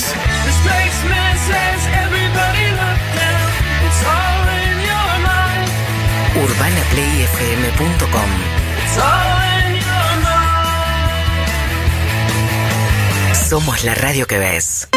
UrbanaPlayFM.com. Somos la radio que ves.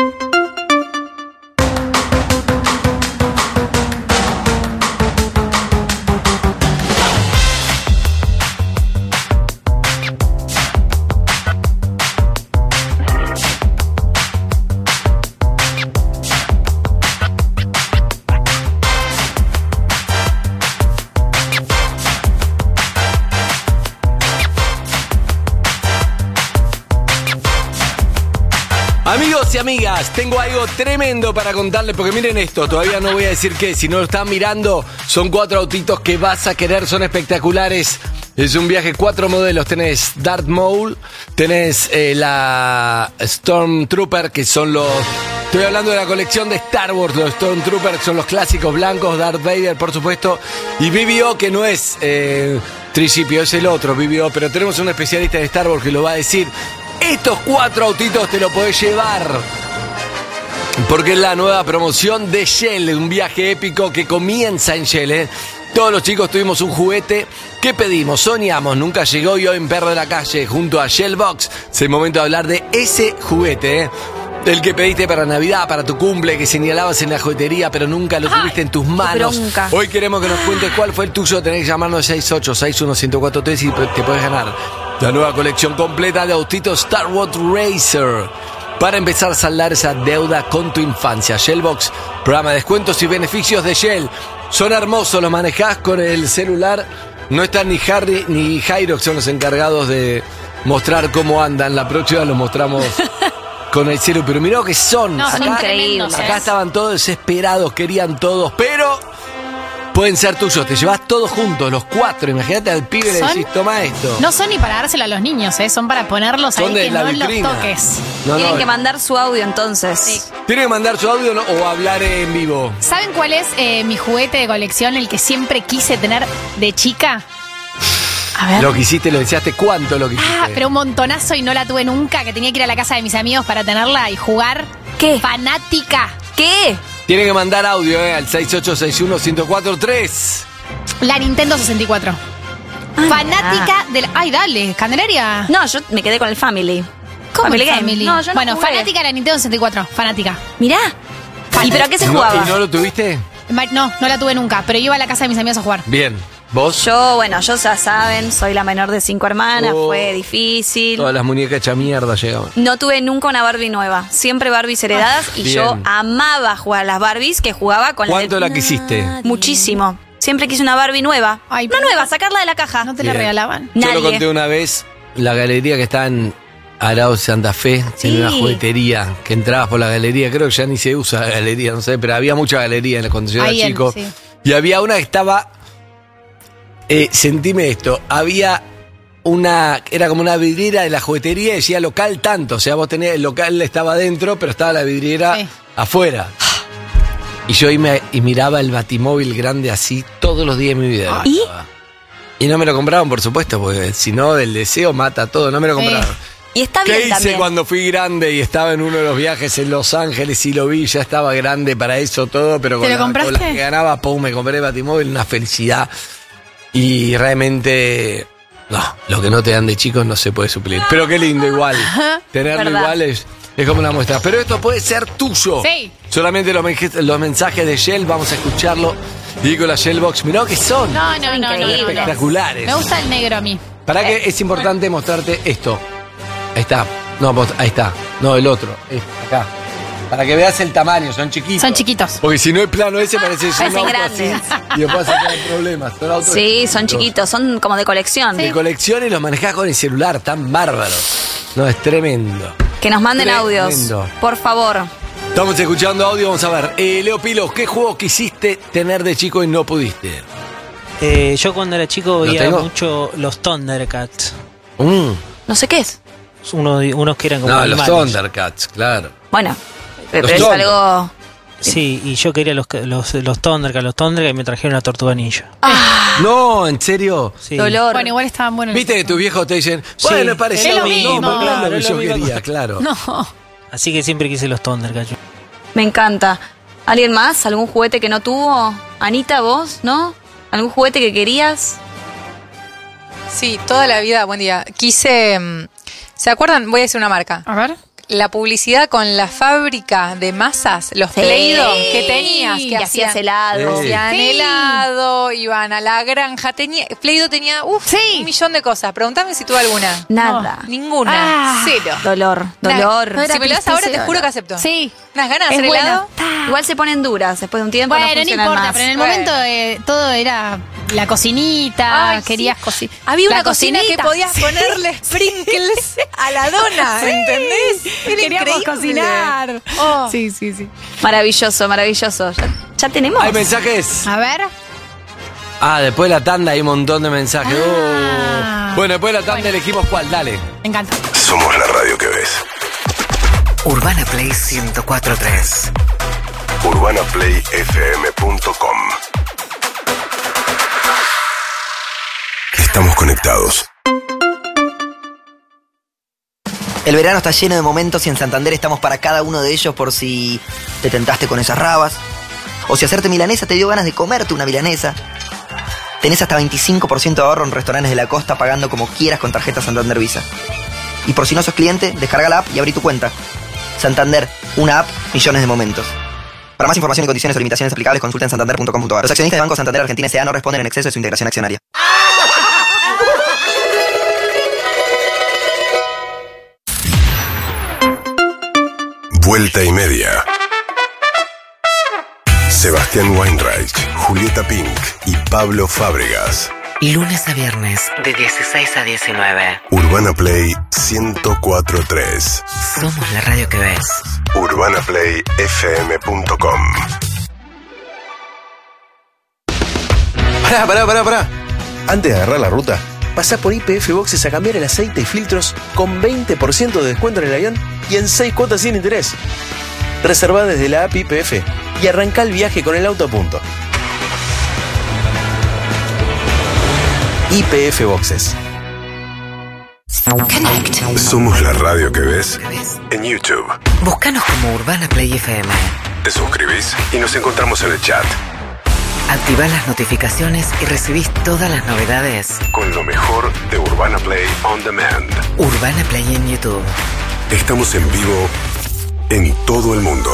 Amigos y amigas, tengo algo tremendo para contarles, porque miren esto, todavía no voy a decir qué, si no lo están mirando, son 4 autitos que vas a querer, son espectaculares. Es un viaje, 4 modelos, tenés Darth Maul, tenés la Stormtrooper, que son los... Estoy hablando de la colección de Star Wars, los Stormtroopers, que son los clásicos blancos, Darth Vader, por supuesto, y BB-8, que no es Tricipio, es el otro BB-8, pero tenemos un especialista de Star Wars que lo va a decir. Estos 4 autitos te lo podés llevar, porque es la nueva promoción de Shell, un viaje épico que comienza en Shell, Todos los chicos tuvimos un juguete que pedimos, soñamos, nunca llegó, y hoy en Perro de la Calle, junto a Shell Box, es el momento de hablar de ese juguete, El que pediste para Navidad, para tu cumple, que señalabas en la juguetería, pero nunca lo tuviste en tus manos. Bronca. Hoy queremos que nos cuentes cuál fue el tuyo. Tenés que llamarnos 6861-1043 y te puedes ganar la nueva colección completa de autitos Star Wars Racer. Para empezar a saldar esa deuda con tu infancia. Shellbox, programa de descuentos y beneficios de Shell. Son hermosos, los manejás con el celular. No están ni Harry ni Jairo, que son los encargados de mostrar cómo andan. La próxima los mostramos con el celu. Pero mirá lo que son. No, son increíbles. Acá estaban todos desesperados, querían todos, pero pueden ser tuyos. Te llevas todos juntos, los 4. Imagínate al pibe y le decís, toma esto. No son ni para dárselo a los niños, son para ponerlos Son ahí de que la no vitrina. los toques. No, Tienen no. que mandar su audio entonces. Tienen que mandar su audio o hablar en vivo. ¿Saben cuál es mi juguete de colección, el que siempre quise tener de chica? A ver. Lo que hiciste, lo deseaste, ¿cuánto lo quisiste? Ah, pero un montonazo y no la tuve nunca, que tenía que ir a la casa de mis amigos para tenerla y jugar. ¿Qué? Fanática. ¿Qué? Tienen que mandar audio al 6861-1043. La Nintendo 64. Fanática del... Ay, dale, Candelaria. No, yo me quedé con el Family. ¿Cómo Family el Game. Family? No, yo no bueno, jugué. fanática de la Nintendo 64. Fanática. Mirá. ¿Y pero a qué se jugaba? ¿Y no lo tuviste? No, no la tuve nunca, pero iba a la casa de mis amigos a jugar. Bien. ¿Vos? Yo ya saben, soy la menor de 5 hermanas, Oh. fue difícil. Todas las muñecas hechas mierda llegaban. No tuve nunca una Barbie nueva, siempre Barbies heredadas y bien. yo amaba jugar a las Barbies que jugaba con ¿Cuánto la quisiste? Muchísimo. Siempre quise una Barbie nueva. Ay, no pero- nueva, sacarla de la caja. No te la Bien. regalaban. Yo lo Nadie. conté una vez, la galería que está en Arao Santa Fe, Sí. en una juguetería, que entrabas por la galería, creo que ya ni se usa la galería, no sé, pero había mucha galería cuando yo era Ahí chico. sí. Y había una que estaba, sentime esto, había una, era como una vidriera de la juguetería y decía local tanto, o sea, vos tenías, el local estaba adentro, pero estaba la vidriera Sí. afuera. Y yo y miraba el batimóvil grande así todos los días de mi vida. ¿Y? Y no me lo compraron, por supuesto, porque si no, el deseo mata todo. No me lo Sí. compraron. Y está ¿Qué bien hice también. cuando fui grande y estaba en uno de los viajes en Los Ángeles y lo vi? Ya estaba grande para eso todo, pero ¿Te con lo la compraste? que ganaba, pum, me compré el batimóvil, una felicidad. Y realmente, no, lo que no te dan de chicos no se puede suplir. Pero qué lindo igual. Tenerlo Verdad. igual es como una muestra. Pero esto puede ser tuyo. Sí. Solamente los mensajes de Shell, vamos a escuclo. Y con la Shellbox, mirá que son. No, no, no, no, Increíble. no. Espectaculares. Me gusta el negro a mí. Para que es importante mostrarte esto. Ahí está. No, ahí está. No, el otro. Acá. Para que veas el tamaño, son chiquitos. Son chiquitos. Porque si no es plano ese, parece un Parecen auto grandes. así. Y después vas a tener problemas. Son autos Sí, son chiquitos, son como de colección. de colección y los manejás con el celular, tan bárbaros. No, es tremendo. Que nos manden Tremendo. audios, por favor. Estamos escuchando audio, vamos a ver. Leo Pilos, ¿qué juego quisiste tener de chico y no pudiste? Yo cuando era chico ¿Lo veía tengo? mucho los Thundercats. No sé qué es. Unos que eran como No, los animales. Thundercats, claro. Bueno, pero Los es Thunder. algo... Sí, y yo quería los Thundercats y me trajeron una tortuga ninja. No, ¿en serio? Sí. Dolor. Bueno, igual estaban buenos. Viste que tus viejos te dicen, Sí, bueno, es parecido. es lo mismo. No, Claro, es lo que es yo lo mismo. quería, claro. No. Así que siempre quise los Thundercats. Me encanta. ¿Alguien más? ¿Algún juguete que no tuvo? Anita, vos, ¿no? ¿Algún juguete que querías? Sí, toda la vida, buen día. Quise... ¿Se acuerdan? Voy a decir una marca. A ver. La publicidad con la fábrica de masas, los Sí. Play-Doh que tenías, Que que hacías hacían helado. hacían Sí. helado, iban a la granja. Play-Doh tenía un millón de cosas. Pregúntame si tuve alguna. Nada. Ninguna. Ah. Cero. Dolor. Nah, Si si me lo das ahora, te juro que acepto. Sí. ¿Unas ganas de Es hacer buena. helado? Igual se ponen duras. Después de un tiempo Bueno, no no funcionan importa, más. pero en el Bueno. momento todo era la cocinita, Ay, querías sí. cocinar. Había La una cocina que cocinita. podías Sí. ponerle sprinkles a la dona, Sí. ¿entendés? Era Queríamos increíble. cocinar. Oh. Sí, sí, sí. Maravilloso, maravilloso. ¿Ya tenemos? ¿Hay mensajes? A ver. Ah, después de la tanda hay un montón de mensajes. Ah. Bueno, después de la tanda elegimos cuál, dale. Me encanta. Somos la radio que ves. Urbana Play 104.3. UrbanaPlayFM.com. Estamos conectados. El verano está lleno de momentos y en Santander estamos para cada uno de ellos por si te tentaste con esas rabas. O si hacerte milanesa te dio ganas de comerte una milanesa. Tenés hasta 25% de ahorro en restaurantes de la costa pagando como quieras con tarjeta Santander Visa. Y por si no sos cliente, descarga la app y abrí tu cuenta. Santander, una app, millones de momentos. Para más información y condiciones o limitaciones aplicables, consulta en santander.com.ar. Los accionistas de Banco Santander Argentina S.A. no responden en exceso de su integración accionaria. Vuelta y media. Sebastián Weinreich, Julieta Pink y Pablo Fábregas. Lunes a viernes, de 16 a 19. Urbana Play 104.3. Somos la radio que ves. UrbanaPlayFM.com. Pará. Antes de agarrar la ruta, pasá por YPF Boxes a cambiar el aceite y filtros con 20% de descuento en el avión y en 6 cuotas sin interés. Reservá desde la app YPF y arrancá el viaje con el auto a punto. YPF Boxes. Somos la radio que ves en YouTube. Búscanos como Urbana Play FM. Te suscribís y nos encontramos en el chat. Activá las notificaciones y recibís todas las novedades. Con lo mejor de Urbana Play On Demand. Urbana Play en YouTube. Estamos en vivo en todo el mundo.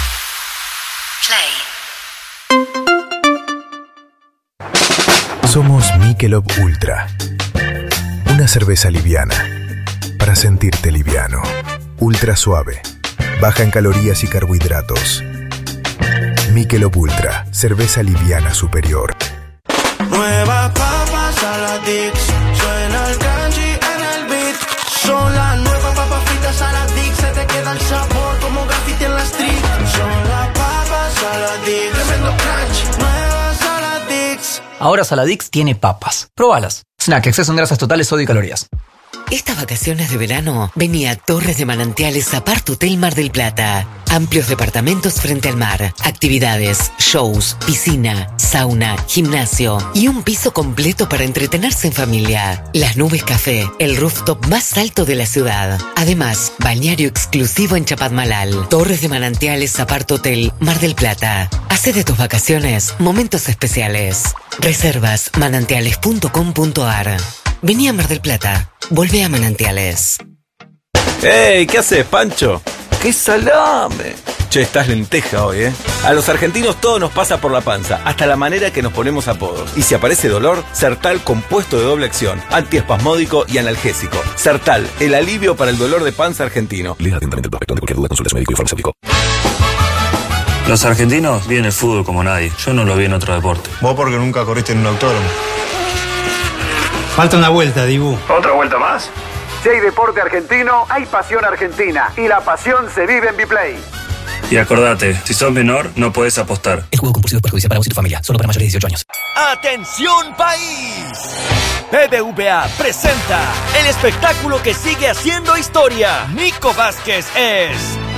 Somos Michelob Ultra. Una cerveza liviana. Para sentirte liviano. Ultra suave. Baja en calorías y carbohidratos. Michelob Ultra. Cerveza liviana superior. Nueva papa Saladix, suena el kanji en el beat. Son las nuevas papas fritas Saladix, se te queda el sabor como graffiti en la street. Son las papas Saladix, tremendo crunch, nueva Saladix. Ahora Saladix tiene papas. Probalas. Snack, exceso en grasas totales, sodio y calorías. Estas vacaciones de verano, vení a Torres de Manantiales Apart Hotel Mar del Plata. Amplios departamentos frente al mar, actividades, shows, piscina, sauna, gimnasio y un piso completo para entretenerse en familia. Las Nubes Café, el rooftop más alto de la ciudad. Además, bañario exclusivo en Chapadmalal. Torres de Manantiales Apart Hotel Mar del Plata. Hace de tus vacaciones momentos especiales. Reservas manantiales.com.ar. Vení a Mar del Plata. Volvé a Manantiales. ¡Ey! ¿Qué haces, Pancho? ¡Qué salame! Che, estás lenteja hoy, ¿eh? A los argentinos todo nos pasa por la panza, hasta la manera que nos ponemos apodos. Y si aparece dolor, Sertal compuesto de doble acción, antiespasmódico y analgésico. Sertal, el alivio para el dolor de panza argentino. Lea atentamente el prospecto. Ante cualquier duda, consulte a su médico y farmacéutico. Los argentinos viven el fútbol como nadie. Yo no lo vi en otro deporte. Vos porque nunca corriste en un autódromo. Falta una vuelta, Dibu. ¿Otra vuelta más? Si hay deporte argentino, hay pasión argentina. Y la pasión se vive en Biplay. Y acordate, si sos menor, no podés apostar. El juego compulsivo es perjudicial para vos y tu familia. Solo para mayores de 18 años. ¡Atención país! BBVA presenta el espectáculo que sigue haciendo historia. Nico Vázquez es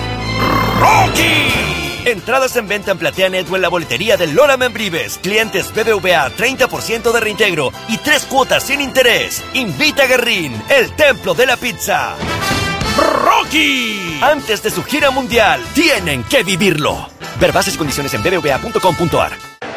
Rocky. Entradas en venta en PlateaNet o en la boletería de Lola Membrives. Clientes BBVA 30% de reintegro y 3 cuotas sin interés. Invita a Guerrín, el templo de la pizza. Rocky. Antes de su gira mundial, tienen que vivirlo. Ver bases y condiciones en bbva.com.ar.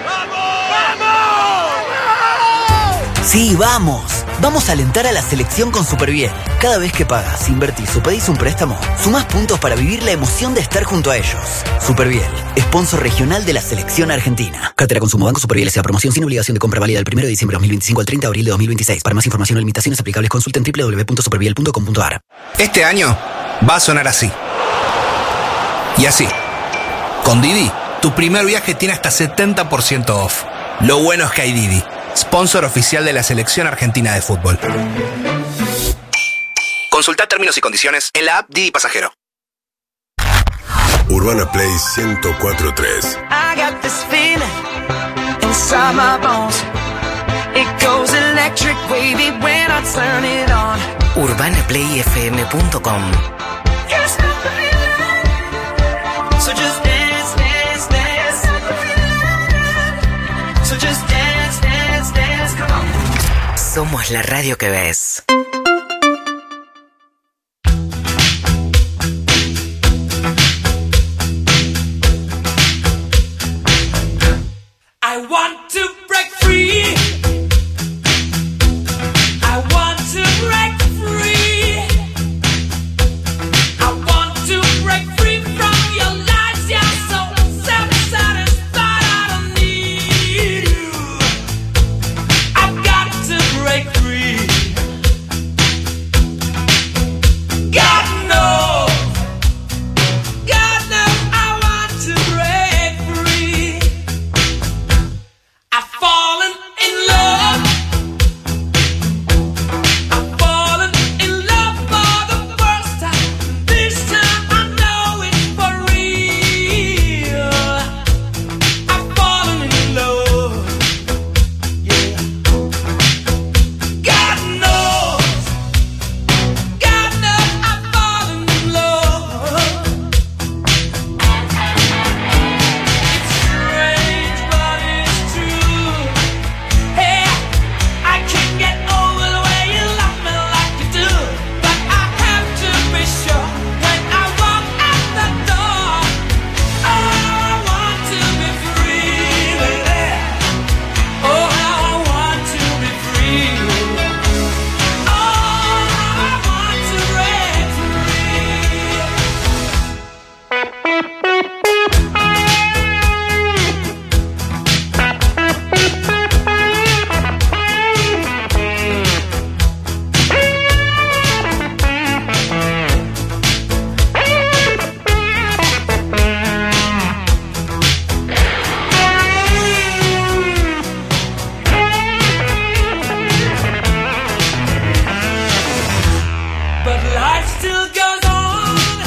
Sí, vamos. Vamos a alentar a la selección con Superbiel. Cada vez que pagas, invertís o pedís un préstamo, sumás puntos para vivir la emoción de estar junto a ellos. Superbiel, sponsor regional de la selección argentina. Cartera Consumo Banco Superbiel S.A. Promoción sin obligación de compra válida del 1 de diciembre de 2025 al 30 de abril de 2026. Para más información o limitaciones aplicables, consulten www.superbiel.com.ar. Este año va a sonar así. Y así. Con Didi, tu primer viaje tiene hasta 70% off. Lo bueno es que hay Didi, sponsor oficial de la selección argentina de fútbol. Consulta términos y condiciones en la app Didi Pasajero. Urbana Play 104.3. I got this feeling inside my bones. It goes electric wavy when I turn it on. UrbanaPlayFM.com. So just dance, dance, dance. So just dance, dance, dance. Come on. Somos la radio que ves. I want to break free. I want to break free. I want to break free from your lies. You're so self-satisfied. I don't need you. I've got to break free. God knows. God knows I want to break free. I've fallen in love. I've fallen in love for the first time. This time I know it's for real. I've fallen in love. Yeah. God knows. God knows I've fallen in love. It's strange, but it's true. Hey, I can't get over the way you love me like you do. But I have to be sure when I walk out the door. Oh, I want to be free, baby. Oh, how I want to be free. Oh, how I want to break But life still goes on.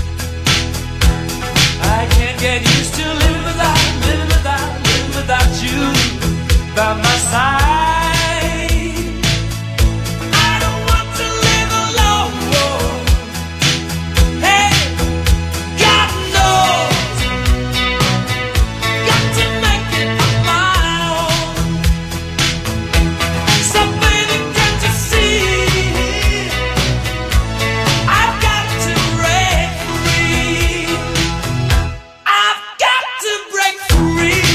I can't get used to living without you by my side. I don't want to live alone. Hey, God knows. Got to make it on my own. So baby, can't you see? I've got to break free. I've got to break free.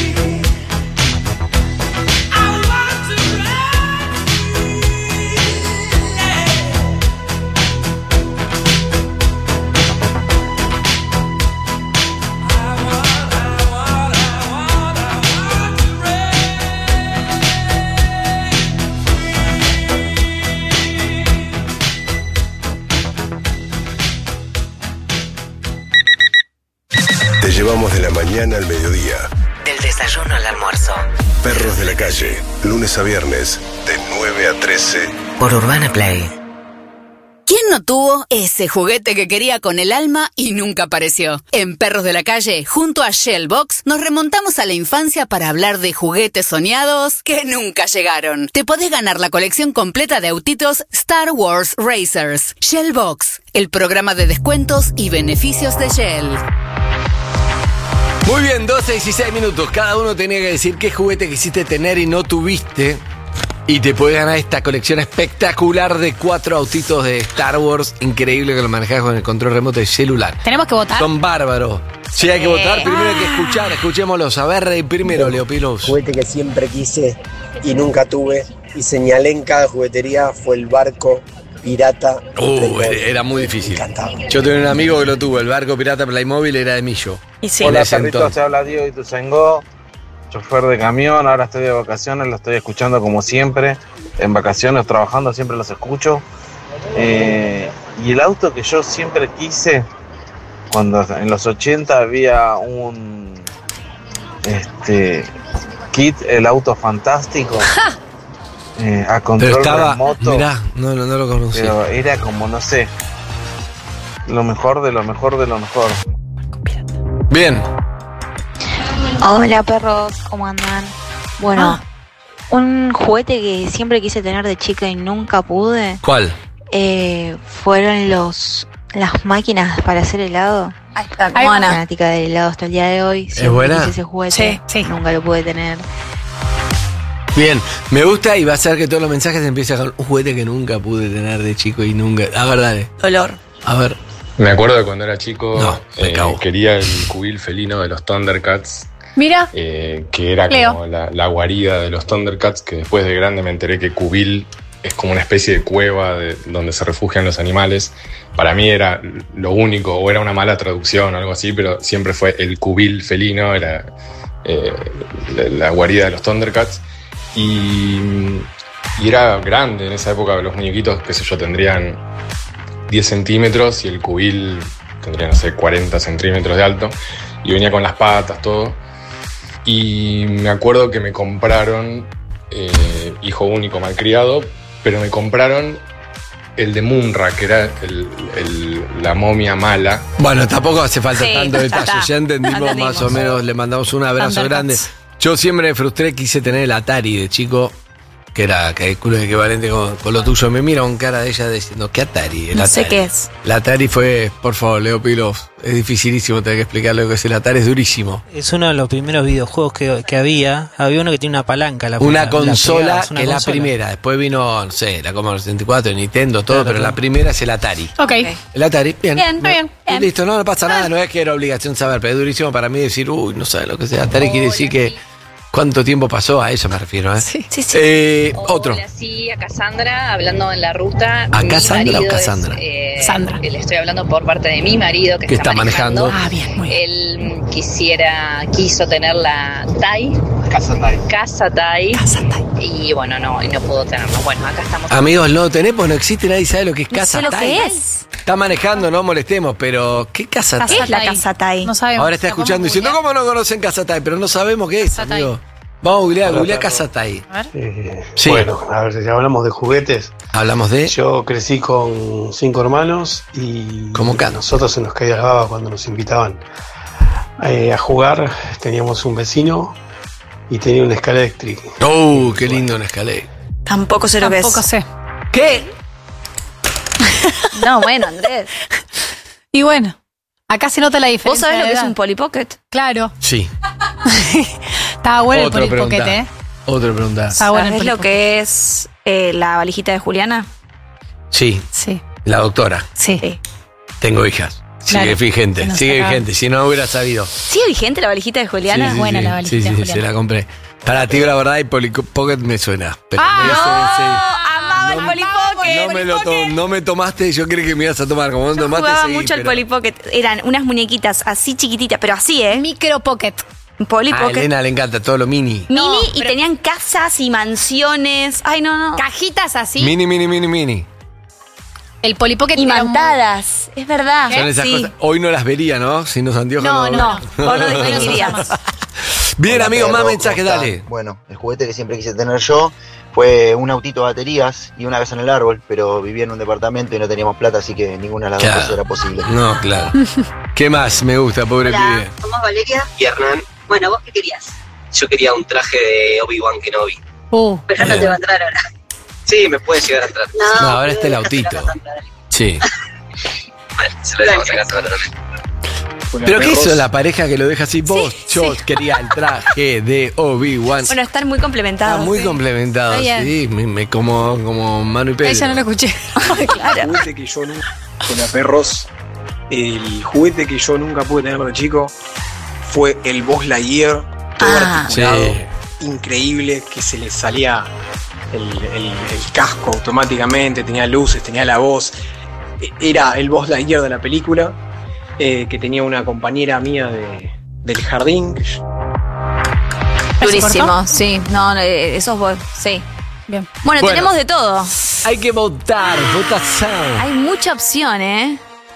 I want to break free. Te llevamos de la mañana al mediodía. Del desayuno al almuerzo. Perros de la calle, lunes a viernes, de 9 a 13. Por Urbana Play. ¿Quién no tuvo ese juguete que quería con el alma y nunca apareció? En Perros de la Calle, junto a Shellbox, nos remontamos a la infancia para hablar de juguetes soñados que nunca llegaron. Te podés ganar la colección completa de autitos Star Wars Racers. Shellbox, el programa de descuentos y beneficios de Shell. Muy bien, 12:16. Cada uno tenía que decir qué juguete quisiste tener y no tuviste. Y te puedes ganar esta colección espectacular de 4 autitos de Star Wars. Increíble que lo manejas con el control remoto de celular. ¿Tenemos que votar? Son bárbaros. Sí, hay que votar. Primero hay que escuchar. Escuchémoslos. A ver, primero, Leo Pilos. Juguete que siempre quise y nunca tuve. Y señalé en cada juguetería fue el barco pirata. Era muy difícil. Yo tenía un amigo que lo tuvo. El barco pirata Playmobil era de Millo. Hola, perritos. Te habla Diego Ituzaingó. Chofer de camión, ahora estoy de vacaciones, lo estoy escuchando como siempre. En vacaciones, trabajando, siempre los escucho. Y el auto que yo siempre quise, cuando en los 80 había un kit, el auto fantástico, a control remoto. Mirá, no lo conocí. Pero era como, no sé, lo mejor de lo mejor de lo mejor. Bien. Hola perros, ¿cómo andan? Bueno, un juguete que siempre quise tener de chica y nunca pude. ¿Cuál? Fueron las máquinas para hacer helado. Ahí está, Soy fanática de helado hasta el día de hoy. ¿Es buena? Quise ese juguete, Sí. nunca lo pude tener. Bien, me gusta y va a ser que todos los mensajes empiecen con un juguete que nunca pude tener de chico y nunca. A ver, dale. Dolor. A ver. Me acuerdo de cuando era chico, me cago. quería el cubil felino de los Thundercats. Mira. Que era Leo. como la guarida de los Thundercats, que después de grande me enteré que cubil es como una especie de cueva donde se refugian los animales. Para mí era lo único, o era una mala traducción o algo así, pero siempre fue el cubil felino, era la guarida de los Thundercats. Y era grande en esa época, los muñequitos, qué sé yo, tendrían 10 centímetros y el cubil tendría, no sé, 40 centímetros de alto. Y venía con las patas, todo. Y me acuerdo que me compraron, hijo único malcriado, pero me compraron el de Munra, que era la momia mala. Bueno, tampoco hace falta tanto detalle, está. ya entendimos más o menos, le mandamos un abrazo grande. Yo siempre me frustré, quise tener el Atari de chico, que era que culo equivalente con lo tuyo. Me mira con cara de ella diciendo, ¿qué Atari? No sé qué es. El Atari fue, por favor, Leo Pilos, es dificilísimo tener que explicarle lo que es el Atari, es durísimo. Es uno de los primeros videojuegos que había. Había uno que tiene una palanca. Una consola, una que es la consola. primera. Después vino, no sé, la Commodore 64, Nintendo, todo, pero la primera es el Atari. Ok. El Atari, bien. Bien, está bien. Y listo, no pasa nada, no es que era obligación saber, pero es durísimo para mí decir, uy, no sabes lo que es el Atari, quiere decir que cuánto tiempo pasó, a eso me refiero, ¿eh? Sí. Otro. Hola, sí, a Cassandra, hablando en la ruta. ¿A Mi Cassandra o marido Cassandra? Sandra. Le estoy hablando por parte de mi marido que está manejando. Ah, bien, muy bien. Él quiso tener la TAI. Casa TAI. Y bueno, no pudo tenerlo. Bueno, acá estamos. Amigos, no lo tenemos, no existe, nadie sabe lo que es casa sé lo TAI. que es. Está manejando, no molestemos, pero ¿qué casa ¿Qué TAI? es la casa TAI? No sabemos. Ahora está escuchando diciendo, ¿cómo no conocen casa TAI? Pero no sabemos qué es, amigo. Vamos a googlear casa TAI. Sí. Bueno, a ver, si hablamos de juguetes. Hablamos de. Yo crecí con 5 hermanos y nosotros se nos caía la baba cuando nos invitaban a jugar. Teníamos un vecino y tenía una escala eléctrica. ¡Oh, qué lindo una escala! Tampoco sé lo que es. Tampoco sé. ¿Qué? No, bueno, Andrés. Y bueno, acá se nota la diferencia. ¿Vos sabés lo de que es edad. un Polly Pocket? Claro. Sí. Estaba bueno Otra el Polly Pocket, pregunta. Otra pregunta. Está bueno el ¿Sabés Polly lo Pocket. que es la valijita de Juliana? Sí. Sí. La doctora. Sí. Tengo hijas. Sigue Claro. vigente, Que nos sigue sacaba. vigente. Si no hubiera sabido. ¿Sigue vigente la valijita de Juliana? Sí, sí, Buena sí. la valijita Sí, de sí, Juliana. se la compré. Para ti, la verdad, y Polly Pocket me suena. Pero Amaba el Polly Pocket. no me tomaste, yo creí que me ibas a tomar. Como no tomaste, Jugaba seguí, mucho al pero- Polly Pocket. Eran unas muñequitas así chiquititas, pero así, ¿eh? Micro Pocket. Polly A Pocket. Elena le encanta todo lo mini. Mini y tenían casas y mansiones. Ay, no. Cajitas así. Mini. El Polly Pocket Y era mandadas. Es verdad. Son esas Sí. cosas. Hoy no las vería, ¿no? Si nos anteojos No. Vos no distinguirías. Bien, Hola, amigo, perro, más ¿cómo mensajes, están? dale. Bueno, el juguete que siempre quise tener yo fue un autito de baterías y una casa en el árbol, pero vivía en un departamento y no teníamos plata, así que ninguna de las dos cosas era posible. No, claro. ¿Qué más me gusta, pobre pibe? somos Valeria Y Hernán, Bueno, ¿vos qué querías? yo quería un traje de Obi-Wan Kenobi. Pero no te va a entrar ahora. Sí, me puede llegar a entrar. No, ahora está el autito. Sí. Bueno, se lo dejamos a casa ahora también. ¿Pero qué hizo la pareja que lo deja así? Vos, yo quería el traje de Obi-Wan. Bueno, están muy complementados. Muy complementado, Está sí. como Manu y Pedro. Ella no lo escuché. Claro. Juguete que yo nunca, con perros, el juguete que yo nunca pude tener de chico fue el Buzz Lightyear, todo articulado, increíble, que se le salía el casco automáticamente, tenía luces, tenía la voz. Era el Buzz Lightyear de la película, que tenía una compañera mía del jardín. Durísimo, sí. No, esos vos, sí. Bien. Bueno, tenemos de todo. Hay que votar, votación. Hay mucha opción, ¿eh?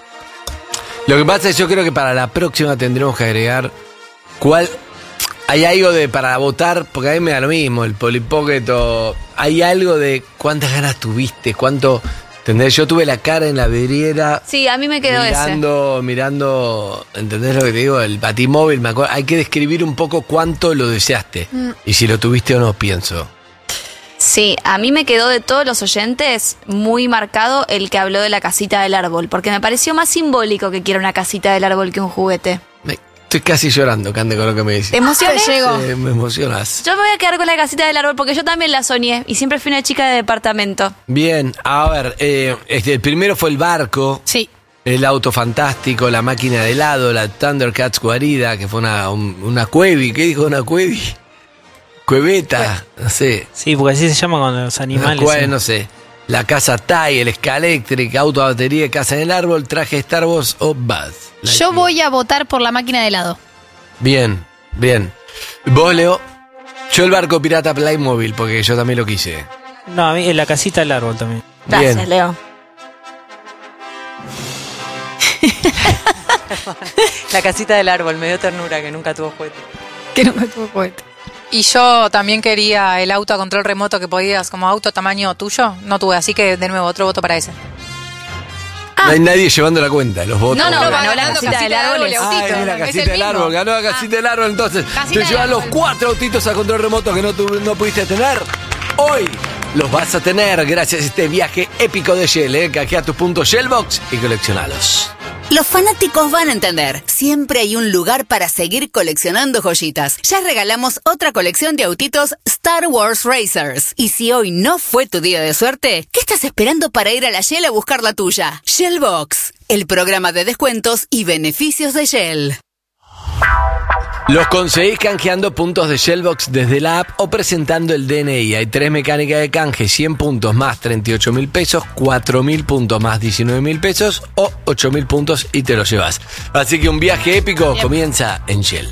Lo que pasa es que yo creo que para la próxima tendremos que agregar cuál. Hay algo de para votar, porque a mí me da lo mismo, el Polly Pocket o. Hay algo de cuántas ganas tuviste, cuánto. ¿Entendés? Yo tuve la cara en la vidriera. Sí, a mí me quedó mirando, ¿entendés lo que te digo? El Batimóvil, me acuerdo. Hay que describir un poco cuánto lo deseaste. Y si lo tuviste o no, pienso. Sí, a mí me quedó de todos los oyentes muy marcado el que habló de la casita del árbol, porque me pareció más simbólico que quiera una casita del árbol que un juguete. Estoy casi llorando, Cande, con lo que me dices. ¿Te emocioné? Sí, me emocionas. Yo me voy a quedar con la casita del árbol porque yo también la soñé y siempre fui una chica de departamento. Bien, a ver, el primero fue el barco. Sí. El auto fantástico, la máquina de helado, la Thundercats guarida, que fue una cuevi. ¿Qué dijo una cuevi? Cueveta, no sé. Sí, porque así se llama con los animales. No sé. La casa Tai, el Scalectric, auto a batería, casa en el árbol, traje Star Wars o Buzz. Yo voy a votar por la máquina de helado. Bien, bien. Vos, Leo, yo el barco pirata Playmobil, porque yo también lo quise. No, a mí en la casita del árbol también. Gracias, Bien. Leo. La casita del árbol, me dio ternura que nunca tuvo juguete. Que nunca tuvo juguete. Y yo también quería el auto a control remoto que podías, como auto tamaño tuyo. No tuve, así que de nuevo, otro voto para ese. No hay nadie llevando la cuenta, los votos. No, ganó la casita del árbol. La casita del árbol, ganó la casita del árbol, entonces. Te llevan los 4 autitos a control remoto que no pudiste tener. Hoy los vas a tener gracias a este viaje épico de Shell, Canjea tus puntos Shellbox y coleccionalos. Los fanáticos van a entender. Siempre hay un lugar para seguir coleccionando joyitas. Ya regalamos otra colección de autitos Star Wars Racers. Y si hoy no fue tu día de suerte, ¿qué estás esperando para ir a la Shell a buscar la tuya? Shellbox, el programa de descuentos y beneficios de Shell. Los conseguís canjeando puntos de Shellbox desde la app o presentando el DNI. Hay 3 mecánicas de canje, 100 puntos más 38.000 pesos, 4.000 puntos más 19.000 pesos o 8.000 puntos y te lo llevas. Así que un viaje épico comienza en Shell.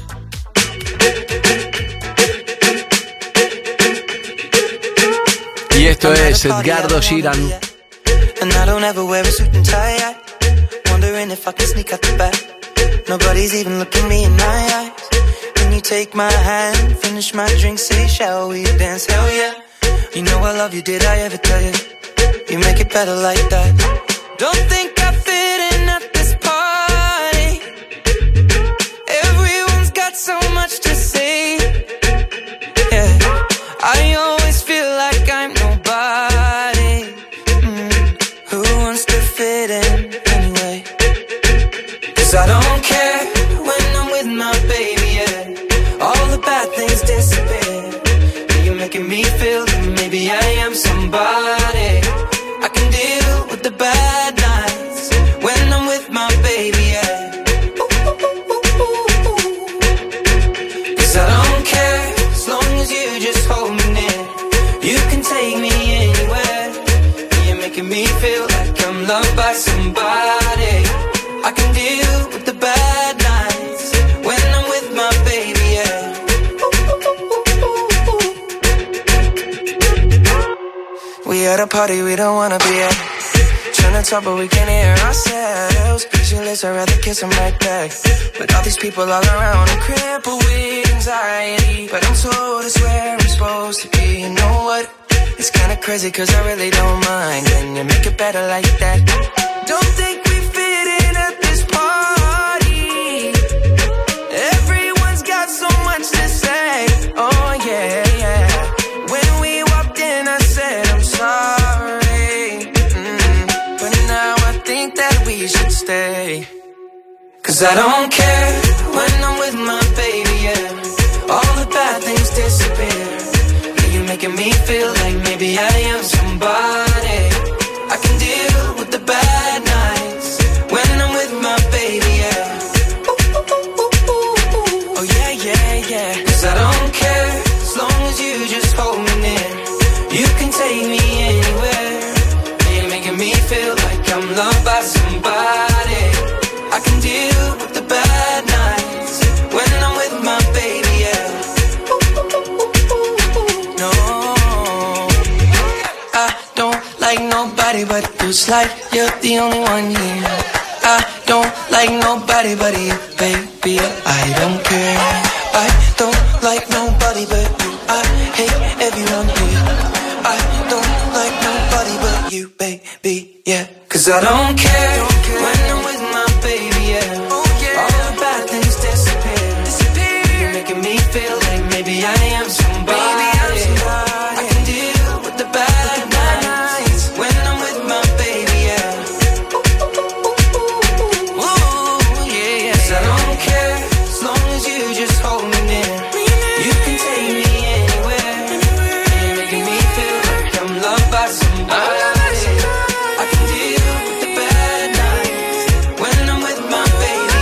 Y esto es Edgardo Girán. And I don't ever wear a suit and tie. Wondering if I can sneak out the back. Nobody's even looking me in my eyes. Can you take my hand, finish my drink, say shall we dance? Hell yeah. You know I love you, did I ever tell you? You make it better like that. Don't think I fit in at this party. Everyone's got so much to say. Yeah, I always feel like I'm nobody. Who wants to fit in anyway? 'Cause I don't care when I'm with my baby, yeah. All the bad things disappear. You're making me feel that maybe I am somebody. I can deal with the bad nights when I'm with my baby, yeah. 'Cause I don't care as long as you just hold me near. You can take me anywhere. You're making me feel like I'm loved by somebody. I can deal with the bad nights when I'm with my baby, yeah. We at a party we don't wanna be at. trying to talk, but we can't hear ourselves. Pictureless, I'd rather kiss them right back. But all these people all around, I'm crippled with anxiety. But I'm told it's where I'm supposed to be. You know what? It's kinda crazy, cause I really don't mind. Can you make it better like that? Don't think we fit in at this party. Everyone's got so much to say. Oh yeah, yeah. When we walked in, I said I'm sorry. But now I think that we should stay. Cause I don't care when I'm with my baby, yeah. All the bad things disappear. Yeah, you're making me feel like maybe I am somebody. I can deal with the bad nights when I'm with my baby, yeah. Oh yeah, yeah, yeah. Cause I don't care as long as you just hold me near. You can take me anywhere. You're making me feel like I'm loved by somebody. I can deal with the bad nights when I'm with my baby, yeah. No, I don't like nobody but you. It's like you're the only one here. I don't like nobody but you, baby. I don't care. I don't like nobody but you. I hate everyone here. I don't like nobody but you, baby, yeah. Cause I don't care when I'm with my baby, yeah. All the bad things disappear. You're making me feel like maybe I am somebody. I can deal with the bad nights when I'm with my baby, yeah. Ooh, yeah, yeah. 'Cause I don't care as long as you just hold me near. You can take me anywhere. You're making me feel like I'm loved by somebody. I can deal with the bad nights when I'm with my baby,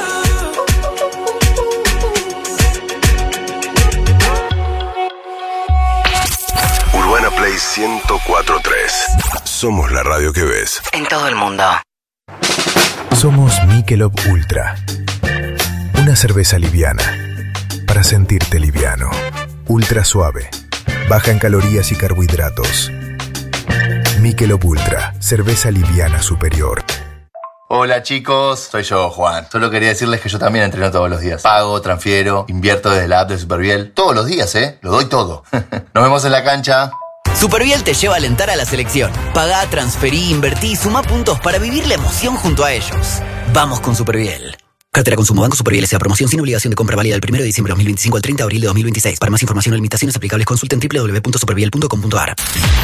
yeah. Urbana Play 104.3. Somos la radio que ves. En todo el mundo. Somos Michelob Ultra. Una cerveza liviana. Para sentirte liviano. Ultra suave. Baja en calorías y carbohidratos. Michelob Ultra. Cerveza liviana superior. Hola chicos, soy yo, Juan. Solo quería decirles que yo también entreno todos los días. Pago, transfiero, invierto desde la app de Superviel. Todos los días, lo doy todo. Nos vemos en la cancha. Superviel te lleva a alentar a la selección. Pagá, transferí, invertí y sumá puntos para vivir la emoción junto a ellos. Vamos con Superviel. Cartera Consumo Banco Superviel S.A. Promoción sin obligación de compra válida del 1 de diciembre de 2025 al 30 de abril de 2026. Para más información o limitaciones aplicables consulten www.superviel.com.ar.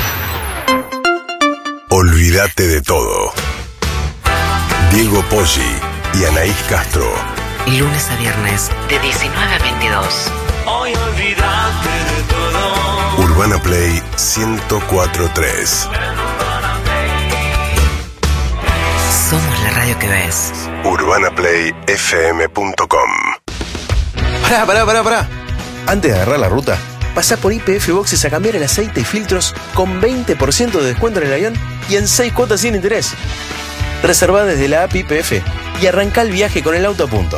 Olvídate de todo. Diego Poggi y Anaís Castro. Lunes a viernes de 19 a 22. Hoy olvídate de todo. Urbana Play 104.3. Somos la radio que ves. UrbanaPlayFM.com. Pará. Antes de agarrar la ruta, pasá por YPF Boxes a cambiar el aceite y filtros con 20% de descuento en el avión y en 6 cuotas sin interés. Reservá desde la app YPF y arrancá el viaje con el auto a punto.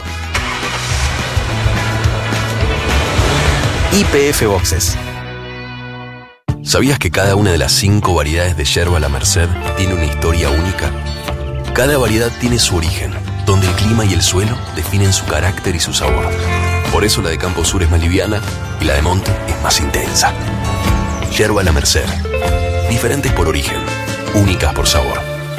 YPF Boxes. ¿Sabías que cada una de las 5 variedades de yerba La Merced tiene una historia única? Cada variedad tiene su origen, donde el clima y el suelo definen su carácter y su sabor. Por eso la de Campo Sur es más liviana y la de Monte es más intensa. Yerba La Merced. Diferentes por origen, únicas por sabor.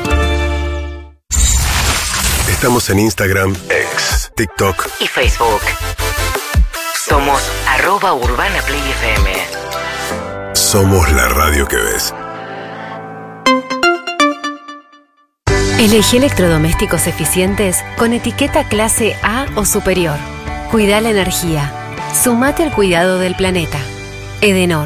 Estamos en Instagram, X, TikTok y Facebook. Somos @UrbanaPlayFM. Somos la radio que ves. Elegí electrodomésticos eficientes con etiqueta clase A o superior. Cuida la energía. Sumate al cuidado del planeta. Edenor.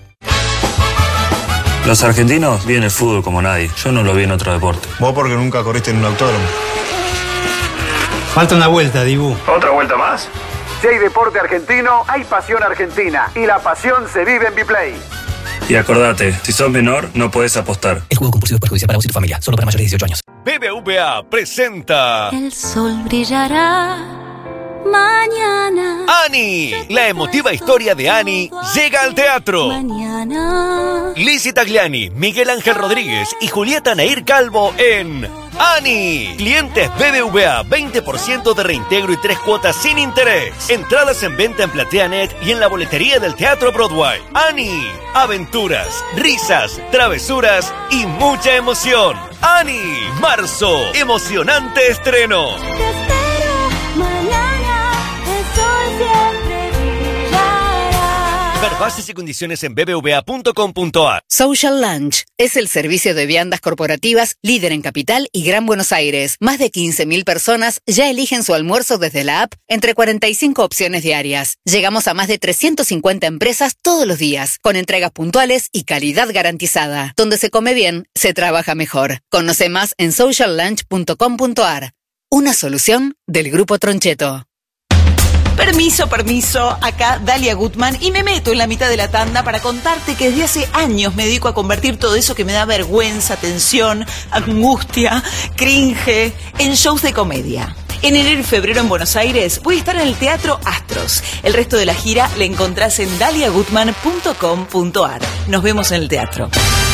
Los argentinos viven el fútbol como nadie. Yo no lo vi en otro deporte. Vos porque nunca corriste en un autódromo. Falta una vuelta, Dibu. ¿Otra vuelta más? Si hay deporte argentino, hay pasión argentina. Y la pasión se vive en Biplay. Y acordate, si sos menor, no podés apostar. El juego compulsivo es perjudicial para vos y tu familia. Solo para mayores de 18 años. BBVA presenta... El sol brillará Mañana. Annie, la emotiva historia de Annie llega al teatro. Mañana. Lizzy Tagliani, Miguel Ángel Rodríguez y Julieta Nair Calvo en Annie. Clientes BBVA, 20% de reintegro y 3 cuotas sin interés. Entradas en venta en PlateaNet y en la boletería del Teatro Broadway. Annie, aventuras, risas, travesuras y mucha emoción. Annie, marzo, emocionante estreno. Te espero mañana, el sol siempre brillará. Ver bases y condiciones en bbva.com.ar. Social Lunch es el servicio de viandas corporativas líder en Capital y Gran Buenos Aires. Más de 15.000 personas ya eligen su almuerzo desde la app entre 45 opciones diarias. Llegamos a más de 350 empresas todos los días, con entregas puntuales y calidad garantizada. Donde se come bien, se trabaja mejor. Conoce más en sociallunch.com.ar. Una solución del Grupo Troncheto. Permiso, acá Dalia Gutman y me meto en la mitad de la tanda para contarte que desde hace años me dedico a convertir todo eso que me da vergüenza, tensión, angustia, cringe, en shows de comedia. En enero y febrero en Buenos Aires voy a estar en el Teatro Astros. El resto de la gira la encontrás en daliagutman.com.ar. Nos vemos en el teatro.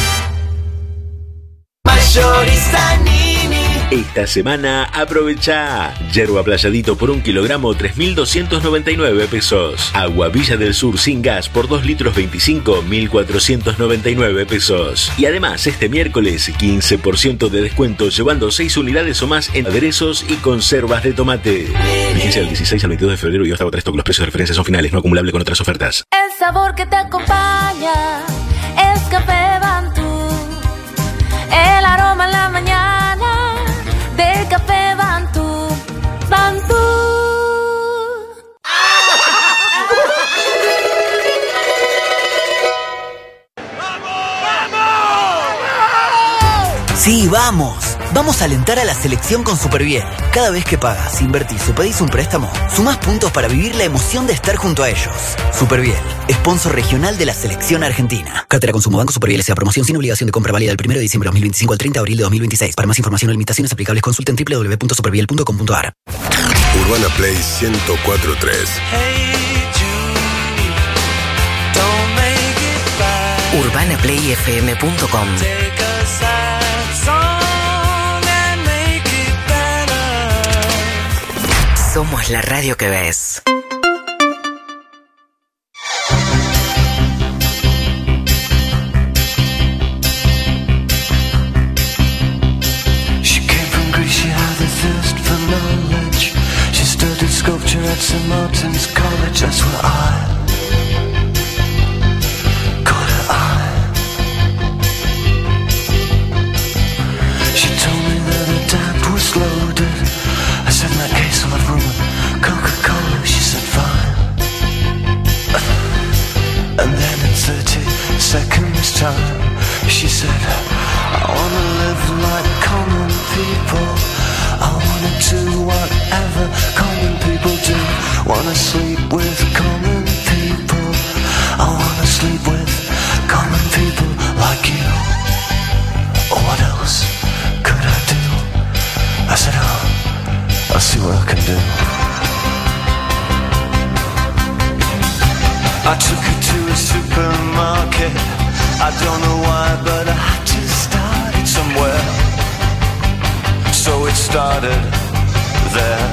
Esta semana aprovecha yerba playadito por 1 kilogramo 3.299 pesos. Agua Villa del Sur sin gas por 2 litros 25 1.499 pesos. Y además este miércoles 15% de descuento llevando 6 unidades o más en aderezos y conservas de tomate. Vigencia del 16 al 22 de febrero y hasta agotar stock. Los precios de referencia son finales, no acumulable con otras ofertas. El sabor que te acompaña es Café Bantú. El aroma en la mañana del Café Bantú. Bantú. Sí, vamos. Vamos a alentar a la selección con Superviel. Cada vez que pagas, invertís o pedís un préstamo, sumás puntos para vivir la emoción de estar junto a ellos. Superviel, sponsor regional de la selección argentina. Cartera Consumo Banco Superviel S.A. Promoción sin obligación de compra válida del 1 de diciembre de 2025 al 30 de abril de 2026. Para más información o limitaciones aplicables, consulten www.superviel.com.ar. Urbana Play 104.3. UrbanaPlayFM.com. Somos la radio que ves. She came from Greece, she had a thirst for knowledge. She studied sculpture at St. Martin's College. That's where I caught her eye. She told me that her dad was loaded. I said, in that case I'll have rum and Coca-Cola. She said, fine. And then in 30 seconds time, she said, I wanna live like common people. I wanna do whatever common people do. Wanna sleep with common people. I wanna sleep with common people like you. What else could I do? I said, oh, I'll see what I can do. I took her to a supermarket. I don't know why, but I had to start it somewhere. So it started there.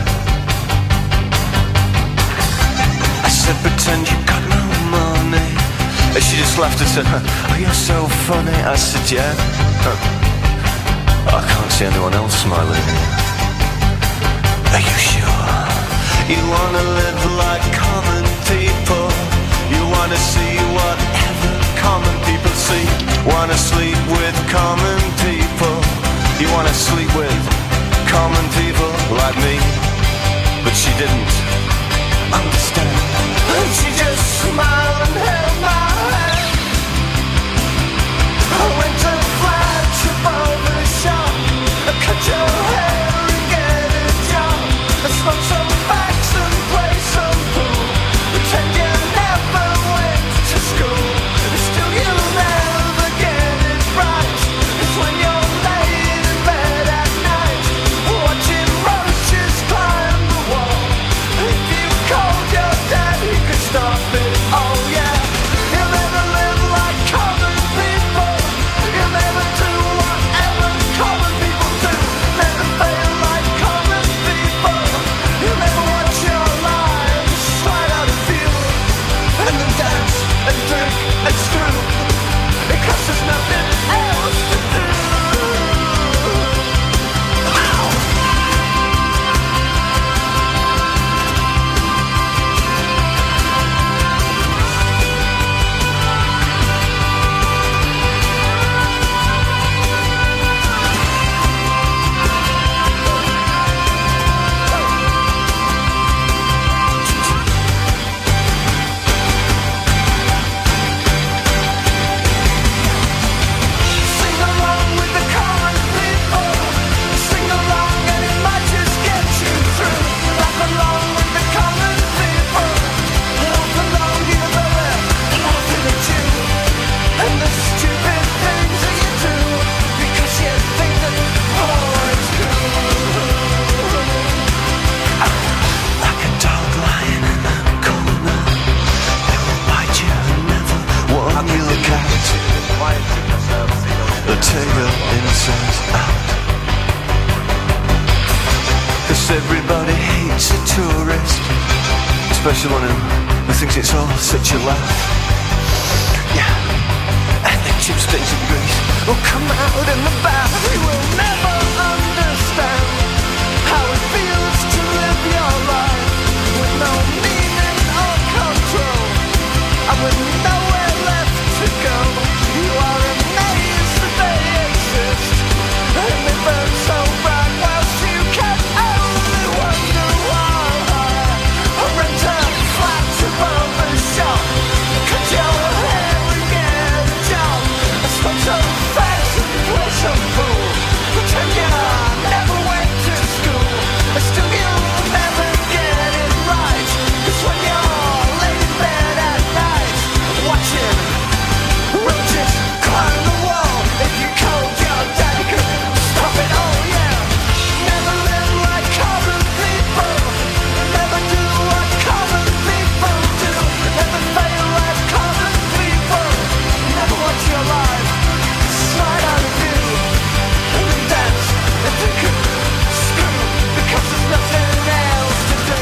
I said, pretend you got no money. And she just laughed and said, oh, you're so funny. I said, yeah. I can't see anyone else smiling. Are you sure? You wanna live like common people. You wanna see whatever common people see. Wanna sleep with common people. You wanna sleep with common people like me. But she didn't understand. And she just smiled and held my hand. I went to flash above the shop. Cut your hair and get a job. Smoke some facts and play some pool. Pretend you never went to school. Still you'll never get it right. It's when you're laying in bed at night, watching roaches climb the wall. If you look at the tale inside out. 'Cause everybody hates a tourist, especially one who thinks it's all such a laugh. Yeah, and the Tuesdays of Greece will come out in the bath. You will never understand how it feels to live your life with no meaning or control, and with nowhere left to go. You are amazed that they exist, and they burn so bright whilst you can only wonder why. Or rent a flat above the shop, cut your hair and get a job. I smoke some fags and play some pool, pretend you never went to school, but still you'll never get it right. 'Cause when you're laid in bed at night, watching roaches climb the wall, if you called your daddy could stop it all, yeah. Never live like common people, never do what common people do, never fail like common people, never watch your life slide out of view, and then dance and think of screw, because there's nothing else to do.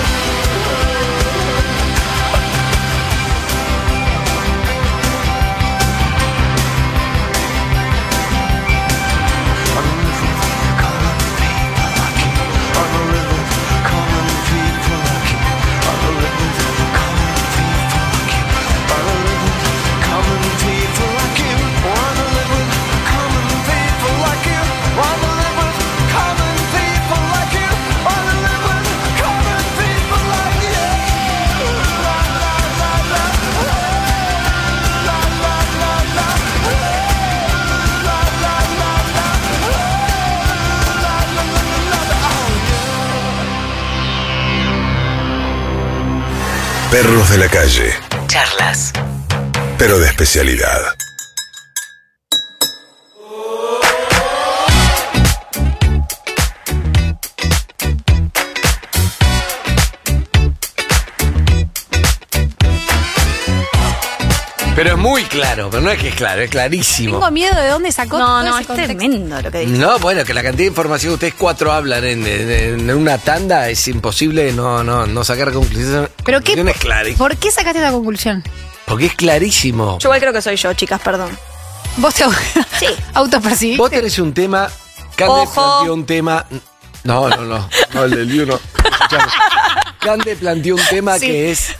Perros de la calle, Charlas. pero de especialidad. Pero es muy claro, pero no es que es claro, es clarísimo. Tengo miedo de dónde sacó No, todo no, ese es contexto. tremendo lo que dice. No, bueno, que la cantidad de información que ustedes cuatro hablan en una tanda es imposible no sacar conclusiones. ¿Pero qué? Conclusiones claras. ¿Por qué sacaste esa conclusión? Porque es clarísimo. Yo igual creo que soy yo, chicas, perdón. ¿Vos te Sí. autopercibiste? Vos tenés un tema, Cande Ojo. planteó un tema. No, el del lío no. Escuchame. Cande planteó un tema Sí. que es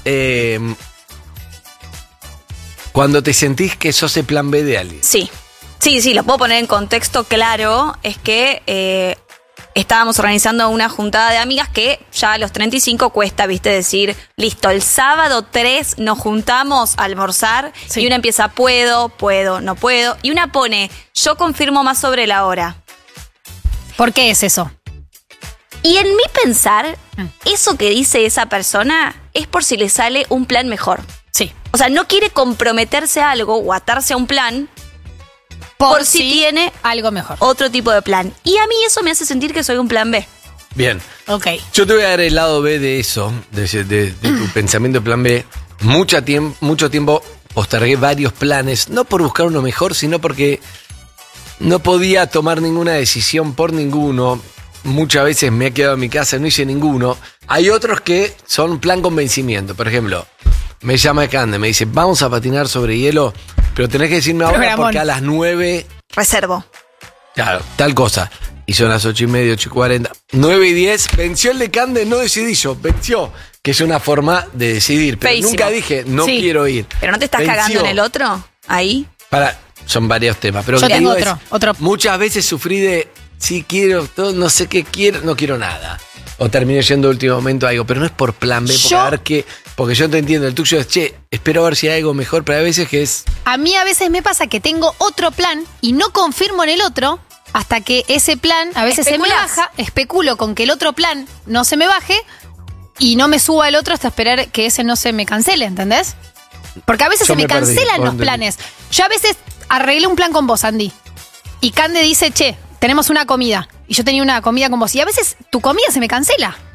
cuando te sentís que sos el plan B de alguien. Sí, lo puedo poner en contexto claro. Es que estábamos organizando una juntada de amigas que ya a los 35 cuesta, viste, decir, listo, el sábado 3 nos juntamos a almorzar. Sí. Y una empieza, puedo, no puedo. Y una pone, yo confirmo más sobre la hora. ¿Por qué es eso? Y en mi pensar, eso que dice esa persona es por si le sale un plan mejor. Sí. O sea, no quiere comprometerse a algo o atarse a un plan por si tiene algo mejor. otro tipo de plan. Y a mí eso me hace sentir que soy un plan B. Bien. Ok. Yo te voy a dar el lado B de eso, de tu pensamiento de plan B. Mucho tiempo postergué varios planes, no por buscar uno mejor, sino porque no podía tomar ninguna decisión por ninguno. Muchas veces me he quedado en mi casa y no hice ninguno. Hay otros que son plan convencimiento. Por ejemplo, me llama Cande, me dice, vamos a patinar sobre hielo, pero tenés que decirme ahora Programón. porque a las 9... Reservo. Claro, tal cosa. Y son las 8:30, 8:40. 9:10, venció el de Cande, no decidí yo, venció. Que es una forma de decidir. Pero Feísimo. nunca dije, no Sí. quiero ir. ¿Pero no te estás Venció. cagando en el otro? Ahí. Son varios temas. Pero Yo lo que tengo digo otro. muchas veces sufrí de, sí quiero, todo, no sé qué quiero, no quiero nada. O terminé yendo al último momento a algo, pero no es por plan B, porque, Yo- a ver qué, porque yo te entiendo, el tuyo es, che, espero a ver si hay algo mejor, pero hay veces que es, A mí a veces me pasa que tengo otro plan y no confirmo en el otro hasta que ese plan a veces se me Especulás. baja, especulo con que el otro plan no se me baje y no me suba al otro hasta esperar que ese no se me cancele, ¿entendés? Porque a veces Yo se me me perdí, cancelan no los entendí. planes. Yo a veces arreglé un plan con vos, Andy. Y Cande dice, che, tenemos una comida. Y yo tenía una comida con vos. Y a veces tu comida se me cancela.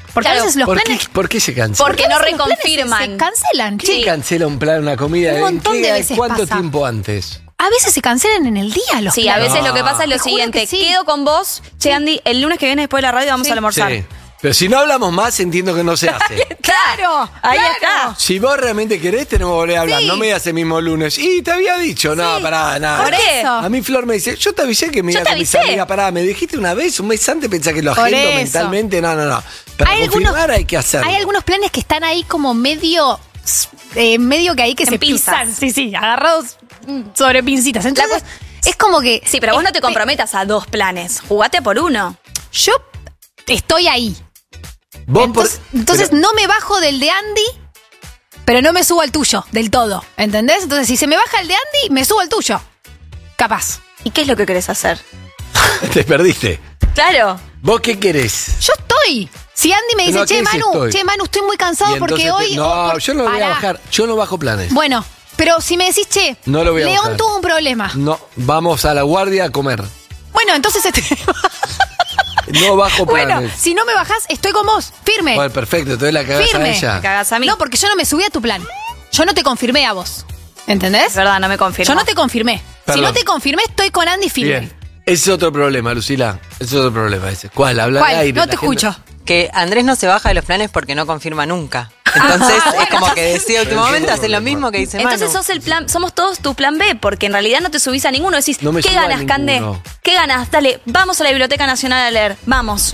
Porque a veces los planes... ¿Por qué se cancela? Porque no a veces los planes reconfirman. Se cancelan. ¿Quién cancela un plan, una comida? Un montón de veces ¿Cuánto pasa. tiempo antes? A veces se cancelan en el día los Sí, planes. a veces lo que pasa es lo Te juro siguiente. que sí. Quedo con vos, che, Andy, el lunes que viene después de la radio vamos a almorzar. Sí. Pero si no hablamos más, entiendo que no se hace. ¡Claro! Ahí claro. está. Si vos realmente querés, tenemos que volver a hablar. Sí. No me digas el mismo lunes. Y te había dicho. No, pará, nada. ¿Por qué? Eso. A mí Flor me dice, yo te avisé que me Yo iba te con mis avisé. amigas. Pará, me dijiste una vez, un mes antes pensá que lo Por agendo eso. mentalmente. No. Para Hay confirmar algunos- hay que hacerlo. Hay algunos planes que están ahí como medio que hay que En se pinzas. pisan. Sí, agarrados sobre pincitas. Entonces, es como que... Sí, pero vos no te comprometas a 2 planes. Jugate por uno. Yo estoy ahí. Vos Entonces no me bajo del de Andy, pero no me subo al tuyo del todo. ¿Entendés? Entonces, si se me baja el de Andy, me subo al tuyo. Capaz. ¿Y qué es lo que querés hacer? Te perdiste. Claro. ¿Vos qué querés? Yo estoy. Si Andy me dice, No, ¿qué dice estoy? Manu, estoy muy cansado Y porque entonces hoy... No, yo no lo voy a Pará. bajar. Yo no bajo planes. Bueno, pero si me decís, che, No lo voy a León bajar. tuvo un problema. No, vamos a la guardia a comer. Bueno, entonces No bajo bueno, planes. si no me bajás, estoy con vos, firme. Bueno, perfecto, entonces la cagás firme. a ella. Cagás a mí. No, porque yo no me subí a tu plan. Yo no te confirmé a vos. ¿Entendés? Es verdad, no me confirmo. Yo no te confirmé. Perdón. Si no te confirmé, estoy con Andy firme. Bien. Ese es otro problema, Lucila. Ese es otro problema ese. ¿Cuál? Hablar ¿Cuál? al aire. No la te gente- escucho. Que Andrés no se baja de los planes porque no confirma nunca. Entonces es como que decide a último momento, hace lo mismo que dice Manu. Entonces sos el plan, somos todos tu plan B, porque en realidad no te subís a ninguno. Decís, No me ¿qué subo a ganas, Cande? ninguno. ¿Qué ganas? Dale, vamos a la Biblioteca Nacional a leer. Vamos.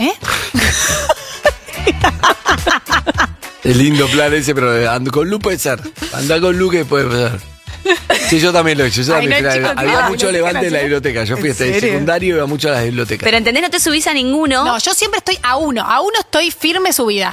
Es lindo plan ese, pero ando con Lu puede ser. Anda con Lu que puede ser. Sí, yo también lo he hecho. Yo Ay, también no, fui a la- chicos, había no, mucho no, levante en la no. biblioteca. Yo fui ¿En hasta el serio? secundario y iba mucho a las bibliotecas. Pero ¿entendés? No te subís a ninguno. No, yo siempre estoy a uno. A uno estoy firme subida.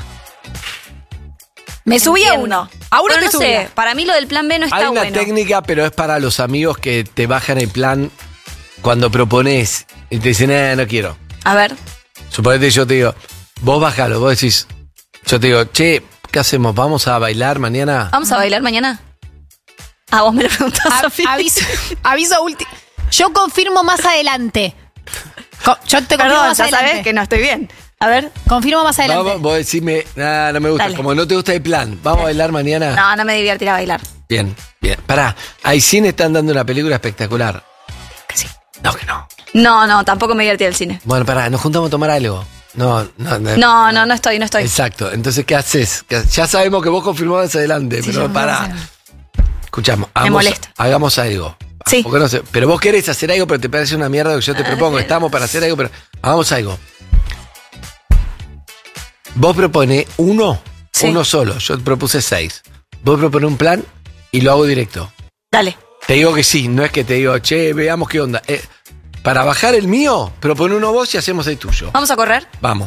Me subí a Entiendo. uno. A uno Pero te no subí. sé, para mí lo del plan B no está Hay una bueno. técnica, pero es para los amigos que te bajan el plan cuando propones y te dicen, no quiero. A ver. Suponete yo te digo, vos bájalo, vos decís, yo te digo, che, ¿qué hacemos? ¿Vamos a bailar mañana? ¿Vamos a bailar mañana? Ah, vos me lo preguntás, Sofía. Aviso último. Yo confirmo más adelante. Yo te confirmo Perdón, más ya adelante. sabés que no estoy bien. A ver. Confirmo más adelante. Vamos, vos decime, no me gusta, Dale. como no te gusta el plan, ¿vamos a bailar mañana? No, no me divierte ir a bailar. Bien, bien. Pará, ahí cine están dando una película espectacular. Que sí. No, que no. No, tampoco me divertí al cine. Bueno, pará, nos juntamos a tomar algo. No. No estoy. Exacto, entonces, ¿qué haces? Ya sabemos que vos confirmás más adelante, Sí, pero yo pará. confirmo más Escuchamos, molesta. hagamos algo. Sí. Porque no sé, pero vos querés hacer algo, pero te parece una mierda lo que yo te propongo. Estamos para hacer algo, pero hagamos algo. Vos propone uno solo. Yo te propuse 6. Vos propone un plan y lo hago directo. Dale. Te digo que sí, no es que te digo, che, veamos qué onda. Para bajar el mío, propone uno vos y hacemos el tuyo. ¿Vamos a correr? Vamos.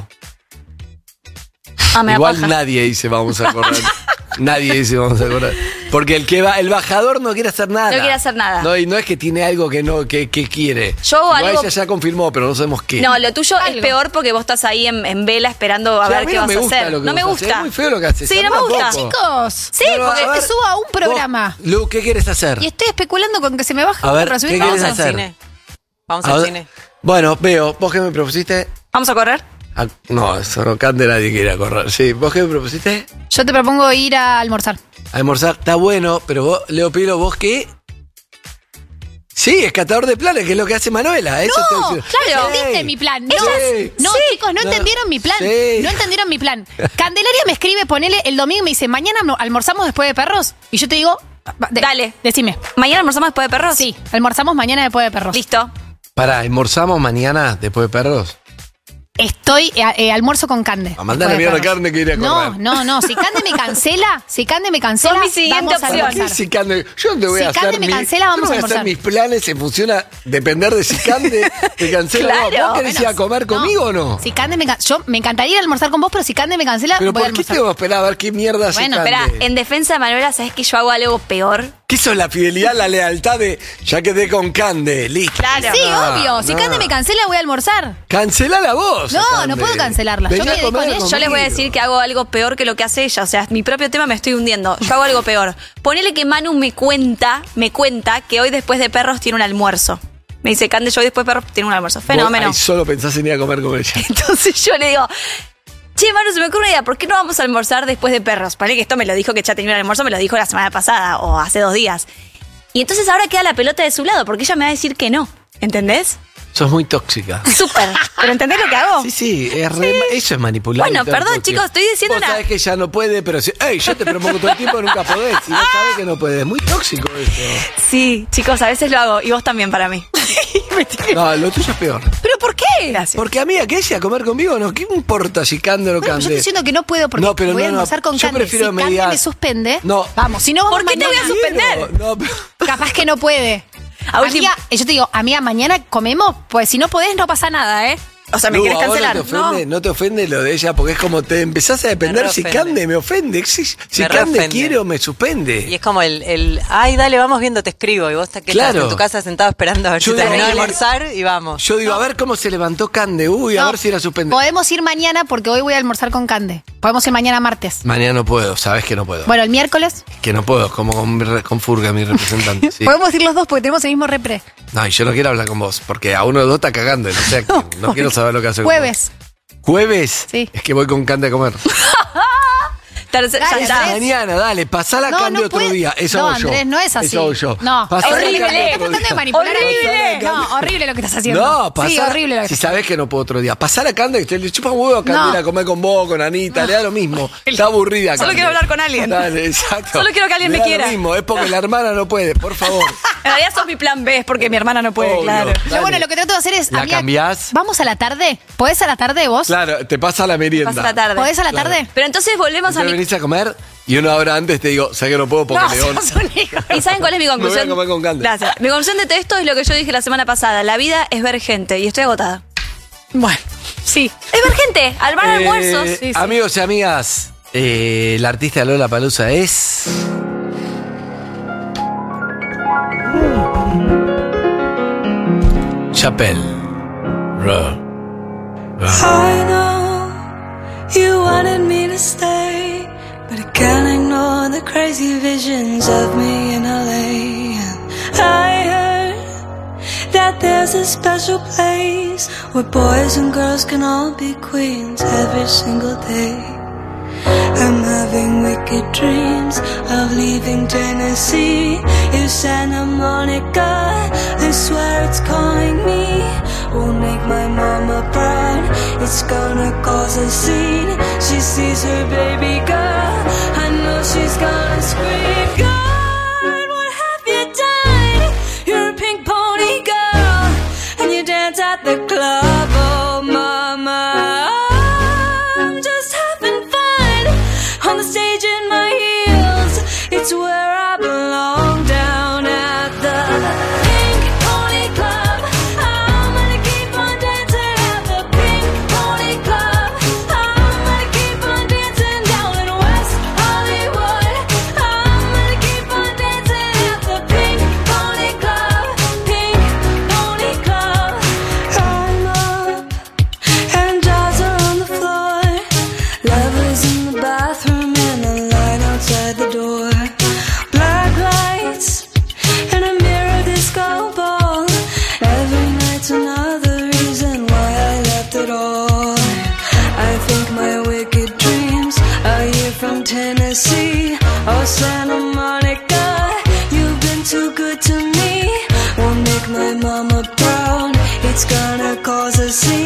Ah, me da Igual paja. nadie dice vamos a correr. Nadie dice vamos a correr. Porque el bajador no quiere hacer nada. No quiere hacer nada. No, y no es que tiene algo que quiere. Yo Igual algo- ella ya confirmó, pero no sabemos qué. No, lo tuyo es peor porque vos estás ahí en vela esperando a Sí, ver mí qué no vas me a gusta hacer. lo que No me vos haces. gusta. Es muy feo lo que haces. Sí, no me Anda gusta. poco. Chicos. Sí, Pero, porque a ver, te subo a un programa. Lu, ¿qué quieres hacer? Y estoy especulando con que se me baja A ver, para subir. ¿qué Vamos quieres a- hacer? Cine. Vamos ¿A al dónde? cine. Bueno, veo. ¿Vos qué me propusiste? ¿Vamos a correr? No, eso no cante nadie quiere a correr. Sí, ¿vos qué me propusiste? Yo te propongo ir a almorzar. A almorzar. Está bueno, pero vos, Leo Pilo, ¿vos qué? Sí, es catador de planes, que es lo que hace Manuela. Eso estoy No, diciendo. claro. Sí. ¿Entendiste mi plan? No, Sí. no Sí. chicos, no No. entendieron mi plan. Sí. No entendieron mi plan. Candelaria me escribe, ponele el domingo y me dice, mañana almorzamos después de perros. Y yo te digo, Dale. Decime. ¿Mañana almorzamos después de perros? Sí, almorzamos mañana después de perros. Listo. Pará, ¿almorzamos mañana después de perros? Estoy, almuerzo con Cande. A mandar la después de mierda perros. carne que iré a correr. No. Si Cande me cancela, Sos mi siguiente vamos a opción. almorzar. Si Cande, yo no te voy Si a hacer Cande me cancela, vamos yo no voy a almorzar. hacer mis planes en función a depender de si Cande te cancela o no. Claro. ¿Vos querés ir a comer conmigo o no? Si Cande yo me encantaría ir a almorzar con vos, pero si Cande me cancela, Pero voy a ¿por qué almorzar. tengo que esperar a ver qué mierda hace Bueno, Cande? espera, en defensa de Manuela, ¿sabes que yo hago algo peor? ¿Qué eso es la fidelidad, la lealtad de ya quedé con Cande? Listo. Claro. Sí, No, obvio. Si no. Cande me cancela, voy a almorzar. Cancelala vos. No, Cande. no puedo cancelarla. Yo Vení me a dedico comer a eso. Yo les voy a conmigo. decir que hago algo peor que lo que hace ella. O sea, mi propio tema me estoy hundiendo. Yo hago algo peor. Ponele que Manu me cuenta que hoy después de perros tiene un almuerzo. Me dice, Cande, yo hoy después de perros tiene un almuerzo. Vos Fenómeno. ahí solo pensás en ir a comer con ella. Entonces yo le digo, che, Manu, se me ocurre una idea, ¿por qué no vamos a almorzar después de perros? Ponle que esto me lo dijo, que ya tenía el almuerzo, me lo dijo la semana pasada o hace 2 días. Y entonces ahora queda la pelota de su lado, porque ella me va a decir que no, ¿entendés? Sos muy tóxica. Súper. ¿Pero entendés lo que hago? Sí, eso es manipular. Bueno, perdón, chicos, estoy diciendo Vos sabés que ella no puede, pero yo te propongo todo el tiempo, nunca podés. Y vos sabés que no podés. Muy tóxico eso. Sí, chicos, a veces lo hago. Y vos también para mí. No, lo tuyo es peor. ¿Pero por qué? Gracias. Porque amiga, que ella a comer conmigo, no, ¿qué me importa si Cande o no Bueno, Cande? yo estoy diciendo que no puedo porque No, pero voy a no, no. almorzar con Yo Cande. prefiero Si me Cande digas- me suspende, No. vamos, si no vamos ¿Por qué te voy a mañana- suspender? No, pero- Capaz que no puede. Amiga, yo te digo, amiga, mañana comemos, pues si no podés no pasa nada, ¿eh? O sea, ¿me Lu, querés ¿a vos cancelar? No te ofende lo de ella porque es como te empezás a depender. Me Si reofende. Cande me ofende. Si Me Cande reofende. quiere o me suspende. Y es como ay, dale, vamos viendo, te escribo. Y vos que Claro. estás en tu casa sentado esperando a ver Yo si terminó de digo, almorzar y vamos. Yo digo, a ver cómo se levantó Cande. Uy, a No, ver si la suspende. Podemos ir mañana porque hoy voy a almorzar con Cande. Podemos ir mañana martes. Mañana no puedo, sabes que no puedo. Bueno, el miércoles. Que no puedo, como con Furga, mi representante. Sí. Podemos ir los dos porque tenemos el mismo repre. No, y yo no quiero hablar con vos, porque a uno de los dos está cagando. No, sé, no quiero saber lo que hace con Jueves. vos. ¿Jueves? Sí. Es que voy con Cande a comer. Dale, Mañana, dale, pasala a No, Cande no otro puede- día. Eso No, hago yo. Andrés, no es así. Eso hago yo. No, Pasala a horrible. Cande Estás otro tratando de día. manipular a Horrible. mí. No, horrible lo que estás haciendo. No, pasala. Sí, horrible lo que Si estás sabés que no puedo otro día. Pasala a Cande, que le chupa un huevo a Cande No. ir a comer con vos, con Anita, le da lo mismo. Está aburrida. Solo Cande. quiero hablar con alguien. Dale, exacto. Solo quiero que alguien Le me da quiera. Lo mismo, es porque la hermana no puede, por favor. En realidad sos mi plan B, es porque mi hermana no puede, Obvio. claro. Pero bueno, lo que trato de hacer es. ¿La amiga, cambiás? ¿Vamos a la tarde? ¿Podés a la tarde vos? Claro, te pasa la merienda. Pasa la tarde. ¿Podés a la Claro. tarde? Pero entonces volvemos Entonces a mi... venís a comer y una hora antes te digo, sé que no puedo porque No, León. sos un hijo. ¿Y saben cuál es mi conclusión? Me voy a comer con Cande. Gracias. Mi conclusión de todo esto es lo que yo dije la semana pasada. La vida es ver gente y estoy agotada. Bueno, sí. Es ver gente, armar almuerzos. Sí, sí. Amigos y amigas, la artista de Lollapalooza es... Chappelle. I know you wanted me to stay, but I can't ignore the crazy visions of me in LA. I heard that there's a special place where boys and girls can all be queens every single day. I'm having wicked dreams of leaving Tennessee. If Santa Monica, I swear it's calling me. Won't make my mama proud. It's gonna cause a scene. She sees her baby girl. I know she's gonna scream. God, what have you done? You're a pink pony girl, and you dance at the club. Oh, mama, I'm just having fun on the stage in my heels. It's where I belong, down at the Pink Pony Club. I'm gonna keep on dancing at the Pink Pony Club. I'm gonna keep on dancing down in West Hollywood. I'm gonna keep on dancing at the Pink Pony Club. Pink Pony Club. I'm up and jars are on the floor. Lovers in the bathroom and the light outside the door. Black lights and a mirror disco ball. Every night's another reason why I left it all. I think my wicked dreams are here from Tennessee. Oh, Santa Monica, you've been too good to me. Won't make my mama proud. It's gonna cause a scene.